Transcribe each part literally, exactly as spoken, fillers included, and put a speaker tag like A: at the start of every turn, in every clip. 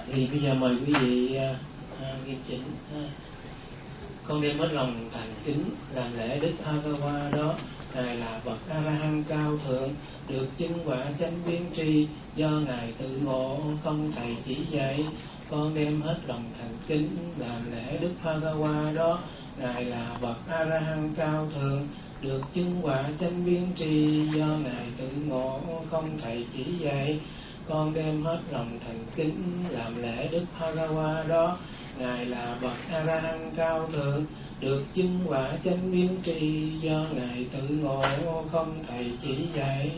A: Thì bây giờ mời quý vị à, à, nghiêm chỉnh. À, con đem hết lòng thành kính làm lễ Đức A-ca-qua đó. Ngài là bậc A-la-hán cao thượng, được chứng quả chánh biến tri, do Ngài tự ngộ không thầy chỉ dạy. Con đem hết lòng thành kính làm lễ Đức A-ca-qua đó. Ngài là bậc A-la-hán cao thượng, được chứng quả chánh biến tri, do Ngài tự ngộ không thầy chỉ dạy. Con đem hết lòng thành kính làm lễ Đức A-ca-qua đó. Ngài là bậc A-la-hán cao thượng, được chứng quả chánh biến tri, do Ngài tự ngộ không thầy chỉ dạy.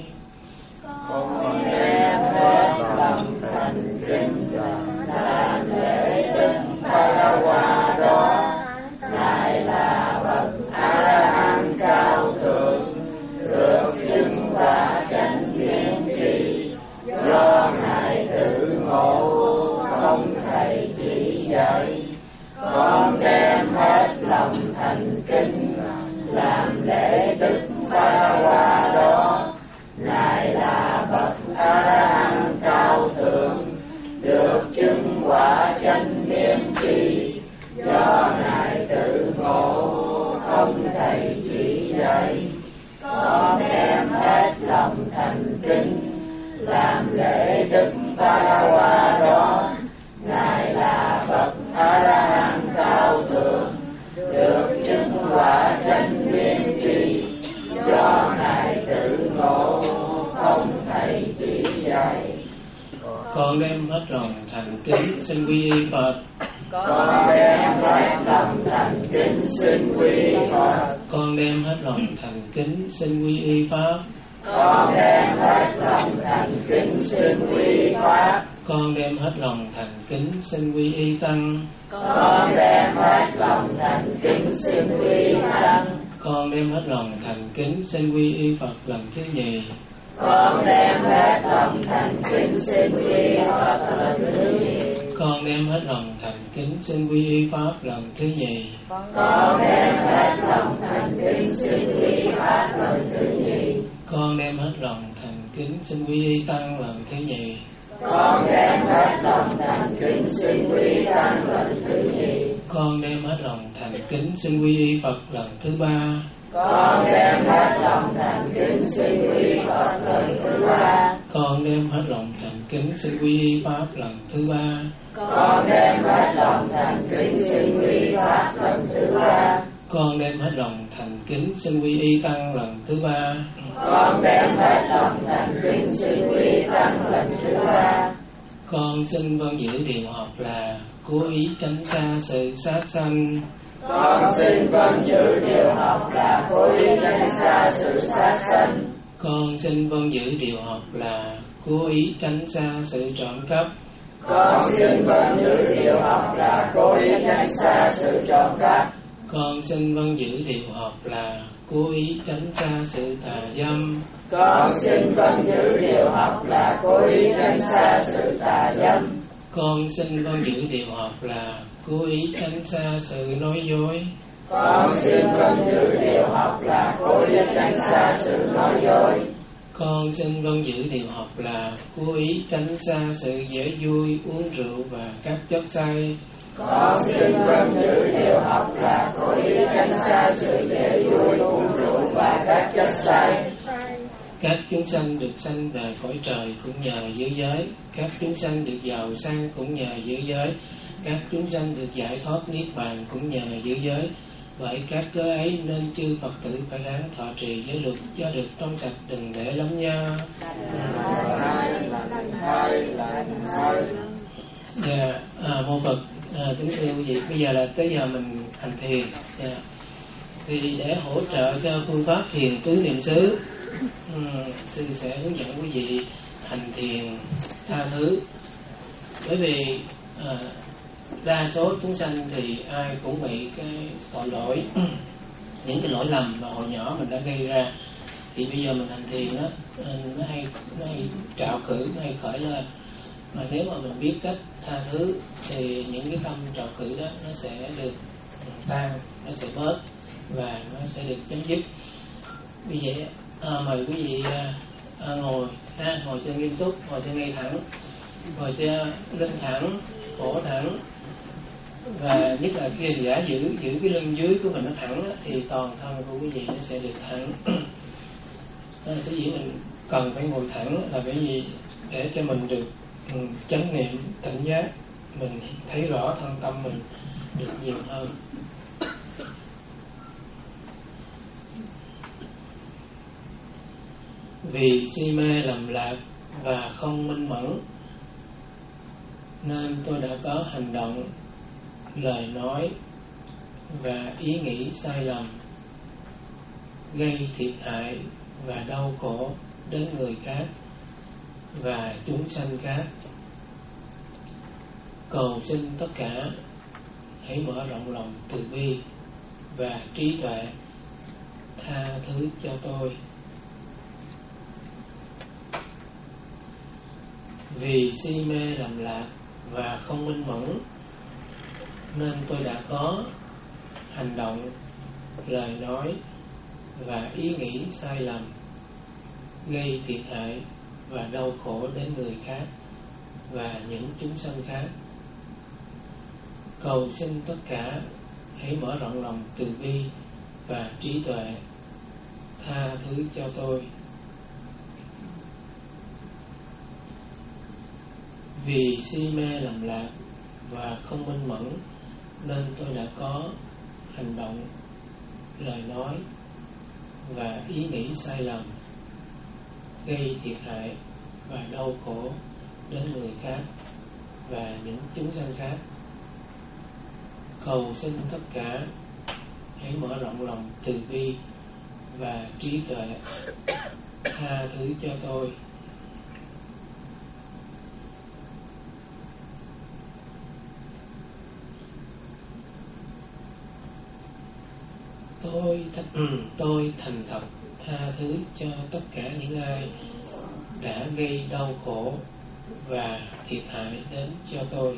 B: Con đem hết lòng thành kính làm lễ Đức A-ca-qua đó. Ngài là bậc A-la-hán cao thượng, được chứng quả chánh biến tri, do Ngài tự ngộ không thầy chỉ dạy. Con đem hết lòng thành kính làm lễ Đức A-ca-qua đó. Ngài là bậc A-la-hán cao thượng, được chứng quả chánh biến tri, do Ngài tự ngộ không thầy chỉ dạy. Con đem hết lòng thành kính làm lễ Đức A-ca-qua đó. Ngài là bậc A-la-hán cao thượng, được chứng quả chánh biến tri, do Ngài tự ngộ không thầy chỉ dạy.
A: Con đem hết lòng thành kính xin quy y Phật.
B: Con đem hết lòng thành kính xin quy y Phật.
A: Con đem hết lòng thành kính xin quy y Pháp.
B: Con đem hết lòng thành kính xin quy y Pháp.
A: Con đem hết lòng thành kính xin quy y Tăng.
B: Con đem hết lòng thành kính xin quy y Tăng.
A: Con đem hết lòng thành kính xin quy y Phật lần thứ nhì.
B: Con đem hết lòng thành kính xin quy y Phật lần thứ nhì.
A: Con đem hết lòng thành kính xin quy y Pháp lần thứ nhì.
B: Con đem hết lòng thành kính xin quy y Pháp lần thứ nhì.
A: Con đem hết lòng thành kính xin quy y Tăng lần thứ nhì.
B: Con đem hết lòng thành kính xin quy y Tăng lần thứ nhì.
A: Con đem hết lòng thành kính xin quy y Phật lần thứ ba.
B: Con đem hết lòng thành kính xin quy y Phật lần thứ ba.
A: Con đem hết lòng thành kính xin quy y Pháp lần thứ ba.
B: Con đem hết lòng thành kính xin quy y Pháp lần thứ ba.
A: Con đem hết lòng thành kính xin quy y Tăng lần thứ ba.
B: Con đem hết lòng thành kính xin quy y Tăng lần thứ ba.
A: Con xin vâng giữ điều học là cố ý tránh xa sự sát sanh.
B: Con xin vâng giữ điều học là cố ý tránh xa sự sát sanh.
A: Con xin vâng giữ điều học là cố ý tránh xa sự trộm cắp.
B: Con xin vâng giữ điều học là cố ý tránh xa sự trộm cắp.
A: Con xin vâng giữ điều học là cố ý tránh xa sự tà dâm.
B: Con xin vâng giữ điều học là cố ý tránh xa sự tà dâm.
A: Con xin vâng giữ điều học là cố ý tránh xa sự nói dối.
B: Con xin vâng giữ điều học là cố ý tránh xa sự nói dối.
A: Con xin vâng giữ điều học là cố ý tránh xa sự dễ vui uống rượu và các chất say.
B: Con xin vâng giữ điều học là cố ý tránh xa sự dễ vui uống rượu và các chất say.
A: Các chúng sanh được sanh về cõi trời cũng nhờ giữ giới. Các chúng sanh được giàu sang cũng nhờ giữ giới. Các chúng sanh được giải thoát niết bàn cũng nhờ giữ giới. Vậy các cớ ấy nên chư Phật tử phải ráng thọ trì giới luật cho được trong sạch, đừng để lắm nha. Dạ, à, mô Phật, à, kính thưa quý vị, bây giờ là tới giờ mình hành thiền. Dạ. Thì để hỗ trợ cho phương pháp thiền tứ niệm xứ, um, sư sẽ hướng dẫn quý vị hành thiền tha thứ. Bởi vì à, đa số chúng sanh thì ai cũng bị cái tội lỗi, những cái lỗi lầm mà hồi nhỏ mình đã gây ra. Thì bây giờ mình hành thiền đó, nó hay nó hay trạo cử, nó hay khởi lên. Mà nếu mà mình biết cách tha thứ thì những cái tâm trạo cử đó nó sẽ được tan, nó sẽ bớt và nó sẽ được chấm dứt. Vì vậy à, mời quý vị à, ngồi, à, ngồi cho nghiêm túc, ngồi cho ngay thẳng. rồi cho lưng thẳng, cổ thẳng, và nhất là khi hành giả giữ giữ cái lưng dưới của mình nó thẳng á, thì toàn thân của quý vị nó sẽ được thẳng. Đó là sở dĩ mình cần phải ngồi thẳng là bởi vì để cho mình được um, chánh niệm tỉnh giác, mình thấy rõ thân tâm mình được nhiều hơn. Vì si mê lầm lạc và không minh mẫn nên tôi đã có hành động, lời nói và ý nghĩ sai lầm, gây thiệt hại và đau khổ đến người khác và chúng sanh khác. Cầu xin tất cả hãy mở rộng lòng từ bi và trí tuệ, tha thứ cho tôi. Vì si mê lầm lạc và không minh mẫn nên tôi đã có hành động, lời nói và ý nghĩ sai lầm, gây thiệt hại và đau khổ đến người khác và những chúng sanh khác. Cầu xin tất cả hãy mở rộng lòng từ bi và trí tuệ, tha thứ cho tôi. Vì si mê lầm lạc và không minh mẫn nên tôi đã có hành động, lời nói và ý nghĩ sai lầm, gây thiệt hại và đau khổ đến người khác và những chúng sanh khác. Cầu xin tất cả hãy mở rộng lòng từ bi và trí tuệ, tha thứ cho tôi. Tôi, tôi thành thật tha thứ cho tất cả những ai đã gây đau khổ và thiệt hại đến cho tôi.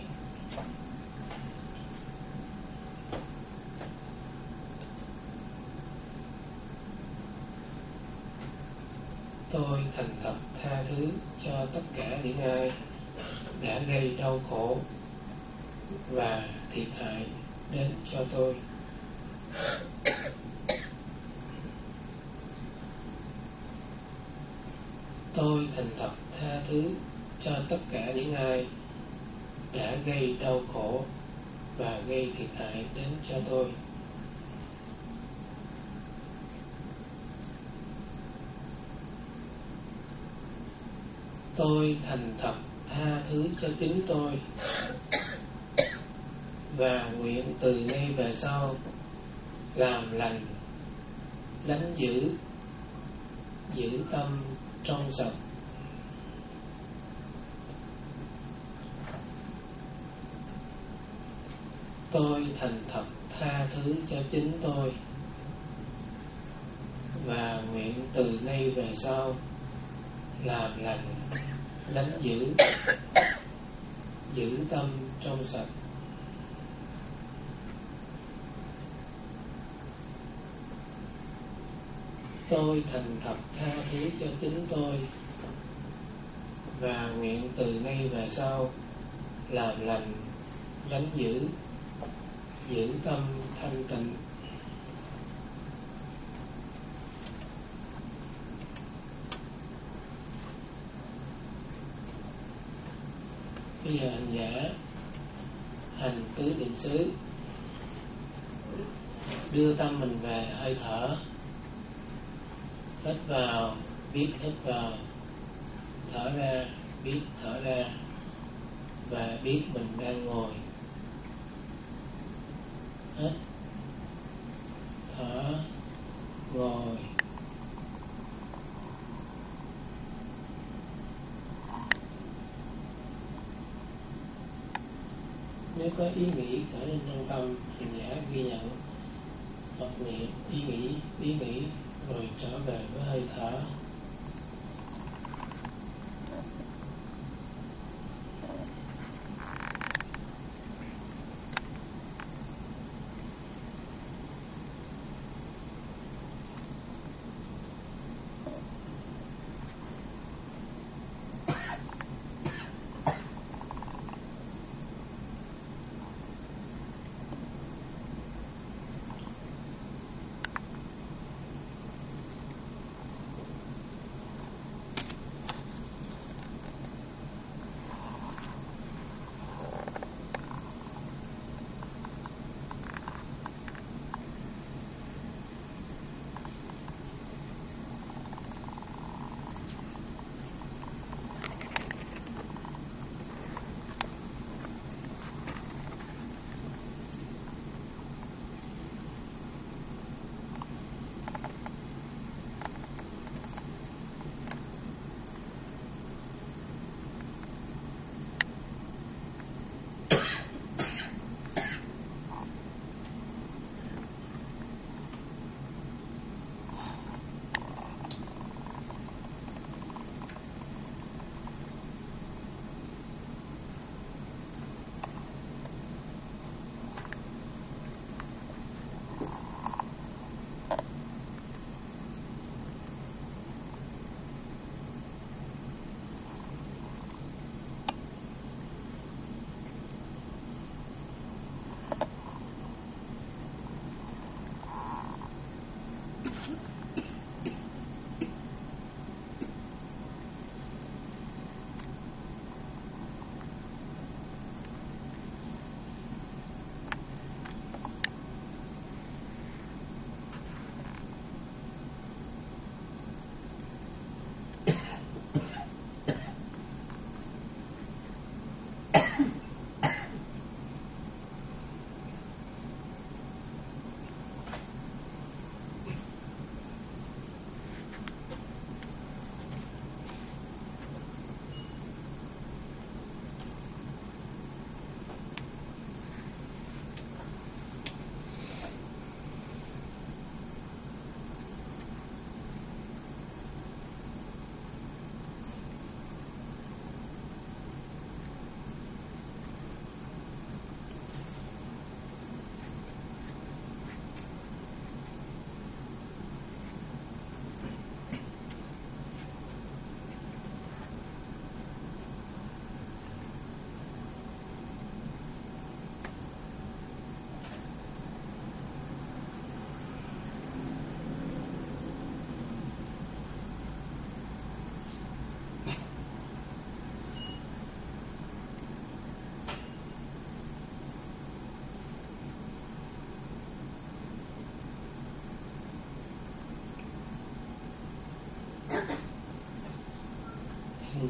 A: Tôi thành thật tha thứ cho tất cả những ai đã gây đau khổ và thiệt hại đến cho tôi. Tôi thành thật tha thứ cho tất cả những ai đã gây đau khổ và gây thiệt hại đến cho tôi. Tôi thành thật tha thứ cho chính tôi và nguyện từ nay về sau làm lành, đánh giữ, giữ tâm trong sạch. Tôi thành thật tha thứ cho chính tôi và nguyện từ nay về sau làm lành, đánh giữ, giữ tâm trong sạch. Tôi thành thật tha thứ cho chính tôi và nguyện từ nay về sau làm lành, đánh giữ, giữ tâm thanh tịnh. Bây giờ hành giả hành tứ niệm xứ, đưa tâm mình về hơi thở. Hít vào, biết hít vào, thở ra, biết thở ra, và biết mình đang ngồi. Hít, thở, ngồi. Nếu có ý nghĩ khởi lên trong tâm, hành giả ghi nhận, hoặc niệm ý nghĩ, ý nghĩ rồi trở về với hơi thở.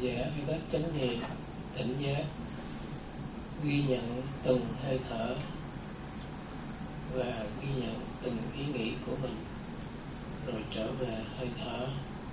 A: giả hay các chánh niệm tỉnh giác, ghi nhận từng hơi thở và ghi nhận từng ý nghĩ của mình, rồi trở về hơi thở.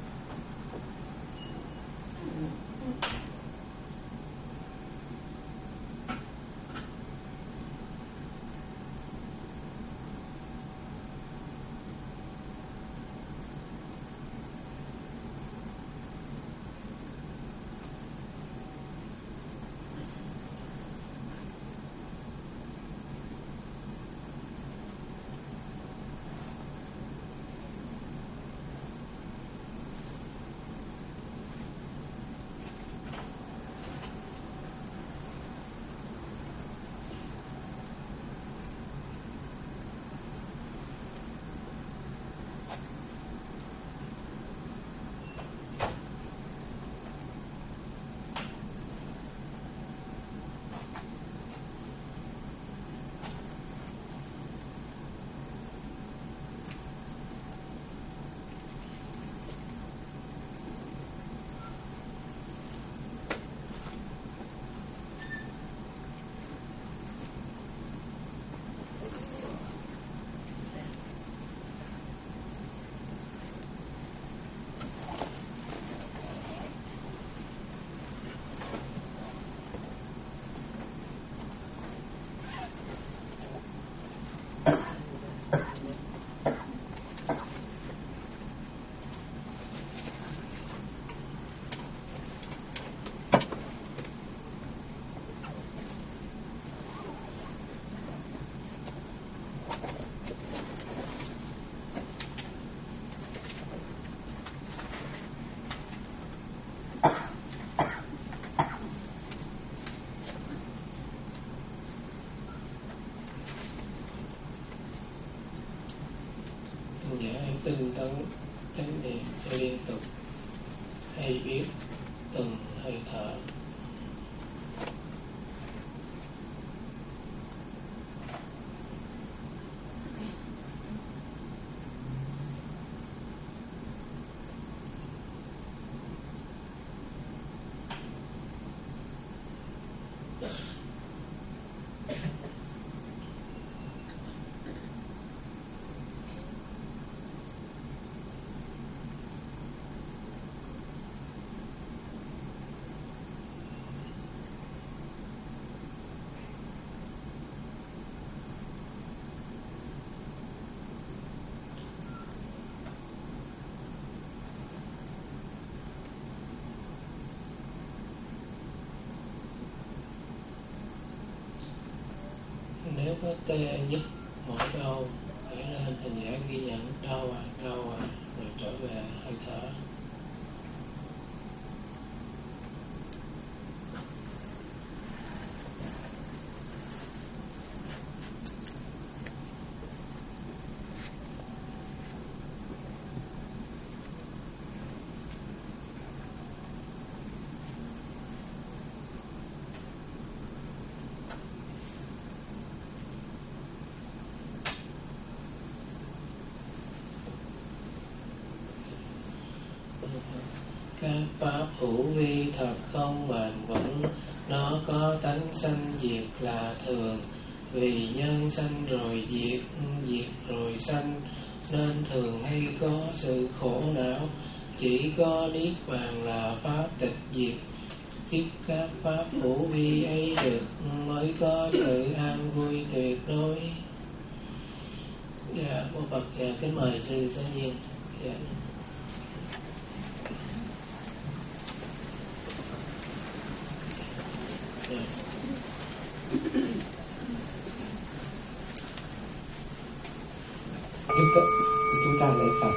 A: Tinh tấn chánh niệm liên tục, hay biết từng hơi thở. Nếu có tê nhức mỏi đau, hãy lên hình dạng ghi nhận đau à, đau à, rồi trở về hơi thở. Các pháp hữu vi thật không bền vững, nó có tánh sanh diệt là thường. Vì nhân sanh rồi diệt, diệt rồi sanh, nên thường hay có sự khổ não. Chỉ có niết bàn là pháp tịch diệt. Tiếp các pháp hữu vi ấy được, mới có sự an vui tuyệt đối. Dạ, Bồ Phật dạ, kính mời sư Sở Nhiên. Dạ.
C: Chúng, chúng ta lễ Phật.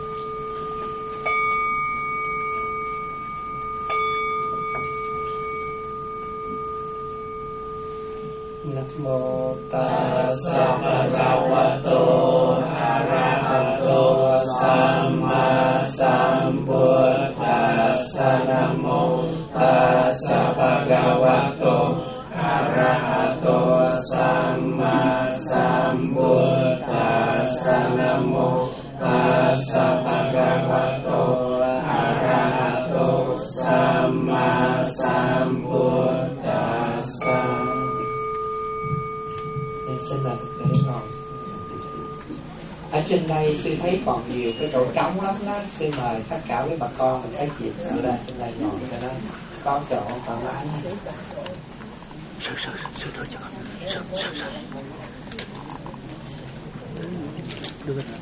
C: Nam mô Tassa Bhagavato Arahato Samma Sambuddhassa. Nam mô Tassa Bhagavato Arahato Samma Sambuddhassa. Nam mô Tassa Bhagavato Arahato Samma Xin mời Phật tử ngồi. Ở trên đây sư thấy còn nhiều cái chỗ trống lắm đó. Xin mời tất cả quý bà con mình các chị ở đây trên đây ngồi cho nó có chỗ thoải mái.
D: Sợ sợ sợ đỡ cho con. Sợ sợ sợ. Đưa lên.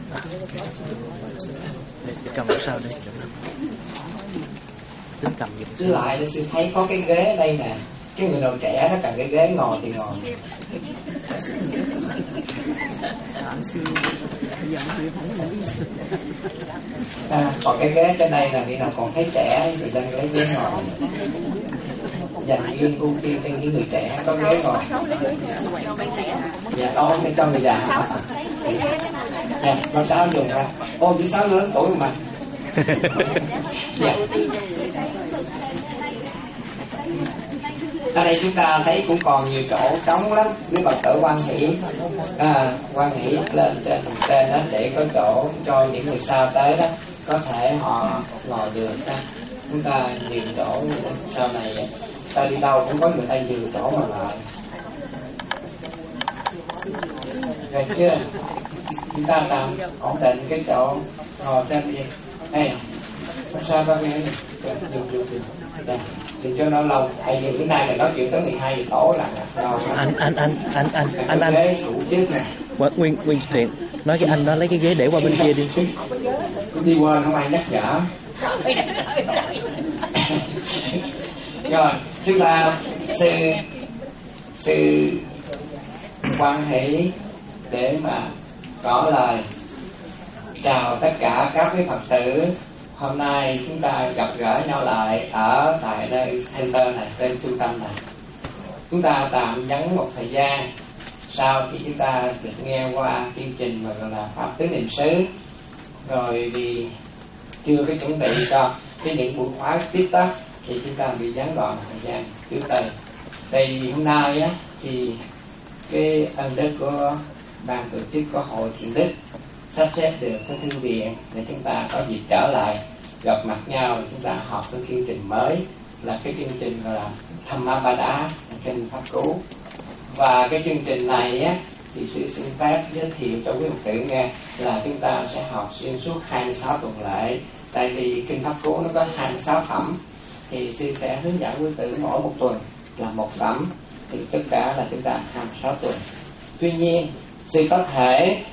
D: Để cầm sao đây? Đứng cầm giùm.
C: Chứ lại để sư thấy có cái ghế đây nè. Cái người nào trẻ nó cần cái ghế ngồi thì ngồi. À, còn cái ghế trên đây là khi nào còn thấy trẻ thì đang lấy ghế ngồi. Dành riêng ưu tiên cho những người trẻ có ghế ngồi. Dạ con để cho người già. Dạ, con Sáu dùng ra. Ô, chú Sáu lớn tuổi mà. Dạ. Ở đây chúng ta thấy cũng còn nhiều chỗ trống lắm. Nếu Phật tử quan hỷ à, quan hỷ lên trên trên đó để có chỗ cho những người sau tới đó có thể họ ngồi được đó. Chúng ta nhường chỗ sau này ta đi đâu cũng có người ta nhường chỗ mà lại. Rồi chưa? Chúng ta làm ổn định cái chỗ ngồi trên đi. Đây, sao ba nghe? Dùng dùng dùng. Thì cho nó lâu, tại vì bữa nay là nói chuyện tới mười hai giờ tối là rồi.
D: Anh anh anh anh anh anh anh.
C: Ghế cũ trước nè.
D: Nguyên Nguyên Thiện nói cái anh đó lấy cái ghế để qua bên kia đi.
C: Đi quên không ai nhắc nhở. Rồi chúng ta sư sư quan hỷ để mà có lời chào tất cả các quý Phật tử. Hôm nay chúng ta gặp gỡ nhau lại ở tại nơi center này, trên trung tâm này. Chúng ta tạm nhắn một thời gian sau khi chúng ta được nghe qua chương trình mà gọi là Pháp Tứ Niệm xứ, rồi vì chưa có chuẩn bị cho cái những buổi khóa tiếp đó thì chúng ta bị gián đoạn thời gian trước đây. Đây hôm nay á thì cái ân đức của ban tổ chức của hội thiện đức sắp xếp được cái thư viện để chúng ta có dịp trở lại gặp mặt nhau, chúng ta học cái chương trình mới là cái chương trình gọi là Thammapada kinh Pháp Cú. Và cái chương trình này á thì sư xin phép giới thiệu cho quý Phật tử nghe là chúng ta sẽ học xuyên suốt hai mươi sáu tuần lễ. Tại vì kinh Pháp Cú nó có hai mươi sáu phẩm thì sư sẽ hướng dẫn quý Phật tử mỗi một tuần là một phẩm, thì tất cả là chúng ta hai mươi sáu tuần. Tuy nhiên sư có thể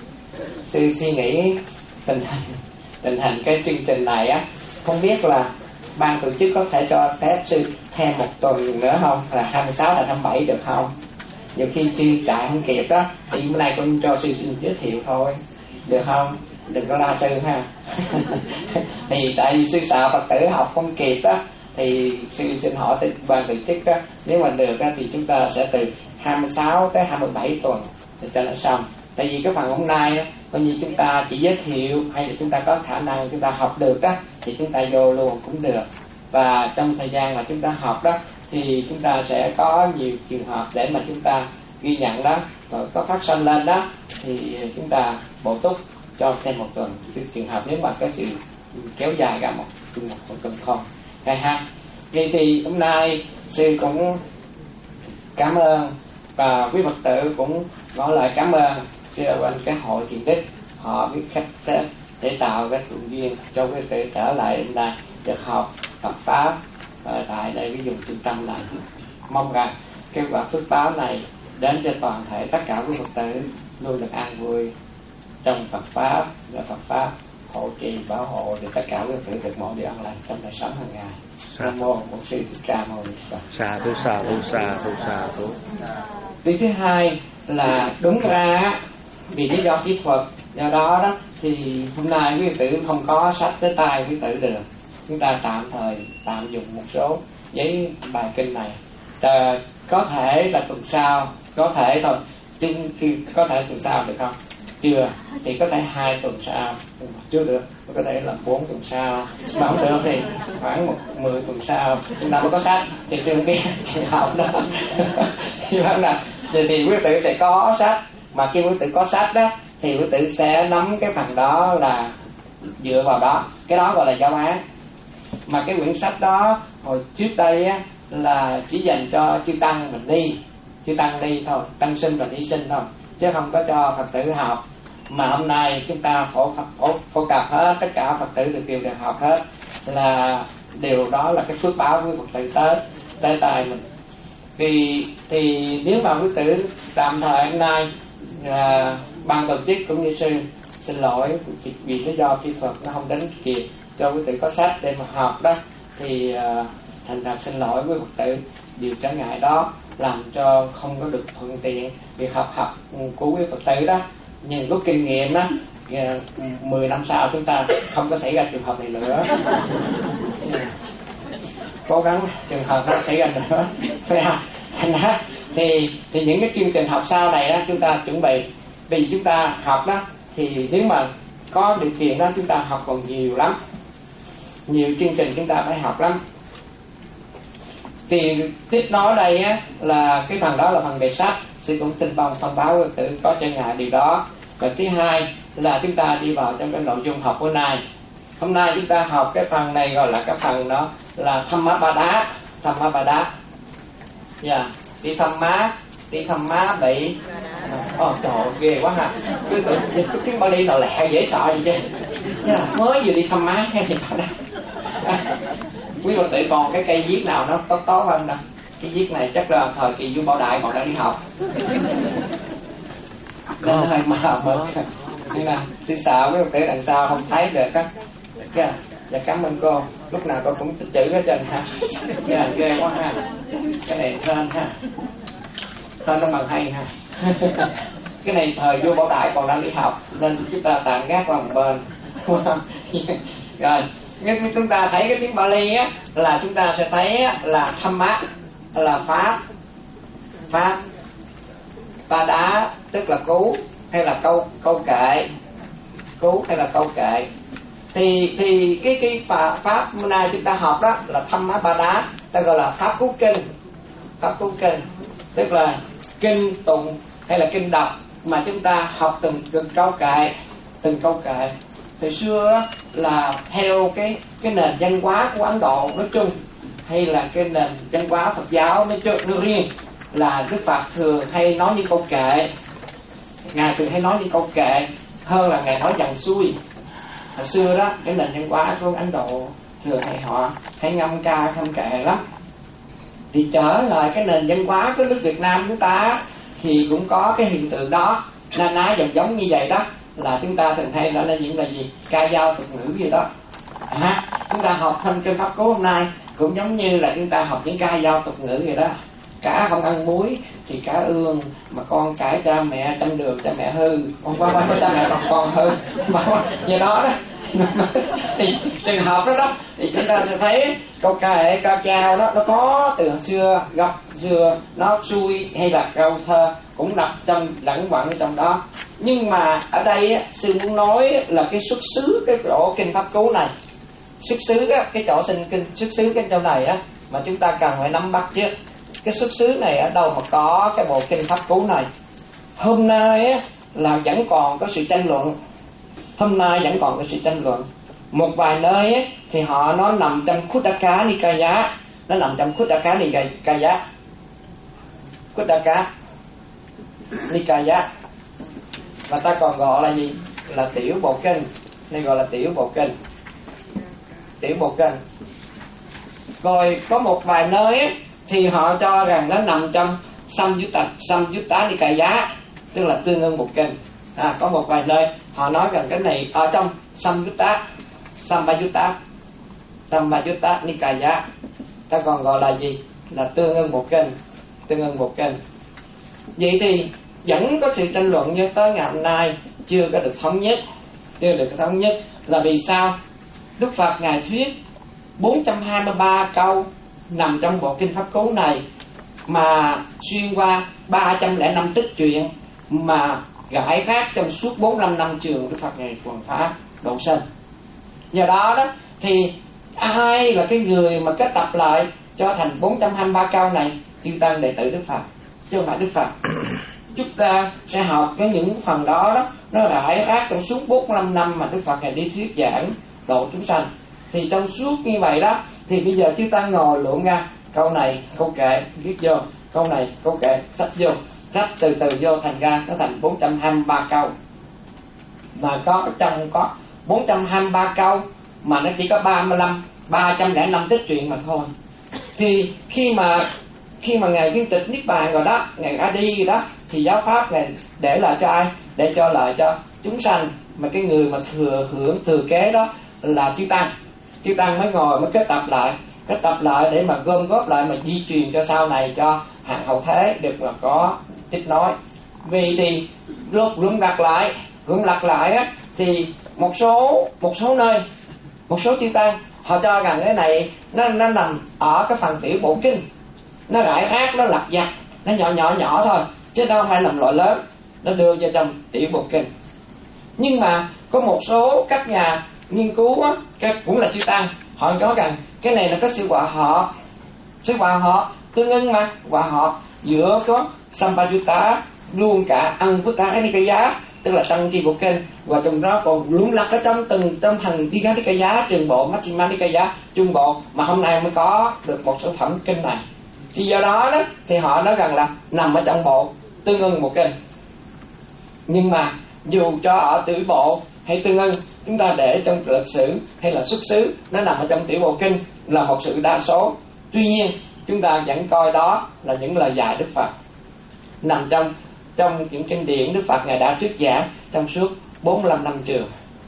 C: sư suy nghĩ tình hình tình hình cái chương trình này á, không biết là ban tổ chức có thể cho phép sư thêm một tuần nữa không, là hai mươi sáu là hai mươi bảy được không? Nhiều khi chưa chạy không kịp đó thì bữa nay con cho sư xin giới thiệu thôi, được không? Đừng có la sư ha. Thì tại vì sư sợ Phật tử học không kịp đó thì sư xin hỏi tới ban tổ chức đó, nếu mà được đó, thì chúng ta sẽ từ hai mươi sáu tới hai mươi bảy tuần để cho nó xong. Tại vì cái phần hôm nay á, coi như chúng ta chỉ giới thiệu hay là chúng ta có khả năng chúng ta học được đó thì chúng ta vô luôn cũng được. Và trong thời gian mà chúng ta học đó thì chúng ta sẽ có nhiều trường hợp để mà chúng ta ghi nhận đó, rồi có phát sanh lên đó thì chúng ta bổ túc cho thêm một tuần. Cái trường hợp nếu mà có sự kéo dài cả một tuần một, một tuần không hay ha. Vậy thì hôm nay sư cũng cảm ơn và quý Phật tử cũng nói lời cảm ơn bên cái hội thiện đức, họ biết cách thế để tạo cái thuận duyên cho quý vị trở lại đến đây được học Phật pháp ở tại đây cái vùng trung tâm này. Mong rằng cái quả phước báo này đến cho toàn thể tất cả quý Phật tử luôn được an vui trong Phật pháp và Phật pháp hộ trì bảo hộ để tất cả quý Phật tử được mọi điều an lành trong đời sống hàng ngày. Nam mô Bổn Sư Thích Ca Mâu Ni Phật.
D: Sa thu sa thu sa thu sa thu.
C: Điều thứ hai là đúng ra vì lý do kỹ thuật, do đó đó thì hôm nay quý tử không có sách tới tay quý tử được, chúng ta tạm thời tạm dùng một số giấy bài kinh này. À, có thể là tuần sau, có thể thôi, chứ có thể tuần sau được không? Chưa, thì có thể hai tuần sau, chưa được, có thể là bốn tuần sau, mà không được thì khoảng một mười tuần sau chúng ta mới có sách thì chưa biết học đó. Thì vâng là thì, thì quý tử sẽ có sách, mà khi quý tử có sách đó thì quý tử sẽ nắm cái phần đó là dựa vào đó, cái đó gọi là giáo án. Mà cái quyển sách đó hồi trước đây á là chỉ dành cho chư tăng mình đi, chư tăng đi thôi, tăng sinh và ni sinh thôi, chứ không có cho Phật tử học. Mà hôm nay chúng ta phổ phổ phổ cập hết, tất cả Phật tử được đều được học hết, là điều đó là cái phước báo của Phật tử tới tới tài mình. Thì thì nếu mà quý tử tạm thời hôm nay à, ban tổ chức cũng như sư xin lỗi vì lý do kỹ thuật nó không đến kịp cho quý tử có sách để mà học đó, thì à, thành thật xin lỗi với Phật tử điều trở ngại đó làm cho không có được thuận tiện việc học học của quý Phật tử đó. Nhưng rút kinh nghiệm đó, mười năm sau chúng ta không có xảy ra trường hợp này nữa. Cố gắng trường hợp nó xảy ra nữa. thì thì những cái chương trình học sau này đó chúng ta chuẩn bị, vì chúng ta học đó thì nếu mà có điều kiện đó chúng ta học còn nhiều lắm, nhiều chương trình chúng ta phải học lắm. Thì tiếp nói đây á là cái phần đó là phần về sách, sư cũng tin bằng thông báo tự có trở ngại điều đó. Và thứ hai là chúng ta đi vào trong cái nội dung học bữa nay. Hôm nay chúng ta học cái phần này gọi là cái phần đó là Thamma Ba Đá, Thamma Ba Đá. Dạ, đi thăm má, đi thăm má bị. Ồ oh, trời ơi, ghê quá ha. Cứ tưởng cái tiếng Bali nào lẹ dễ sợ gì chứ. Yeah, mới vừa đi thăm má hay gì đó. Quý Phật tử còn cái cây viết nào nó tốt tốt hơn đâu. Cái viết này chắc là thời kỳ vua Bảo Đại còn đang đi học. Nên hơi mờ mờ. Nhưng mà sư sợ quý Phật tử đằng sau không thấy được á. Yeah. Dạ cảm ơn cô. Lúc nào cô cũng tích chữ hết trơn ha. Yeah, ghê quá ha. Cái này thơm ha. Thơm nó bằng hay ha. Cái này thời vua Bảo Đại còn đang đi học nên chúng ta tạm gác qua một bên. Rồi, nhưng chúng ta thấy cái tiếng Bali á là chúng ta sẽ thấy á, là Thamma là pháp, pháp, Pa Đá tức là cứu hay là câu câu kệ, cứu hay là câu kệ. Thì thì cái cái pháp, pháp hôm nay chúng ta học đó là Thamma Ba Đá, ta gọi là pháp cứu kinh, pháp cứu kinh tức là kinh tụng hay là kinh đọc mà chúng ta học từng từng câu kệ, từng câu kệ. Thời xưa là theo cái cái nền văn hóa của Ấn Độ nói chung hay là cái nền văn hóa Phật giáo nói chung nói riêng là Đức Phật thường hay nói những câu kệ, ngài thường hay nói những câu kệ hơn là ngài nói dần xuôi. Hồi xưa đó cái nền văn hóa của Ấn Độ thường hay họ hay ngâm ca ngâm kệ lắm. Thì trở lại cái nền văn hóa của nước Việt Nam chúng ta thì cũng có cái hiện tượng đó, na ná giống giống như vậy đó, là chúng ta thường hay nói là những là gì ca dao tục ngữ gì đó. À, chúng ta học thêm trên pháp cứu hôm nay cũng giống như là chúng ta học những ca dao tục ngữ vậy đó. Cá không ăn muối thì cá ương, mà con cãi cha mẹ trong đường cha mẹ hư, con qua qua cha mẹ còn con hư, mà như đó đó. Thì trường hợp đó đó thì chúng ta sẽ thấy câu kệ câu chào đó nó có từ xưa gặp xưa nó xuôi hay là câu thơ cũng nằm trong lẫn quẩn trong đó. Nhưng mà ở đây á, sư muốn nói là cái xuất xứ cái chỗ kinh pháp cứu này, xuất xứ á, cái chỗ sinh kinh xuất xứ cái chỗ này á mà chúng ta cần phải nắm bắt chứ. Cái xuất xứ này ở đâu mà có cái bộ kinh pháp cứu này? Hôm nay á là vẫn còn có sự tranh luận. Hôm nay vẫn còn có sự tranh luận. Một vài nơi ấy, thì họ nó nằm trong Khuddaka Nikaya, nó nằm trong Khuddaka Nikaya, Khuddaka Nikaya, và ta còn gọi là gì? Là tiểu bộ kinh, này gọi là tiểu bộ kinh, tiểu bộ kinh. Rồi có một vài nơi ấy, thì họ cho rằng nó nằm trong Samyutta Samyutta Nikaya, tức là tương ưng bộ kinh. À, có một vài nơi họ nói rằng cái này ở trong Samyutta Sambayutta Sambayutta Nikaya, ta còn gọi là gì? Là tương ưng bộ kinh, tương ưng bộ kinh. Vậy thì vẫn có sự tranh luận như tới ngày hôm nay chưa có được thống nhất, chưa được thống nhất là vì sao? Đức Phật ngài thuyết bốn trăm hai mươi ba câu nằm trong bộ kinh pháp cú này mà xuyên qua ba trăm lẻ năm tích truyện mà rải rác trong suốt bốn mươi lăm năm trường Đức Phật ngày quần pháp độ sinh. Do đó đó thì ai là cái người mà kết tập lại cho thành bốn trăm hai mươi ba câu này? Chư tăng đệ tử Đức Phật, chứ không phải Đức Phật. Chúng ta sẽ học với những phần đó đó nó rải rác trong suốt bốn mươi lăm năm mà Đức Phật ngày đi thuyết giảng độ chúng sanh. Thì trong suốt như vậy đó thì bây giờ chúng ta ngồi luận ra câu này câu kệ viết vô, câu này câu kệ sách vô, sách từ từ vô, thành ra nó thành bốn trăm hai mươi ba câu, mà có trong có bốn trăm hai mươi ba câu mà nó chỉ có ba mươi lăm ba trăm lẻ năm tích truyện mà thôi. Thì khi mà khi mà ngài viên tịch niết bàn rồi đó, ngài ra đi rồi đó, thì giáo pháp này để lại cho ai? Để cho lại cho chúng sanh, mà cái người mà thừa hưởng thừa kế đó là chư tăng. Chư tăng mới ngồi mới kết tập lại, kết tập lại để mà gom góp lại mà di truyền cho sau này cho hàng hậu thế được là có tiếp nối. Vì thì lúc rung đặt lại, rung đặt lại á, thì một số một số nơi, một số chư tăng họ cho rằng cái này nó nó nằm ở cái phần tiểu bộ kinh, nó rải rác, nó lặt vặt, nó nhỏ nhỏ nhỏ thôi, chứ đâu phải làm loại lớn, nó đưa vào trong tiểu bộ kinh. Nhưng mà có một số các nhà nghiên cứu á, cái cũng là chư tăng, họ nói rằng cái này là có sự hòa hợp, sự hòa hợp tương ưng mà, hòa hợp giữa có Sampajutta luôn cả Anguttara Nikaya, tức là trong chi bộ kinh, và trong đó còn luôn lặt ở trong từng trong thành Digha Nikaya, trường bộ Majjhima Nikaya, trung bộ, mà hôm nay mới có được một số phẩm kinh này. Thì do đó đó thì họ nói rằng là nằm ở trong bộ tương ưng một kinh. Nhưng mà dù cho ở tiểu bộ hay tương ưng, chúng ta để trong lịch sử hay là xuất xứ, nó nằm ở trong tiểu bộ kinh là một sự đa số. Tuy nhiên chúng ta vẫn coi đó là những lời dạy Đức Phật, nằm trong trong những kinh điển Đức Phật ngài đã thuyết giảng trong suốt bốn mươi lăm năm trường.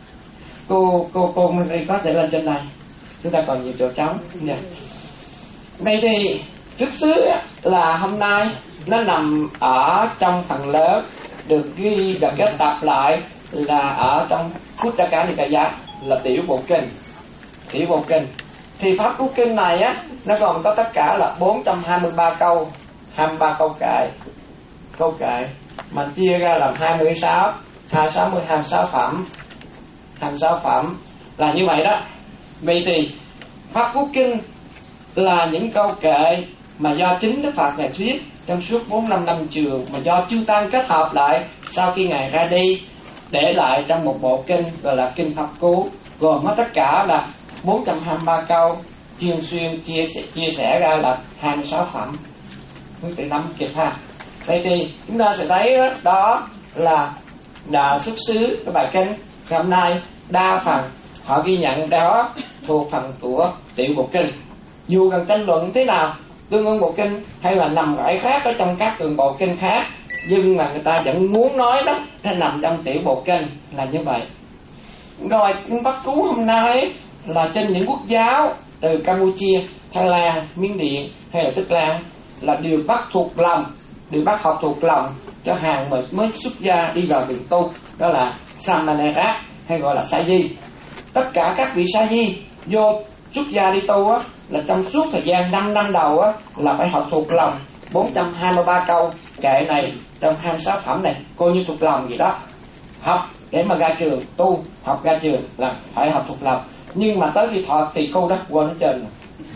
C: Cô cô cô Marie có thể lên trên này, chúng ta còn nhiều chỗ trống. Yeah. Vậy thì xuất xứ là hôm nay nó nằm ở trong phần lớn được ghi và kết tập lại là ở trong Khuddaka Nikaya, là tiểu bộ kinh. Tiểu bộ kinh thì pháp cú kinh này á, nó còn có tất cả là bốn trăm hai mươi ba câu, hai mươi ba câu kệ, câu kệ mà chia ra làm hai mươi sáu, hai sáu mươi hai mươi sáu phẩm, hai mươi sáu phẩm là như vậy đó. Vậy thì pháp cú kinh là những câu kệ mà do chính Đức Phật ngài thuyết trong suốt bốn mươi lăm năm trường, mà do chư tăng kết hợp lại sau khi ngài ra đi, để lại trong một bộ kinh gọi là kinh Pháp Cú, gồm hết tất cả là bốn trăm hai mươi ba câu, chuyên xuyên chia sẻ, chia sẻ ra là hai mươi sáu phẩm. Quý vị nắm kịp ha. Vậy thì chúng ta sẽ thấy đó, đó là đã xuất xứ cái bài kinh. Hôm nay đa phần họ ghi nhận đó thuộc phần của tiểu bộ kinh. Dù cần tranh luận thế nào, tương ưng bộ kinh hay là nằm rải khác ở trong các trường bộ kinh khác, nhưng mà người ta vẫn muốn nói đó nó nằm trong tiểu bộ kinh là như vậy. Rồi Pháp Cú hôm nay là trên những quốc giáo từ Campuchia, Thái Lan, Miến Điện hay là Tích Lan là đều bắt thuộc lòng, đều bắt học thuộc lòng cho hàng mới mới xuất gia đi vào đường tu, đó là Samanera hay gọi là Sa Di. Tất cả các vị Sa Di vô xuất gia đi tu á, là trong suốt thời gian năm năm đầu á, là phải học thuộc lòng bốn trăm hai mươi ba câu kệ này trong hai mươi sáu phẩm này, coi như thuộc lòng gì đó. Học để mà ra trường tu, học ra trường là phải học thuộc lòng. Nhưng mà tới khi thọ thì cô đó quên ở trên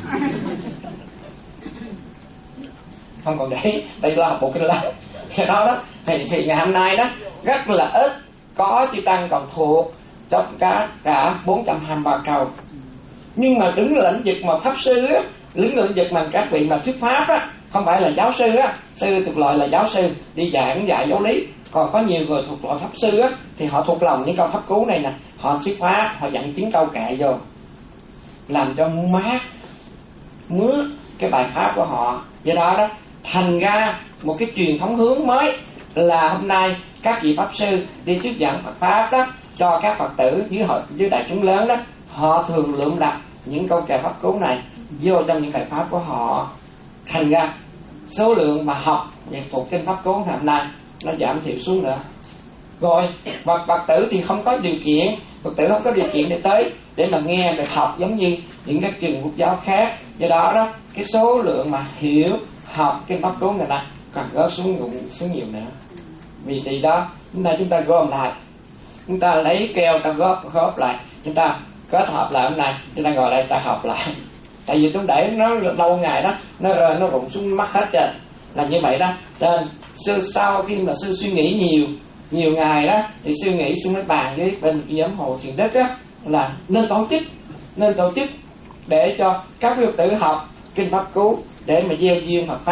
C: không còn để đây là học bộ kinh lá. Cái đó đó thì, thì ngày hôm nay đó rất là ít có chư tăng còn thuộc trong cả cả bốn trăm hai mươi ba câu. Nhưng mà đứng lĩnh vực mà pháp sư á, đứng lĩnh vực mà các vị mà thuyết pháp á, không phải là giáo sư á, sư thuộc loại là giáo sư đi giảng dạy giáo lý, còn có nhiều người thuộc loại pháp sư á thì họ thuộc lòng những câu pháp cú này nè, họ thuyết pháp, họ dặn tiếng câu kệ vô làm cho mát mướt cái bài pháp của họ. Do đó đó thành ra một cái truyền thống hướng mới là hôm nay các vị pháp sư đi thuyết giảng Phật pháp đó cho các Phật tử dưới hội dưới đại chúng lớn đó, họ thường lượm đặt những câu kệ pháp cú này vô trong những bài pháp của họ. Thành ra số lượng mà học về thuộc kinh pháp cú hôm nay nó giảm thiểu xuống nữa. Rồi Phật Phật tử thì không có điều kiện, Phật tử không có điều kiện để tới để mà nghe để học giống như những các trường quốc giáo khác. Do đó đó cái số lượng mà hiểu học kinh pháp cú này nè còn gỡ xuống xuống nhiều nữa. Vì thì đó chúng ta chúng ta gom lại, chúng ta lấy keo ta góp góp lại, chúng ta kết hợp lại hôm nay chúng ta ngồi đây ta học lại. Tại vì tôi để nó lâu ngày đó nó nó rụng xuống mắt hết trơn là như vậy đó. Nên sư sau khi mà sư suy nghĩ nhiều nhiều ngày đó thì sư nghĩ sư mới bàn với bên giám hộ Thiền Đức á là nên tổ chức nên tổ chức để cho các Phật tử học kinh pháp cú để mà gieo duyên Phật pháp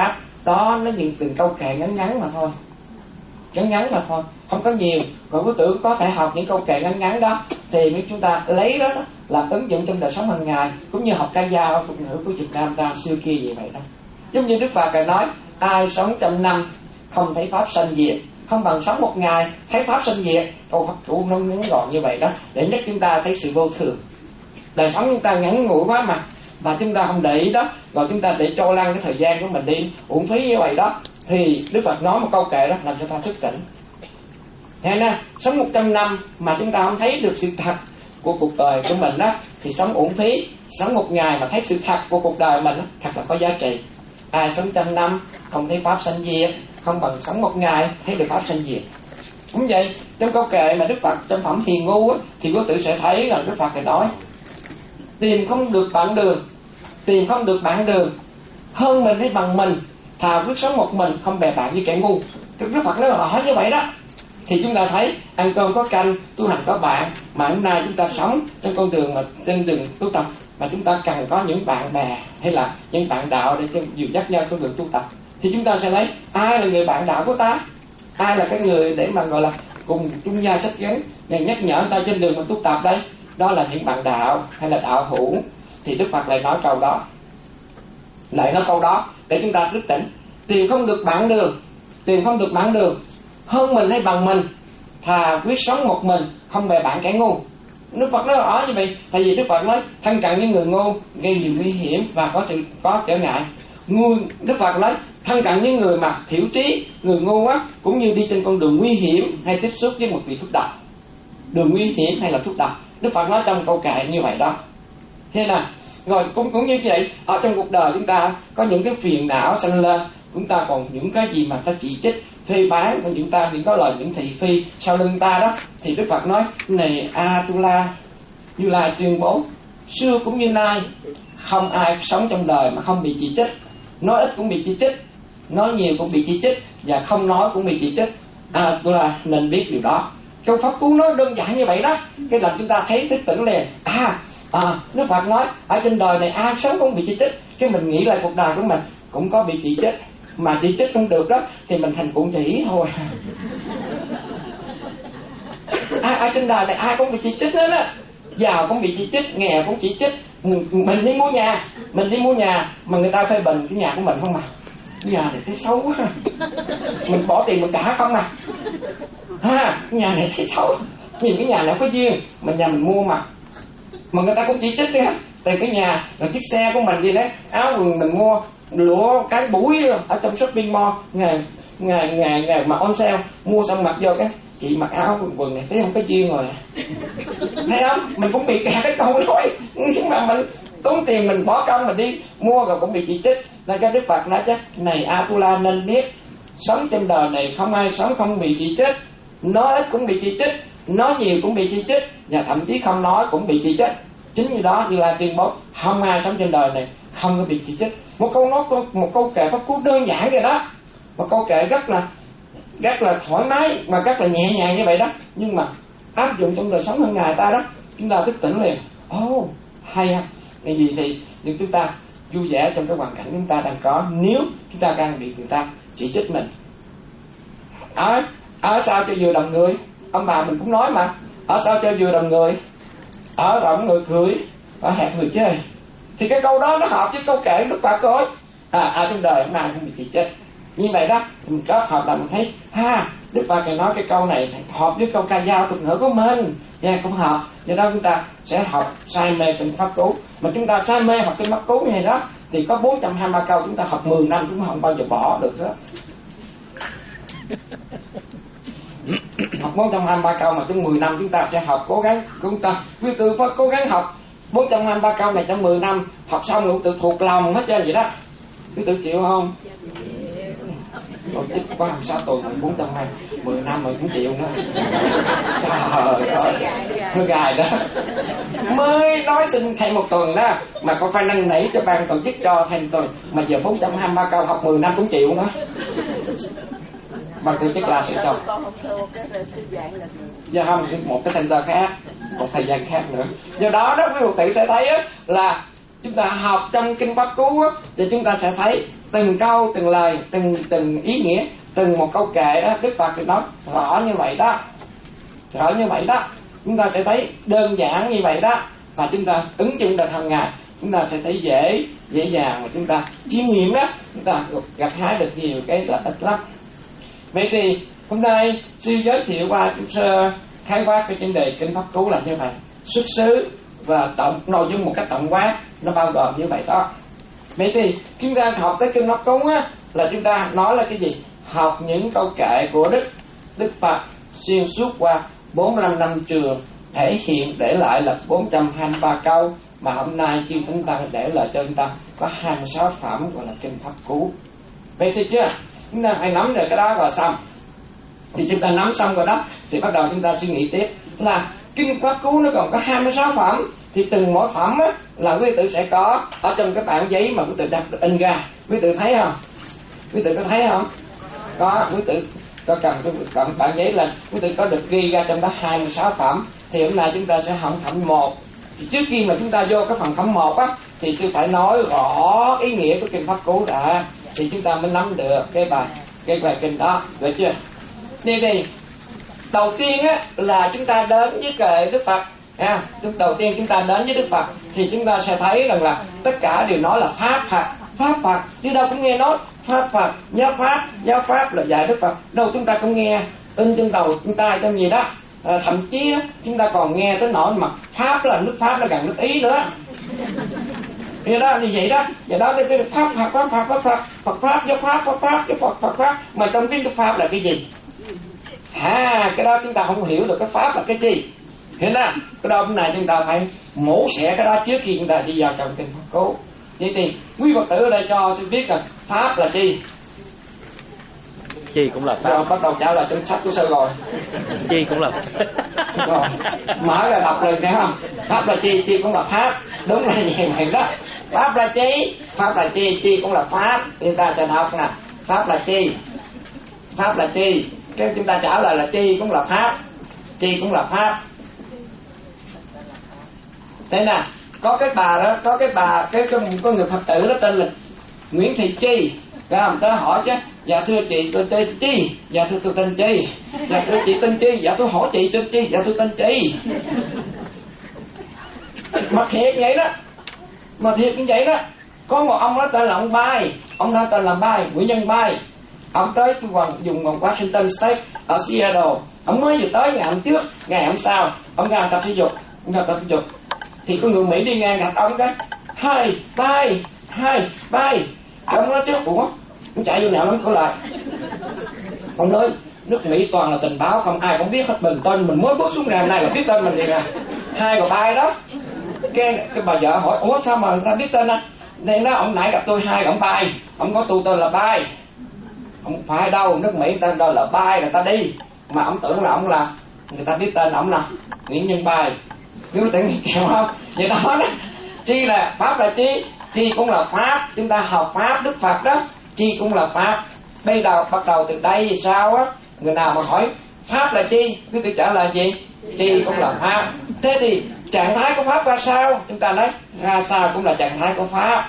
C: đó nó những từng câu kệ ngắn ngắn mà thôi, ngắn ngắn mà thôi, không có nhiều. Còn quý tử có thể học những câu kệ ngắn ngắn đó thì nếu chúng ta lấy đó, đó làm ứng dụng trong đời sống hàng ngày, cũng như học ca dao tục ngữ của Việt Nam ta xưa kia vậy vậy đó. Giống như Đức Phật nói, ai sống trăm năm không thấy pháp sanh diệt, không bằng sống một ngày thấy pháp sanh diệt. Câu Pháp chủ nó ngắn gọn như vậy đó, để nhắc chúng ta thấy sự vô thường. Đời sống chúng ta ngắn ngủi quá mà, và chúng ta không để ý đó, rồi chúng ta để trôi lăn cái thời gian của mình đi uổng phí như vậy đó, thì Đức Phật nói một câu kệ đó làm cho ta thức tỉnh. Nghe nè, sống một trăm năm mà chúng ta không thấy được sự thật của cuộc đời của mình đó thì sống uổng phí. Sống một ngày mà thấy sự thật của cuộc đời mình đó, thật là có giá trị. Ai sống trăm năm không thấy pháp sanh diệt, không bằng sống một ngày thấy được pháp sanh diệt. Cũng vậy, trong câu kệ mà Đức Phật trong phẩm Hiền Ngu á, thì quý tử sẽ thấy là Đức Phật phải nói: tìm không được bạn đường, tìm không được bạn đường, hơn mình hay bằng mình, thà quyết sống một mình, không bè bạn với kẻ ngu. Đức Phật nói hỏi như vậy đó. Thì chúng ta thấy ăn cơm có canh, tu hành có bạn, mà hôm nay chúng ta sống trên con đường mà trên đường tu tập, mà chúng ta cần có những bạn bè hay là những bạn đạo để dìu dắt nhau con đường tu tập, thì chúng ta sẽ lấy ai là người bạn đạo của ta, ai là cái người để mà gọi là cùng chung gia sách gắn, ngày nhắc nhở người ta trên đường mà tu tập đây, đó là những bạn đạo hay là đạo hữu. Thì Đức Phật lại nói câu đó, lại nói câu đó để chúng ta thức tỉnh. Tìm không được bạn đường, tìm không được bạn đường, hơn mình hay bằng mình, thà quyết sống một mình, không bè bạn kẻ ngu. Đức Phật nói rõ như vậy, tại vì Đức Phật nói thân cận với người ngu gây nhiều nguy hiểm và có sự có trở ngại. Ngu, Đức Phật nói thân cận với người mà thiểu trí, người ngu á, cũng như đi trên con đường nguy hiểm hay tiếp xúc với một vị thuốc độc. Đường nguy hiểm hay là thuốc độc, Đức Phật nói trong câu kệ như vậy đó. Thế là rồi cũng cũng như vậy, ở trong cuộc đời chúng ta có những cái phiền não sanh lên, chúng ta còn những cái gì mà ta chỉ trích phê phán của chúng ta, thì có lời những thị phi sau lưng ta đó, thì Đức Phật nói này Atula, Như Lai tuyên bố xưa cũng như nay không ai sống trong đời mà không bị chỉ trích. Nói ít cũng bị chỉ trích, nói nhiều cũng bị chỉ trích, và không nói cũng bị chỉ trích. Atula nên biết điều đó. Câu pháp cú nói đơn giản như vậy đó, cái làm chúng ta thấy thức tỉnh liền. À, à Đức Phật nói ở trên đời này ai sống cũng bị chỉ trích. Cái mình nghĩ lại cuộc đời của mình cũng có bị chỉ trích, mà chỉ trích không được đó thì mình thành cuộn chỉ thôi. Ai, ai trên đời này ai cũng bị chỉ trích hết á, giàu cũng bị chỉ trích, nghèo cũng chỉ trích. Mình đi mua nhà, mình đi mua nhà mà người ta phê bình cái nhà của mình không à, cái nhà này thấy xấu quá, mình bỏ tiền mình trả không à, ha, cái nhà này thấy xấu, nhìn cái nhà này có duyên, mình nhà mình mua mà mà người ta cũng chỉ trích á. Từ cái nhà, rồi chiếc xe của mình đi đấy, áo quần mình mua lụa cái bụi ở trong shopping mall, ngày ngày ngày ngày mà on sale, mua xong mặc vô cái chị mặc áo quần quần này thấy không có duyên rồi, thấy không? Mình cũng bị kẹt cái câu nói, nhưng mà mình tốn tiền mình bỏ công mình đi mua rồi cũng bị chỉ trích. Nên cái Đức Phật nói chứ này Atula nên biết sống trên đời này không ai sống không bị chỉ trích, nói ít cũng bị chỉ trích, nói nhiều cũng bị chỉ trích, và thậm chí không nói cũng bị chỉ trích. Chính như đó Như Lai tuyên bố không ai sống trên đời này không có bị chỉ trích. Một câu nói, một câu kệ pháp cú đơn giản vậy đó, một câu kệ rất là rất là thoải mái và rất là nhẹ nhàng như vậy đó, nhưng mà áp dụng trong đời sống hàng ngày ta đó, chúng ta thức tỉnh liền. Ồ oh, hay ha. Cái gì thì nhưng chúng ta vui vẻ trong cái hoàn cảnh chúng ta đang có, nếu chúng ta đang bị người ta chỉ trích mình. Ở ở sao cho vừa đồng người, ông bà mình cũng nói mà, ở sao cho vừa đồng người, ở rộng người cười, ở hẹp người chơi. Thì cái câu đó nó hợp với câu kệ Đức Phật rồi. À, à trong đời hôm nay không bị chỉ trích. Như vậy đó, mình có hợp là mình thấy ha, Đức Phật này nói cái câu này hợp với câu ca dao tục ngữ của mình, nha, cũng hợp. Do đó chúng ta sẽ học say mê trong pháp cú. Mà chúng ta say mê học trong pháp cú như này đó, thì có bốn trăm hai mươi ba câu chúng ta học mười năm cũng không bao giờ bỏ được đó. Học bốn trăm hai mươi ba câu mà trong mười năm chúng ta sẽ học, cố gắng chúng ta quý tư phải cố gắng học bốn trăm hai mươi ba câu này trong mười năm, học xong rồi tự thuộc lòng hết trơn vậy đó. Quý tử chịu không? Rồi chích quá làm sao tuần bốn trăm hai mươi năm rồi cũng chịu nữa. Trời ơi, hơi gài đó. Mới nói xin thầy một tuần đó mà con phải năn nỉ cho ban tổ chức cho thầy tôi, mà giờ bốn trăm hai mươi ba câu học mười năm cũng chịu nữa. Ban tổ chức là sẽ cho. Dạ không, một cái center khác, một thời gian khác nữa. Do đó đó quý vị tự sẽ thấy á, là chúng ta học trong kinh Pháp Cú á, thì chúng ta sẽ thấy từng câu, từng lời, từng từng ý nghĩa, từng một câu kệ đó, Đức Phật thì nói rõ như vậy đó, rõ như vậy đó. Chúng ta sẽ thấy đơn giản như vậy đó, và chúng ta ứng dụng được hàng ngày, chúng ta sẽ thấy dễ dễ dàng mà chúng ta chiêm nghiệm đó, chúng ta gặt hái được nhiều cái lợi ích lắm. Vậy thì hôm nay sư giới thiệu qua sơ khái quát cái chuyên đề kinh Pháp Cú là như vậy, xuất xứ và tổng nội dung một cách tổng quát nó bao gồm như vậy đó. Vậy thì chúng ta học tới kinh Pháp Cú á, là chúng ta nói là cái gì? Học những câu kệ của Đức Đức Phật xuyên suốt qua bốn mươi lăm năm trường, thể hiện để lại là bốn trăm hai mươi ba câu, mà hôm nay chư Thánh Tăng để lại cho chúng ta có hai mươi sáu phẩm gọi là kinh Pháp Cú. Vậy thì chưa? Chúng ta phải nắm được cái đó rồi xong. Thì chúng ta nắm xong rồi đó, thì bắt đầu chúng ta suy nghĩ tiếp là kinh Pháp Cú nó còn có hai mươi sáu phẩm, thì từng mỗi phẩm á, là quý tử sẽ có ở trong cái bản giấy mà quý tử đặt in ra. Quý tử thấy không? Quý tử có thấy không? Có, quý tử có cầm cái cầm bản giấy là quý tử có được ghi ra trong đó hai mươi sáu phẩm. Thì hôm nay chúng ta sẽ học phẩm một. Thì trước khi mà chúng ta vô cái phần phẩm một á, thì sư phải nói rõ ý nghĩa của kinh Pháp Cú đã, thì chúng ta mới nắm được cái bài cái bài kinh đó, được chưa? Đây đây, đầu tiên á là chúng ta đến với kệ Đức Phật. À, đầu tiên chúng ta đến với Đức Phật thì chúng ta sẽ thấy rằng là tất cả đều nói là Pháp Phật, Pháp Phật, chứ đâu cũng nghe nói Pháp Phật, giáo Pháp, giáo Pháp là dạy Đức Phật, đâu chúng ta cũng nghe in trên đầu chúng ta trong gì đó. À, thậm chí á, chúng ta còn nghe tới nỗi mà Pháp là nước Pháp nó gần nước Ý nữa. Vậy đó, như vậy đó, vậy đó cái Pháp Phật, Pháp Phật, Pháp Phật, Phật Pháp, giáo Pháp, Pháp Pháp, giáo Phật, Phật Pháp, mà trong tiếng Đức Pháp là cái gì? À, cái đó chúng ta không hiểu được cái Pháp là cái gì. Thế đó, cái đó hôm nay chúng ta phải mổ xẻ cái đó trước khi chúng ta đi vào trong kinh Pháp Cú. Vậy thì quý Phật tử ở đây cho xin biết là Pháp là chi?
D: Chi cũng là Pháp.
C: Rồi bắt đầu trả lời trong sách của sư rồi.
D: Chi cũng là
C: rồi, mở ra đọcเลยthấy không? Pháp là chi? Chi cũng là Pháp. Đúng là như vậy đó. Pháp là chi? Pháp là chi? Chi cũng là Pháp. Chúng ta sẽ đọc nè. Pháp là chi? Pháp là chi? Cái chúng ta trả lời là chi cũng là Pháp. Chi cũng là Pháp. Thế nè, có cái bà đó, có cái bà, cái có, có người Phật tử đó tên là Nguyễn Thị Chi. Cái ông tới hỏi chứ, dạ thưa chị tôi tên Chi, dạ thưa tôi tên Chi, dạ thưa chị tên Chi, dạ tôi hỏi chị tên Chi, dạ tôi tên Chi. Mà thiệt vậy đó, mà thiệt như vậy đó. Có một ông đó tên là ông Bai, ông đó tên là Bai, Nguyễn Nhân Bai. Ông tới cái vùng Washington State ở Seattle. Ông mới vừa tới ngày hôm trước, ngày hôm sau ông ra tập thể dục, ông ra tập thể dục. Thì có người Mỹ đi ngang gặp ông cái, hai, Bai, hai, Bai. Ông nói chứ, ủa, ông chạy vô nào lắm có lại. Ông nói, nước Mỹ toàn là tình báo, không ai cũng biết hết mình tên mình mới bước xuống ngày này là biết tên mình vậy nè. Hai rồi Bai đó. Cái, cái bà vợ hỏi, ủa sao mà người ta biết tên anh? Nên đó, ông nãy gặp tôi hai ông Bai, ông có tu tên là Bai. Không phải đâu, nước Mỹ tên đó là Bai người ta đi, mà ông tưởng là ông là người ta biết tên ông là Nguyễn Nhân Bai. Nếu tưởng nghe kèo không? Vậy đó đó. Chi là Pháp là chi? Chi cũng là Pháp. Chúng ta học Pháp Đức Phật đó, chi cũng là Pháp. Bây đầu bắt đầu từ đây thì sao á? Người nào mà hỏi Pháp là chi, cứ tự trả lời gì? Chi cũng là Pháp. Thế thì trạng thái của Pháp ra sao? Chúng ta nói ra sao cũng là trạng thái của Pháp.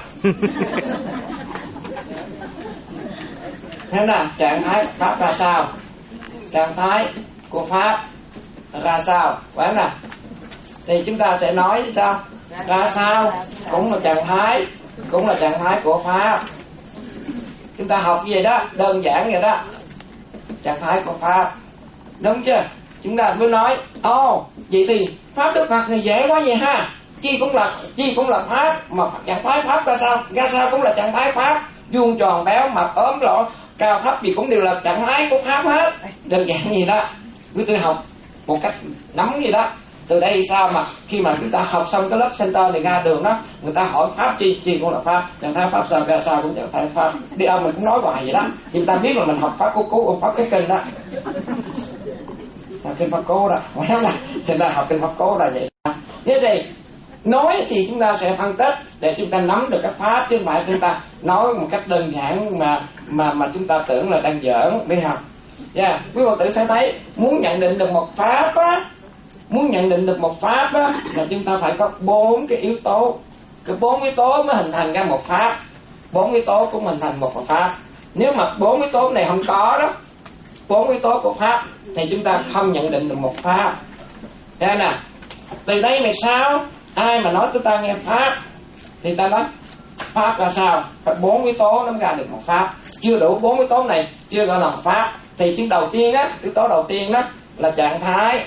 C: Thế nào? Trạng thái của Pháp ra sao? Trạng thái của Pháp ra sao? Phải không nào? Thì chúng ta sẽ nói sao? Ra sao cũng là trạng thái, cũng là trạng thái của Pháp. Chúng ta học như vậy đó, đơn giản vậy đó. Trạng thái của Pháp, đúng chưa? Chúng ta mới nói, ồ, oh, vậy thì Pháp Đức Phật này dễ quá vậy ha. Chi cũng là chi cũng là Pháp, mà trạng thái Pháp ra sao? Ra sao cũng là trạng thái Pháp. Vuông tròn béo mập ốm lỗ cao thấp gì cũng đều là trạng thái của Pháp hết. Đơn giản gì đó. Quý tôi học một cách nắm gì đó. Từ đây sao mà khi mà chúng ta học xong cái lớp center này ra đường đó, người ta hỏi Pháp chi, chi cũng là Pháp, trạng thái Pháp sao, ra sao cũng trạng thái Pháp. Đi ông mình cũng nói hoài vậy đó. Chúng ta biết là mình học Pháp cố cố, Pháp cái kinh đó. Học kinh Pháp cố đó, phải không nào? Chúng ta học kinh Pháp cố là vậy đó. Thế thì nói thì chúng ta sẽ phân tích để chúng ta nắm được cái Pháp, chứ không phải chúng ta nói một cách đơn giản mà mà mà chúng ta tưởng là đang giỡn, biết không? Yeah. Quý Phật tử sẽ thấy muốn nhận định được một Pháp á, muốn nhận định được một Pháp á, là chúng ta phải có bốn cái yếu tố cái bốn yếu tố mới hình thành ra một pháp. Bốn yếu tố cũng hình thành một pháp. Nếu mà bốn yếu tố này không có đó, bốn yếu tố của pháp, thì chúng ta không nhận định được một pháp. Thế nè, từ đây về sau ai mà nói chúng ta nghe pháp thì ta nói pháp là sao? Phải bốn yếu tố nó mới ra được một pháp. Chưa đủ bốn yếu tố này chưa gọi là một pháp. Thì chứ đầu tiên á, yếu tố đầu tiên đó là trạng thái.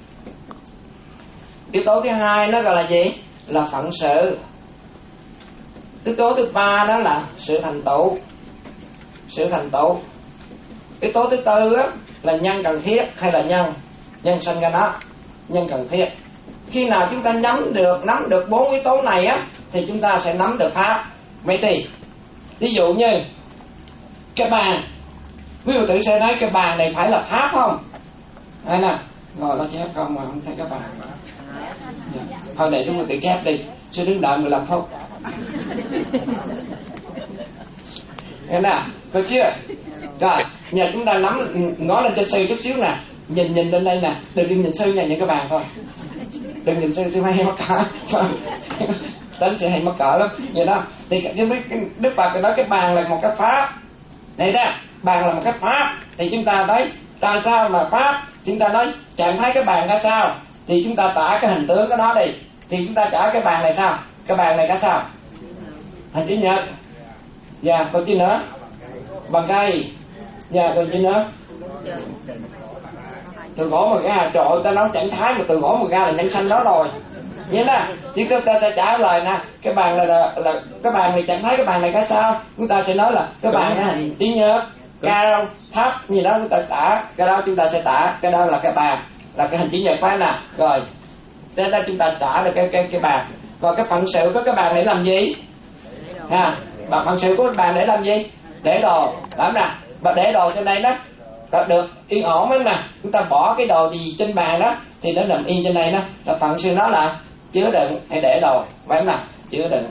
C: Yếu tố thứ hai nó gọi là gì? Là phận sự. Yếu tố thứ ba đó là sự thành tựu. Sự thành tựu. Yếu tố thứ tư á, là nhân cần thiết hay là nhân nhân sinh ra nó, nhân cần thiết. Khi nào chúng ta nắm được nắm được bốn yếu tố này á, thì chúng ta sẽ nắm được pháp. Vậy thì ví dụ như cái bàn, quý vị tự sẽ nói cái bàn này phải là pháp không? Hay nè, ngồi nó chép không mà không thấy cái bàn. Dạ. Thôi để chúng ta tự chép đi, sẽ đứng đợi mười lăm phút. Nghe nè, có chưa? Rồi, giờ chúng ta nắm, ngó lên trên sư chút xíu nè, nhìn nhìn lên đây nè, đừng nhìn sư nha, nhìn cái bàn thôi. Đừng nhìn sư, sư hay mắc cỡ. Tính sẽ hay mắc cỡ lắm. Vậy đó, thì Đức Phật nói cái bàn là một cái pháp. Đây đó, bàn là một cái pháp. Thì chúng ta thấy, tại sao mà pháp? Chúng ta nói trạng thái cái bàn ra sao? Thì chúng ta tả cái hình tướng của nó đi. Thì chúng ta tả cái bàn này sao? Cái bàn này ra sao? Hình chữ nhật. Dạ, còn chi nữa? Bằng cây. Dạ, còn chi nữa? Từ gỗ mà ra, trời ơi, ta nói trạng thái mà từ gỗ mà ra là nhân sanh đó rồi. Vậy đó, chứ chúng ta, ta trả lời nè, cái bàn là, là, là cái bàn này trạng thái cái bàn này cái sao? Chúng ta sẽ nói là cái bàn này hình chữ nhật, cao, thấp, gì đó chúng ta tả, cái đó chúng ta sẽ tả, cái đó là cái bàn, là cái hình chữ nhật phải nè. Rồi, thế đó chúng ta tả được cái cái cái bàn. Còn cái phận sự của cái bàn này làm gì? Ha, và phận sự của cái bàn để làm gì? Để đồ, phải nè. Và để đồ trên đây đó có được yên ổn lắm nè. Chúng ta bỏ cái đồ gì trên bàn đó thì nó nằm yên trên đây đó, là phận sự nó là chứa đựng hay để đồ, phải không nào? Chứa đựng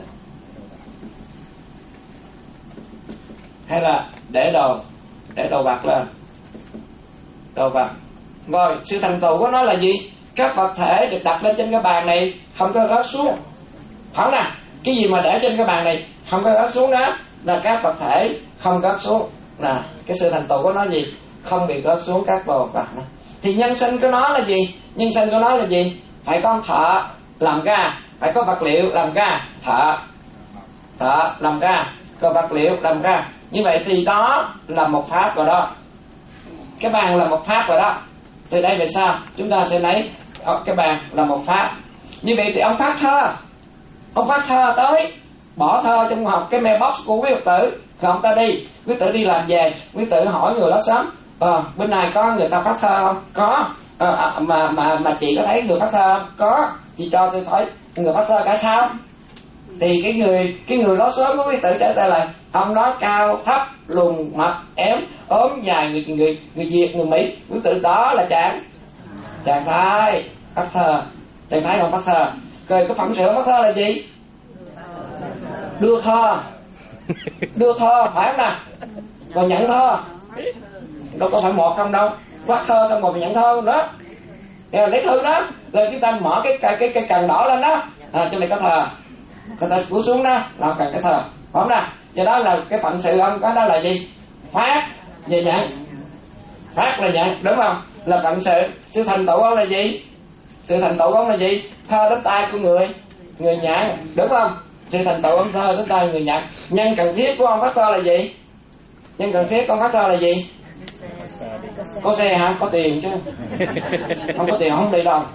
C: hay là để đồ, để đồ vật lên, đồ vật. Rồi sự thành tựu của nó là gì? Các vật thể được đặt lên trên cái bàn này không có rớt xuống, phải không nào? Cái gì mà để trên cái bàn này không có rớt xuống đó là các vật thể không rớt xuống. Nè, cái sự thành tựu của nó gì? Không bị rớt xuống các đồ vật. Thì nhân sinh của nó là gì? Nhân sinh của nó là gì? Phải có thợ làm ra, phải có vật liệu làm ra, thợ thợ làm ra, có vật liệu làm ra. Như vậy thì đó là một pháp rồi đó. Cái bàn là một pháp rồi đó. Từ đây về sau chúng ta sẽ lấy cái bàn là một pháp. Như vậy thì ông phát thơ, ông phát thơ tới bỏ thơ trong học cái mailbox của quý Phật tử, rồi ông ta đi, quý tử đi làm về, quý tử hỏi người đó sớm, ờ bên này có người ta phát thơ không? Có. Ờ, mà mà mà chị có thấy người phát thơ không? Có. Chị cho tôi thấy người phát thơ cả sao? Thì cái người cái người đó sớm của quý tử trả lời là ông nói cao thấp lùn mập ém ốm dài, người người người Việt người Mỹ. Quý tử đó là trạng trạng thái phát thơ, trạng thái không phát thơ. Rồi cái phận sự phát thơ là gì? Đưa thơ, đưa thơ phải không nào? Còn nhận thơ đâu có phải một không đâu, phát thơ xong rồi mình nhận thơ nữa. Rồi lấy thư đó, rồi chúng ta mở cái cái cái, cái cần đỏ lên đó, à, trong này có thơ, có thơ cúi xuống đó là cần cái thơ, phải không nào? Do đó là cái phận sự ông có đó là gì? Phát về nhận, phát là nhận, đúng không? Là phận sự. Sự thành tựu ông là gì? Sự thành tựu ông là gì? Thơ đến tay của người người nhận, đúng không? Sự thành tựu ông thơ đến tay người nhận. Nhân cần thiết của ông phát thơ là gì? Nhân cần thiết con phát thơ là gì? Có xe hả? Có tiền chứ. Không có tiền không đi đâu.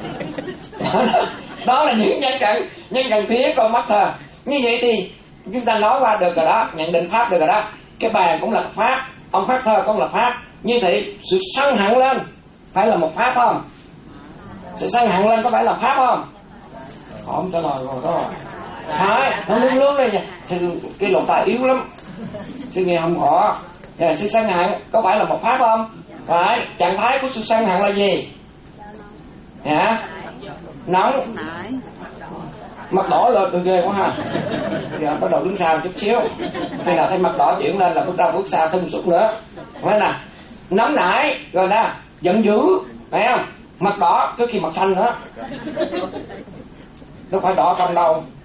C: Đó là những nhân cần nhân cần thiết con phát thơ. Như vậy thì chúng ta nói qua được rồi đó, nhận định pháp được rồi đó. Cái bàn cũng là pháp, ông phát thơ cũng là pháp. Như thế sự sân hận lên phải là một pháp không? Sự sân hận lên có phải là pháp không? Không trả lời rồi đó. Phải, nó luôn luôn đây nha. Cái lỗ tai yếu lắm, sự nghe không rõ. Sự sân hận có phải là một pháp không? Phải. Trạng thái của sự sân hận là gì? Hả? Nóng, mặt đỏ lên được ghê quá ha. Giờ bắt đầu đứng sau chút xíu. Khi nào thấy mặt đỏ chuyển lên là bước ra bước xa thêm một chút nữa. Phải nè. Nóng nảy rồi nè, giận dữ, phải không? Mặt đỏ, có khi mặt xanh nữa. Không phải đỏ không đâu.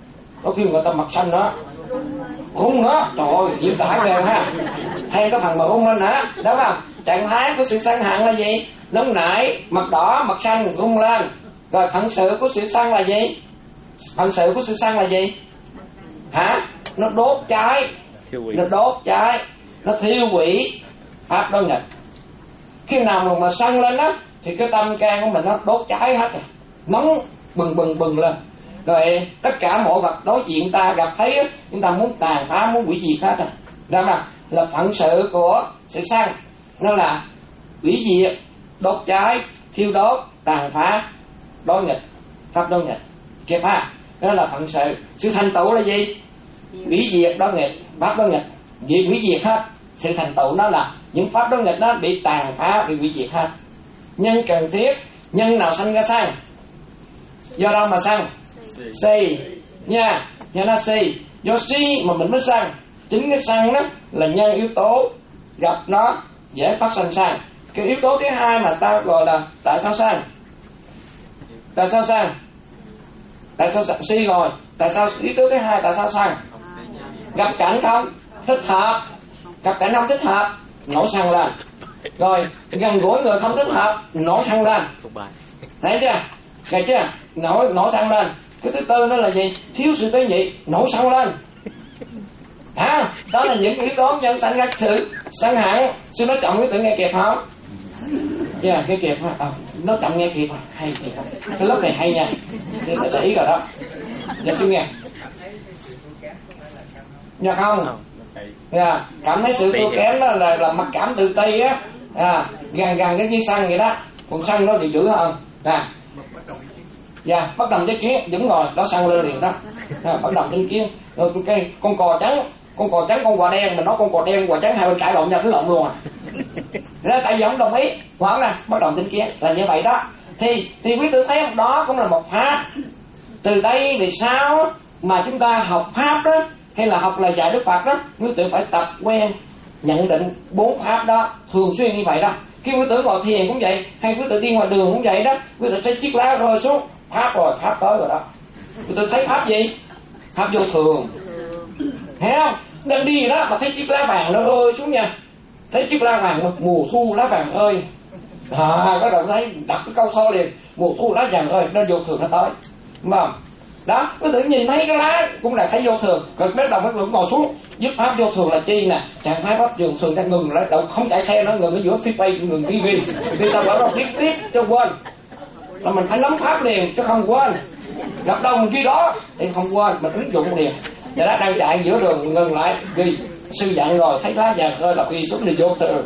E: có khi người ta mặt xanh nữa, ung nữa, trời ơi diễn tả ghê ha. Thêm cái phần mà ung lên hả, đúng không? Trạng thái của sự sân hận là gì? Nóng nảy, mặt đỏ, mặt xanh, ung lên. Rồi phận sự của sự sân là gì? Phận sự của sự sân là gì? Hả? Nó đốt cháy, nó đốt cháy, nó thiêu hủy pháp đối nghịch. Khi nào mà sân lên á thì cái tâm can của mình nó đốt cháy hết rồi, nóng bừng bừng bừng lên. Rồi tất cả mọi vật đối diện ta gặp thấy á, chúng ta muốn tàn phá, muốn hủy diệt hết rồi. Đó là là phận sự của sự sân, nó là hủy diệt, đốt cháy, thiêu đốt, tàn phá, đối nghịch, pháp đối nghịch, kịp ha? Đó là phận sự. Sự thành tựu là gì? Hủy diệt đối nghịch, pháp đối nghịch, việc hủy diệt hết. Sự thành tựu nó là những pháp đối nghịch nó bị tàn phá, bị hủy diệt hết. Nhân cần thiết, nhân nào sanh ra sân? Do đâu mà sân? Si nha, nha nó si, do si mà mình mới sân. Chính cái sân đó là nhân yếu tố gặp nó dễ phát sinh sân. Cái yếu tố thứ hai mà ta gọi là tại sao sân? Tại sao sân? Tại sao si rồi? Tại sao yếu tố thứ hai tại sao sân? Gặp cảnh không thích hợp, gặp cảnh không thích hợp nổi sân lên. Rồi gần gũi người không thích hợp nổi sân lên. Thấy chưa? Thấy chưa? Nổi nổi sân lên. Cái thứ tư nó là gì? Thiếu sự tế nhị nổi sân lên. À, đó là những yếu tố nhân sanh ra sự sân hận. Sư nói trọng cái tự nghe kịp không? Dạ, yeah, nghe kịp à, nó trọng nghe kịp à, hay kịp. Cái lớp này hay nha. Sư để ý rồi đó. Dạ sư nghe. Dạ không? Yeah. Cảm thấy sự thua kém đó là, là mặc cảm tự ti á, à, gần gần cái như sân vậy đó. Còn sân nó thì dữ hơn. À. Dạ, bất đồng với kiến, đúng rồi, đó sân lên liền đó. À, bất đồng với kiến. Rồi cái con cò trắng, con cò trắng con quà đen, mình nói con cò đen quà trắng hai bên cãi lộn nhau cái lộn luôn à. Đó, tại vì ông đồng ý, hoảng nè, bất đồng với kiến là như vậy đó. Thì thì quý tử thấy đó cũng là một pháp. Từ đây về sau mà chúng ta học pháp đó, hay là học lời dạy Đức Phật đó, quý tử phải tập quen nhận định bốn pháp đó thường xuyên như vậy đó. Khi quý tử ngồi thiền cũng vậy, hay quý tử đi ngoài đường cũng vậy đó, quý tử thấy chiếc lá rơi xuống, pháp rồi, pháp tới rồi đó. Quý tử thấy pháp gì? Pháp vô thường. Thấy không? Đang đi rồi đó mà thấy chiếc lá vàng nó rơi xuống nha. Thấy chiếc lá vàng mùa thu lá vàng ơi. À, có đầu thấy đặt cái câu thơ liền, mùa thu lá vàng ơi, nó vô thường nó tới. Đúng không? Đó, quý tử nhìn thấy cái lá cũng là thấy vô thường. Rồi bắt đầu mới ngồi xuống, giúp pháp vô thường là chi nè? Trạng thái pháp vô thường ta ngừng lại, đầu không chạy xe nữa, ngừng ở giữa freeway, ngừng ti vi. Thì sao bảo nó tiếp tiếp cho quên. Là mình phải nắm pháp liền chứ không quên. Gặp đâu mình ghi đó thì không quên, mình ứng dụng liền. Và đó đang chạy giữa đường ngừng lại ghi, sư dặn rồi thấy lá vàng rơi là ghi xuống thì vô thường.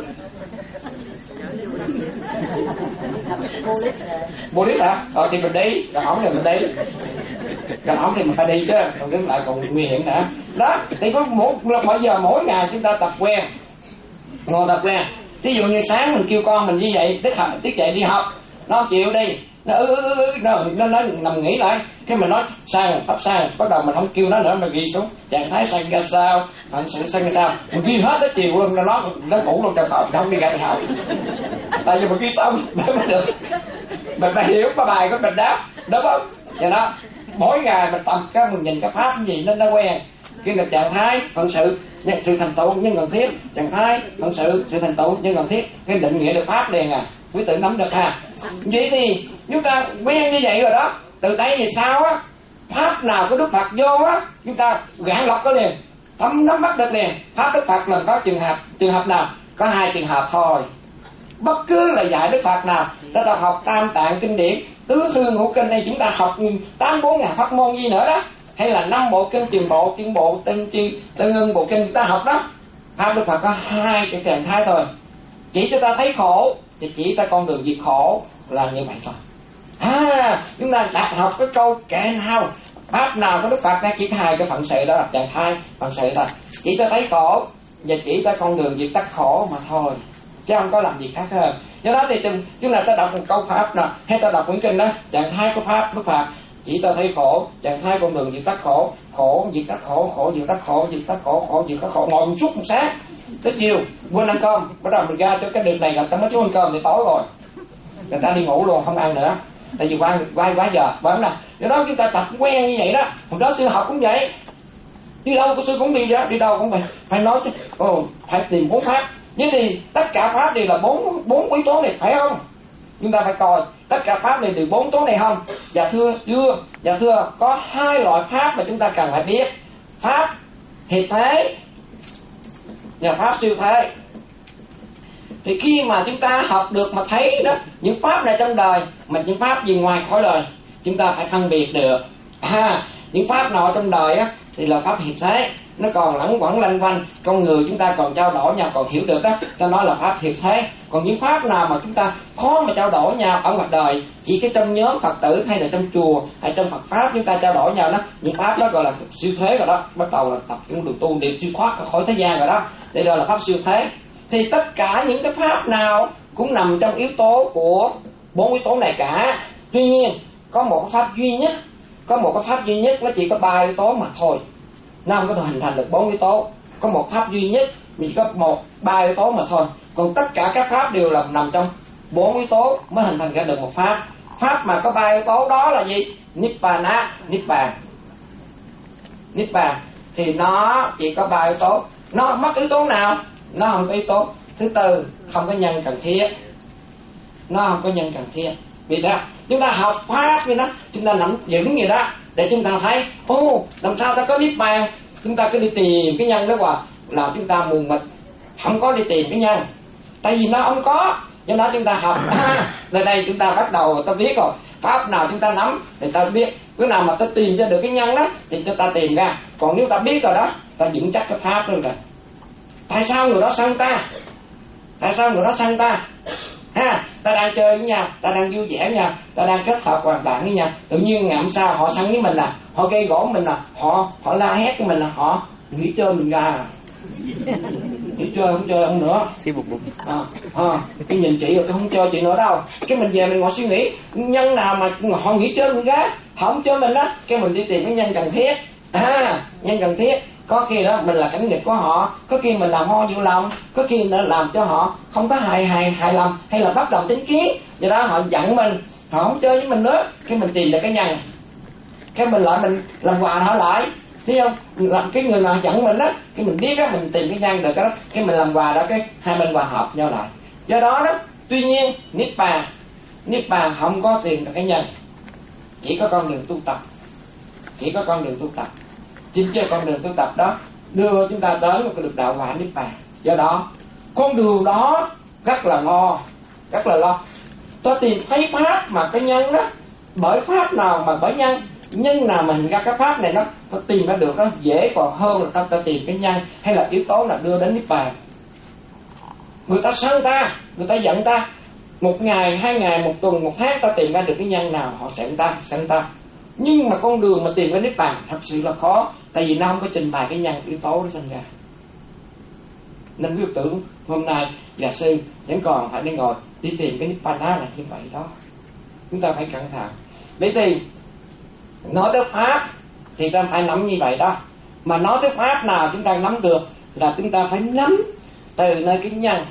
E: Bồ Lít hả? Ờ thì mình đi, còn ổng thì mình đi. Còn ổng thì mình phải đi chứ, còn đứng lại còn nguy hiểm nữa. Đó, thì có mỗi bây giờ mỗi ngày chúng ta tập quen, ngồi tập quen. Ví dụ như sáng mình kêu con mình như vậy, tiết học, tiết dậy đi học, nó chịu đi, nó ư ư ư nó nó nó nằm nghỉ lại, cái mình nói sang pháp sang, bắt đầu mình không kêu nó nữa, mình ghi xuống trạng thái sang ra sao, phận sự sang ra sao, mình ghi hết tới chiều luôn, nó nó nó ngủ luôn trong phòng, không đi ra đi học. Tại vì mình ghi xong mới mới được, mình phải hiểu cái bài của mình đáp, đúng không? Vậy đó, mỗi ngày mình tập cái mình nhìn cái pháp cái gì nên nó quen. Cái là trạng thái phận sự nhân sự thành tựu nhân cần thiết, trạng thái phận sự sự thành tựu nhân cần thiết, cái định nghĩa được pháp liền à, quý tự nắm được ha. Vậy thì chúng ta quen như vậy rồi đó, từ đây về sau á, pháp nào của Đức Phật vô á, chúng ta gạn lọc có liền, thấm nắm bắt được liền. Pháp Đức Phật là có trường hợp, trường hợp nào? Có hai trường hợp thôi. Bất cứ là dạy Đức Phật nào, ta đã học Tam Tạng kinh điển, tứ thư ngũ kinh này, chúng ta học tám bốn ngàn pháp môn gì nữa đó, hay là năm bộ kinh tiền bộ, tiên bộ, tân chi, tân ngưng bộ kinh ta học đó. Pháp Đức Phật có hai cái trạng thái thôi, chỉ cho ta thấy khổ thì chỉ ta con đường diệt khổ là như vậy thôi. À, chúng ta đặt học cái câu kệ nào pháp nào của Đức Phật này chỉ hai cái phận sự đó là trạng thái phận sự thôi, chỉ ta thấy khổ và chỉ ta con đường diệt tắt khổ mà thôi, chứ không có làm gì khác hơn. Do đó thì chúng ta ta đọc một câu pháp nào hay ta đọc quyển kinh đó, trạng thái của pháp Đức Phật chỉ ta thấy khổ, trạng thái con đường diệt tắt khổ, khổ diệt tắt khổ, khổ diệt tắt khổ, diệt tắt khổ, khổ diệt tắt khổ, ngồi một suốt một sáng tới chiều quên ăn cơm, bắt đầu mình ra cho cái đường này là ta mới xuống ăn cơm thì tối rồi, người ta đi ngủ luôn không ăn nữa. tại vì qua qua quá giờ vẫn nè. Do đó chúng ta tập quen như vậy đó. Hồi đó sư học cũng vậy, đi đâu của sư cũng đi đó, đi đâu cũng phải phải nói chứ, ồ phải tìm bốn pháp. Vậy thì tất cả pháp đều là bốn bốn yếu tố này phải không? Chúng ta phải coi tất cả pháp này đều bốn yếu tố này không? Dạ thưa chưa. Dạ thưa có hai loại pháp mà chúng ta cần phải biết: pháp hiệp thế và pháp siêu thế. Thì khi mà chúng ta học được mà thấy đó những pháp này trong đời mà những pháp gì ngoài khỏi đời, chúng ta phải phân biệt được. À, những pháp nào trong đời á thì là pháp hiệp thế, nó còn lẫn quẩn lanh quanh con người, chúng ta còn trao đổi nhau, còn hiểu được đó, ta nói là pháp hiệp thế. Còn những pháp nào mà chúng ta khó mà trao đổi nhau ở ngoài đời, chỉ cái trong nhóm Phật tử hay là trong chùa hay trong Phật pháp chúng ta trao đổi nhau đó, những pháp đó gọi là siêu thế rồi đó, bắt đầu là tập những đường tu để siêu thoát khỏi thế gian rồi đó, đây gọi là pháp siêu thế. Thì tất cả những cái pháp nào cũng nằm trong yếu tố của bốn yếu tố này cả. Tuy nhiên có một pháp duy nhất, có một cái pháp duy nhất nó chỉ có ba yếu tố mà thôi, nó không có hình thành được bốn yếu tố. Có một pháp duy nhất chỉ có một ba yếu tố mà thôi, còn tất cả các pháp đều là nằm trong bốn yếu tố mới hình thành ra được một pháp. Pháp mà có ba yếu tố đó là gì? Nibbana, nibbana, nibbana thì nó chỉ có ba yếu tố. Nó mất yếu tố nào? Nó không có yếu tố thứ tư, không có nhân cần thiết. Nó không có nhân cần thiết. Vì đó chúng ta học pháp như đó, chúng ta nắm vững như đó để chúng ta thấy ô làm sao ta có nibbana. Chúng ta cứ đi tìm cái nhân đó hoài là chúng ta mù mịt, không có đi tìm cái nhân, tại vì nó không có. Do đó chúng ta học à, nơi đây chúng ta bắt đầu ta biết rồi, pháp nào chúng ta nắm thì ta biết, cái nào mà ta tìm ra được cái nhân đó thì cho ta tìm ra. Còn nếu ta biết rồi đó, ta vững chắc cái pháp luôn rồi. Tại sao người đó sân ta? Tại sao người đó sân ta? Ha, ta đang chơi với nhau, ta đang vui vẻ với nhau, ta đang kết hợp hoàn toàn với nhau, tự nhiên ngày hôm sau họ sân với mình là họ gây gỗ mình là họ họ la hét với mình là họ nghỉ chơi mình ra, nghỉ chơi không chơi không nữa. À, à, cái nhìn chị rồi tôi không chơi chị nữa đâu. Cái mình về mình ngồi suy nghĩ nhân nào mà họ nghỉ chơi mình ra, họ không chơi mình đó, cái mình đi tìm cái nhân cần thiết. À, nhân cần thiết. Có khi đó mình là cảnh nghịch của họ, có khi mình làm ho nhiều lòng, có khi nó làm cho họ không có hài hài hài lòng hay là bất đồng chính kiến, do đó họ giận mình, họ không chơi với mình nữa. Khi mình tìm được cái nhân, cái mình lại mình làm hòa họ lại, thấy không? Làm cái người nào giận mình đó, cái mình biết đó, mình tìm cái nhân được đó, cái mình làm hòa đó, cái hai bên hòa hợp nhau lại. Do đó đó, tuy nhiên nibbana, nibbana không có tìm được cái nhân, chỉ có con đường tu tập, chỉ có con đường tu tập. Chính trên con đường tu tập đó đưa chúng ta đến một cái được đạo quả nibbana. Do đó con đường đó rất là lo, rất là lo. Tôi tìm thấy pháp mà cái nhân đó, bởi pháp nào mà bởi nhân, nhân nào mình ra cái pháp này nó có tìm ra được nó dễ còn hơn là ta, ta tìm cái nhân hay là yếu tố là đưa đến nibbana. Người ta sân ta, người ta giận ta, một ngày, hai ngày, một tuần, một tháng ta tìm ra được cái nhân nào họ sân ta, sân ta. Nhưng mà con đường mà tìm cái nibbana thật sự là khó, tại vì nó không có trình bày cái nhân yếu tố nó sinh ra. Nên quý vị tưởng hôm nay nhà sư vẫn còn phải đi ngồi đi tìm cái nibbana là như vậy đó. Chúng ta phải cẩn thận. Vậy thì nói tới pháp thì ta phải nắm như vậy đó. Mà nói tới pháp nào chúng ta nắm được là chúng ta phải nắm từ nơi cái nhân.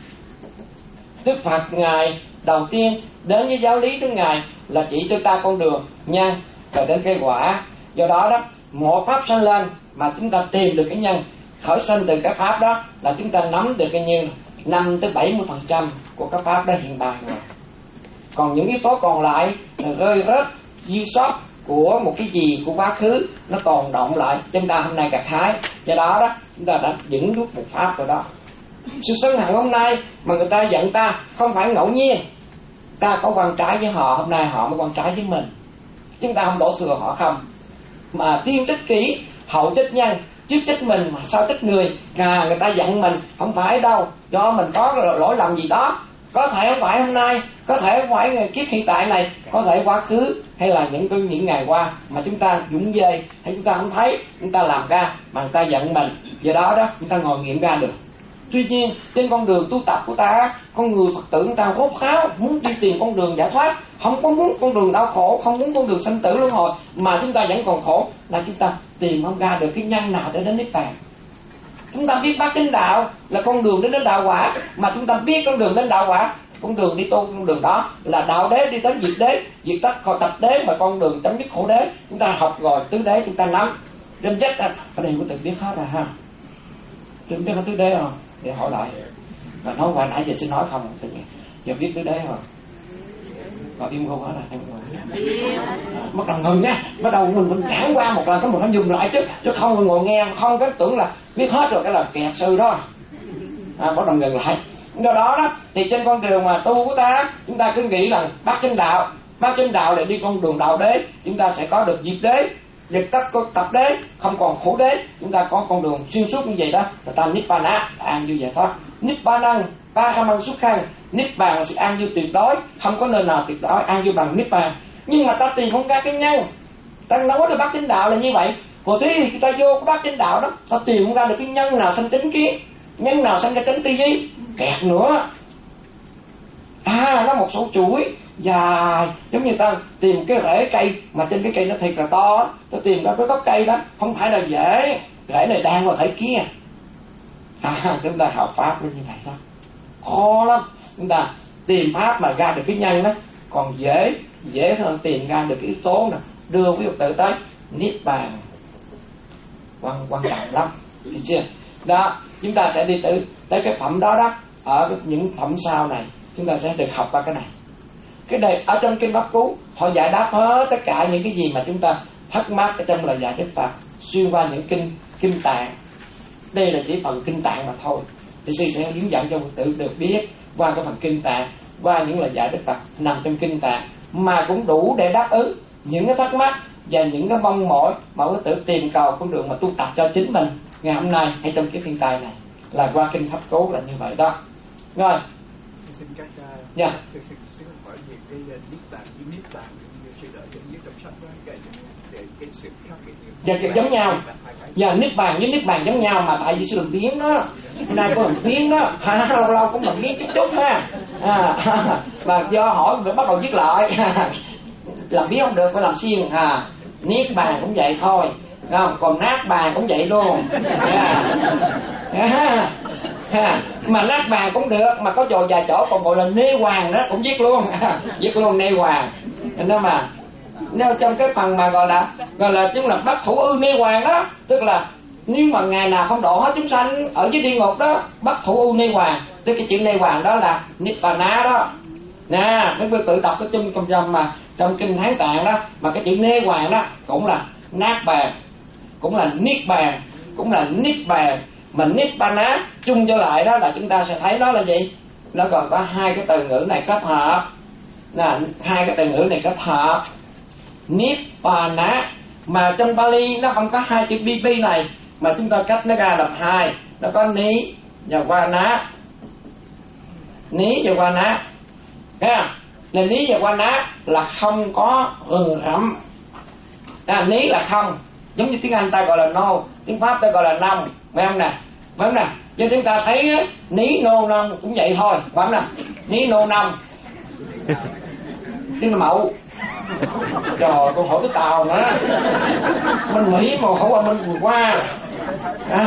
E: Đức Phật Ngài đầu tiên đến với giáo lý của Ngài là chỉ cho ta con đường nhân rồi đến cái quả. Do đó đó, một pháp sanh lên mà chúng ta tìm được cái nhân khởi sinh từ cái pháp đó là chúng ta nắm được cái như năm tới bảy mươi phần trăm của cái pháp đó hiện tại rồi. Còn những yếu tố còn lại là rơi rớt dư sót của một cái gì của quá khứ nó còn động lại, chúng ta hôm nay gặt hái. Do đó đó chúng ta đã vững rút một pháp rồi đó. Sự sân hận hôm nay mà người ta giận ta không phải ngẫu nhiên, ta có quan trái với họ, hôm nay họ mới quan trái với mình. Chúng ta không đổ thừa họ không, mà tiên trách kỹ, hậu trách nhân, trước trách mình mà sau trách người. À, người ta giận mình không phải đâu, do mình có lỗi lầm gì đó, có thể không phải hôm nay, có thể không phải ngày kiếp hiện tại này, có thể quá khứ hay là những cái những ngày qua mà chúng ta dũng về hay chúng ta không thấy, chúng ta làm ra mà người ta giận mình. Do đó đó chúng ta ngồi nghiệm ra được. Tuy nhiên trên con đường tu tập của ta, con người Phật tử người ta hốt kháo muốn đi tìm con đường giải thoát, không có muốn con đường đau khổ, không muốn con đường sanh tử luân hồi, mà chúng ta vẫn còn khổ là chúng ta tìm không ra được cái nhân nào để đến nibbana. Chúng ta biết bát chánh đạo là con đường đến đến đạo quả, mà chúng ta biết con đường đến đạo quả con đường đi tu con đường đó là đạo đế đi đến diệt đế, diệt tất còn tập đế mà con đường chấm dứt khổ đế. Chúng ta học rồi tứ đế chúng ta nắm trên chất á, ở đây có tự biết hết rồi ha. Tự biết hết tứ đế không? Để hỏi lại. Và nói qua nãy giờ xin nói không? Tự nhiên giờ biết tứ đế rồi. Rồi im không hết rồi, em ngồi. Bắt đầu ngừng nha, bắt đầu mình mình cản qua một lần cái mình phải dừng lại chứ, chứ không ngồi nghe không cái tưởng là biết hết rồi cái là kẹt sư đó. À, bắt đầu ngừng lại. Do đó đó thì trên con đường mà tu của ta, chúng ta cứ nghĩ là bát chánh đạo, bát chánh đạo để đi con đường đạo đế, chúng ta sẽ có được diệt đế, diệt tất có tập đế, không còn khổ đế, chúng ta có con đường xuyên suốt như vậy đó, là ta niết bàn á, an vui giải thoát. Niết bàn năng, ba tham ăn xuất khăn, niết bàn là sự an vui tuyệt đối, không có nơi nào tuyệt đối an vui bằng niết bàn. Nhưng mà ta tìm không ra cái nhân, ta nói được bát chánh đạo là như vậy. Rồi thế thì ta vô cái bát chánh đạo đó, ta tìm không ra được cái nhân nào sanh tính kiến, nhân nào sanh ra chánh tư duy, kẹt nữa. À, nó một số chuỗi dài, giống như ta tìm cái rễ cây mà trên cái cây nó thiệt là to, ta tìm ra cái gốc cây đó không phải là dễ, rễ này đang vào rễ kia. À, chúng ta học pháp như vậy đó, khó lắm. Chúng ta tìm pháp mà ra được cái nhân đó còn dễ, dễ hơn tìm ra được cái yếu tố nào đưa quý Phật tử tới niết bàn. Quan quan trọng lắm, được chưa? Đó, chúng ta sẽ đi từ tới cái phẩm đó đó. Ở những phẩm sau này chúng ta sẽ được học qua cái này. Cái này ở trong kinh Pháp Cú họ giải đáp hết tất cả những cái gì mà chúng ta thắc mắc ở trong lời dạy Đức Phật xuyên qua những kinh kinh tạng. Đây là chỉ phần kinh tạng mà thôi. Thì sư sẽ hướng dẫn cho Phật tử được biết qua cái phần kinh tạng, qua những lời dạy Đức Phật nằm trong kinh tạng mà cũng đủ để đáp ứng những cái thắc mắc và những cái mong mỏi mà Phật tử tìm cầu con đường mà tu tập cho chính mình ngày hôm nay hay trong cái phiên tài này là qua kinh Pháp Cú là như vậy đó. Rồi.
D: Xin các
E: dạ.
D: Xin xin hỏi về cái niết bàn với niết bàn như sư đợi dẫn viết trong sách đó, cái cái sự khác biệt.
E: Dạ, giống nhau. Giờ niết bàn với niết bàn giống nhau mà tại vì sư làm biến đó, hôm nay có làm biến đó, ha, lâu lâu cũng làm biến chút chút ha. À, mà do hỏi phải bắt đầu viết lại. Làm biến không được phải làm xuyên à. Niết bàn cũng vậy thôi, không? Còn nát bàn cũng vậy luôn. À. À. À. Mà nát bàn cũng được, mà có dồi vài chỗ còn gọi là nê hoàng đó cũng viết luôn. À. Viết luôn nê hoàng. Nên mà nếu trong cái phần mà gọi là gọi là chúng là bất thủ ư nê hoàng đó, tức là nếu mà ngày nào không độ hết chúng sanh ở dưới địa ngục đó, bất thủ ư nê hoàng, tức cái chữ nê hoàng đó là nibbana đó. Nè, mấy quý tự đọc cái chung trong trong mà trong kinh Hán Tạng đó, mà cái chữ nê hoàng đó cũng là nát bàn, cũng là niết bàn, cũng là niết bàn. Mà nibbana chung cho lại đó là chúng ta sẽ thấy đó là gì? Nó còn có hai cái từ ngữ này kết hợp. Nè, hai cái từ ngữ này kết hợp. Nibbana mà trong Pali nó không có hai chữ bi bi này mà chúng ta cách nó ra làm hai, nó có ní và qua ná. Ní và qua ná. Ha, là ní và qua ná là không có rừng rậm. À, ní là không, giống như tiếng Anh ta gọi là no, tiếng Pháp ta gọi là nông, phải không nè? Phải không nè? Cho chúng ta thấy á, ní nô nông cũng vậy thôi, phải không nè? Ní nô nông. Tiếng là mậu. Trời, con hỏi cái tàu nữa. Bên Mỹ mà hỏi qua bên vừa qua. À.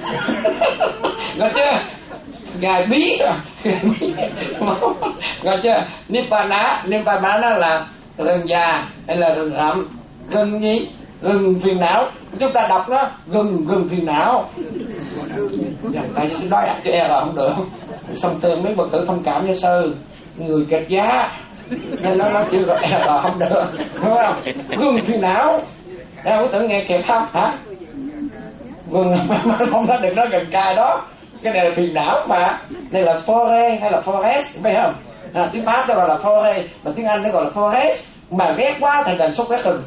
E: Rồi chưa? Ngài bí rồi. Rồi chưa? Nibbana, Nibbana nó là rừng già hay là rừng rậm? Rừng gì? Rừng phiền não. Chúng ta đọc nó rừng rừng phiền não. Dạ, tại vì xin nói ăn cho e là không được. Xong tương mấy bậc tử thông cảm cho sư, người kẹt giá nên nó nói chữ rồi e là không được, đúng không? Rừng phiền não. Em có tưởng nghe kẹt không hả? Rừng không nói được, nó gần cài đó. Cái này là phiền não mà. Đây là forest hay là forest, phải không? À, tiếng Pháp nó gọi là forest, mà tiếng Anh nó gọi là forest. Mà ghét quá thì đành xúc ghét rừng.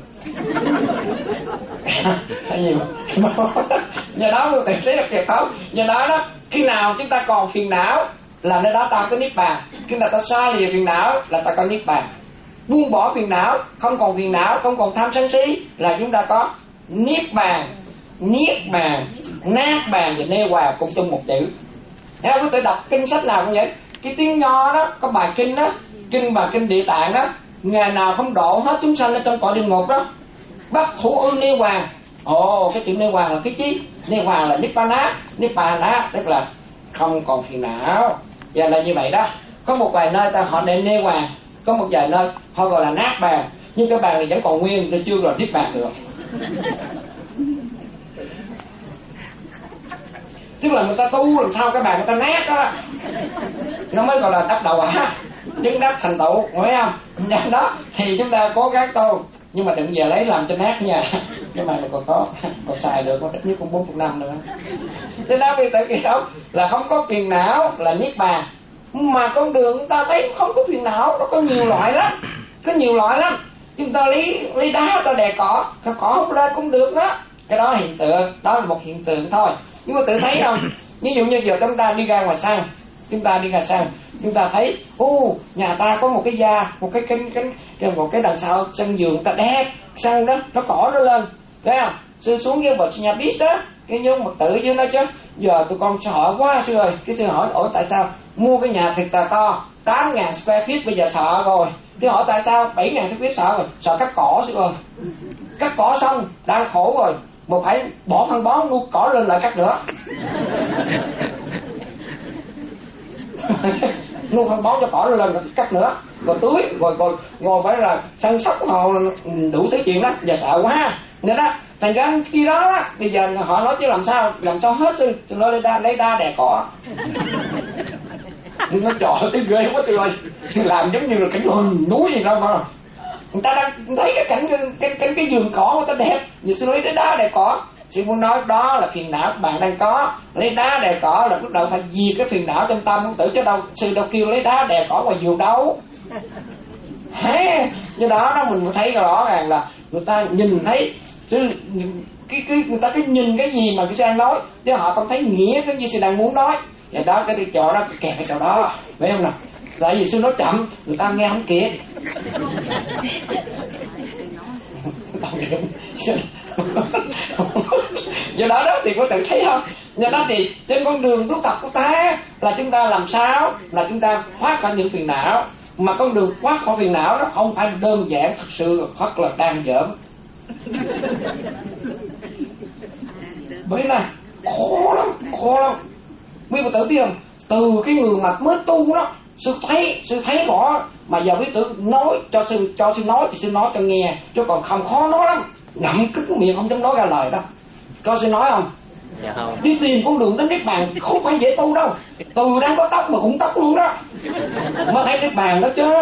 E: Hay nhiều. Do đó người tài xế là kẹt không? Do đó đó, khi nào chúng ta còn phiền não là nơi đó ta có niết bàn. Khi nào ta xa lìa phiền não là ta có niết bàn. Buông bỏ phiền não, không còn phiền não, không còn tham sân si là chúng ta có niết bàn. Niết bàn, nát bàn và nê hòa cùng chung một chữ. Nếu quý vị đọc kinh sách nào cũng vậy. Cái tiếng Nho đó, có bài kinh đó, kinh bài kinh Địa Tạng đó, ngày nào không độ hết chúng sanh ở trong cõi địa ngục đó. Bất thủ ư nê hoàng. Ồ, cái chữ nê hoàng là cái chi? Nê hoàng là nibbana, nibbana tức là không còn phiền não. Và là như vậy đó. Có một vài nơi ta họ để nê hoàng, có một vài nơi họ gọi là nát bàn, nhưng cái bàn này vẫn còn nguyên, nên chưa gọi niết bàn được. Tức là người ta tu làm sao cái bàn người ta nát đó, nó mới gọi là đắc đạo quả, chứng đắc thành tựu, phải không? Đó thì chúng ta cố gắng tu, nhưng mà đừng giờ lấy làm cho nát nha. Cái bàn này còn tốt, còn xài được, còn ít nhất cũng bốn mươi năm nữa. Thế đó bây giờ kỳ đâu là không có phiền não là niết bàn. Mà con đường chúng ta thấy không có phiền não, nó có nhiều loại lắm, có nhiều loại lắm. Chúng ta lấy lấy đá ta đè cỏ, cỏ không lên cũng được đó. Cái đó hiện tượng, đó là một hiện tượng thôi. Nhưng mà tự thấy không? Ví dụ như giờ chúng ta đi ra ngoài sân, chúng ta đi ra sân, chúng ta thấy, ô nhà ta có một cái da, một cái cánh cánh một cái đằng sau sân vườn ta đẹp, sân đó nó cỏ nó lên, thấy không? Sư xuống với bậc nhà biết đó, cái nhung mật tử với nó chứ. Giờ tụi con sợ quá sư ơi, cái sư hỏi ủa tại sao mua cái nhà thiệt là to, tám ngàn square feet bây giờ sợ rồi. Chứ hỏi tại sao bảy ngàn square feet sợ rồi, sợ cắt cỏ sư ơi. Cắt cỏ xong đang khổ rồi, mà phải bỏ phân bón nuôi cỏ lên lại cắt nữa. Nuôi phân bón cho cỏ lên rồi cắt nữa, rồi tưới, rồi rồi ngồi phải là săn sóc hồ đủ thứ chuyện đó, giờ sợ quá. Nên đó, thành ra khi đó, đó bây giờ họ nói chứ làm sao, làm sao hết sư, nó lấy đa, lấy đa đè cỏ. Nó trời cái ghê quá sư ơi, làm giống như là cảnh núi gì đâu mà. Người ta đang thấy cái cảnh cái cái cái vườn cỏ người ta đẹp, giờ sư lấy đá đè cỏ. Sư muốn nói đó là phiền não bạn đang có, lấy đá đè cỏ là lúc đầu phải diệt cái phiền não trong tâm muốn tử, chứ đâu sư đâu kêu lấy đá đè cỏ ngoài vườn đâu. Hả? Do đó đó mình thấy rõ ràng là người ta nhìn thấy sư cái cái người ta cái nhìn cái gì mà cái sư đang nói, chứ họ không thấy nghĩa cái gì sư đang muốn nói. Và đó cái chỗ đó kẹt cái chỗ đó, phải không nào? Tại vì sư nói chậm, người ta nghe không kịp. Do đó đó thì có tự thấy không? Do đó thì trên con đường tu tập của ta là chúng ta làm sao là chúng ta thoát khỏi những phiền não. Mà con đường thoát khỏi phiền não đó không phải đơn giản, thật sự thật là đang giỡn. Bởi là khó lắm, khó lắm. Quý Phật tử biết không? Từ cái người mà mới tu đó, sư thấy, sư thấy rõ. Mà giờ quý tử nói cho sư cho sư nói thì sư nói cho nghe, chứ còn không khó nói lắm. Ngậm cái miệng không dám nói ra lời đâu. Cho sư nói không?
F: Dạ không.
E: Đi tìm con đường đến niết bàn không phải dễ tu đâu. Từ đang có tóc mà cũng tóc luôn đó, mới thấy niết bàn đó chứ.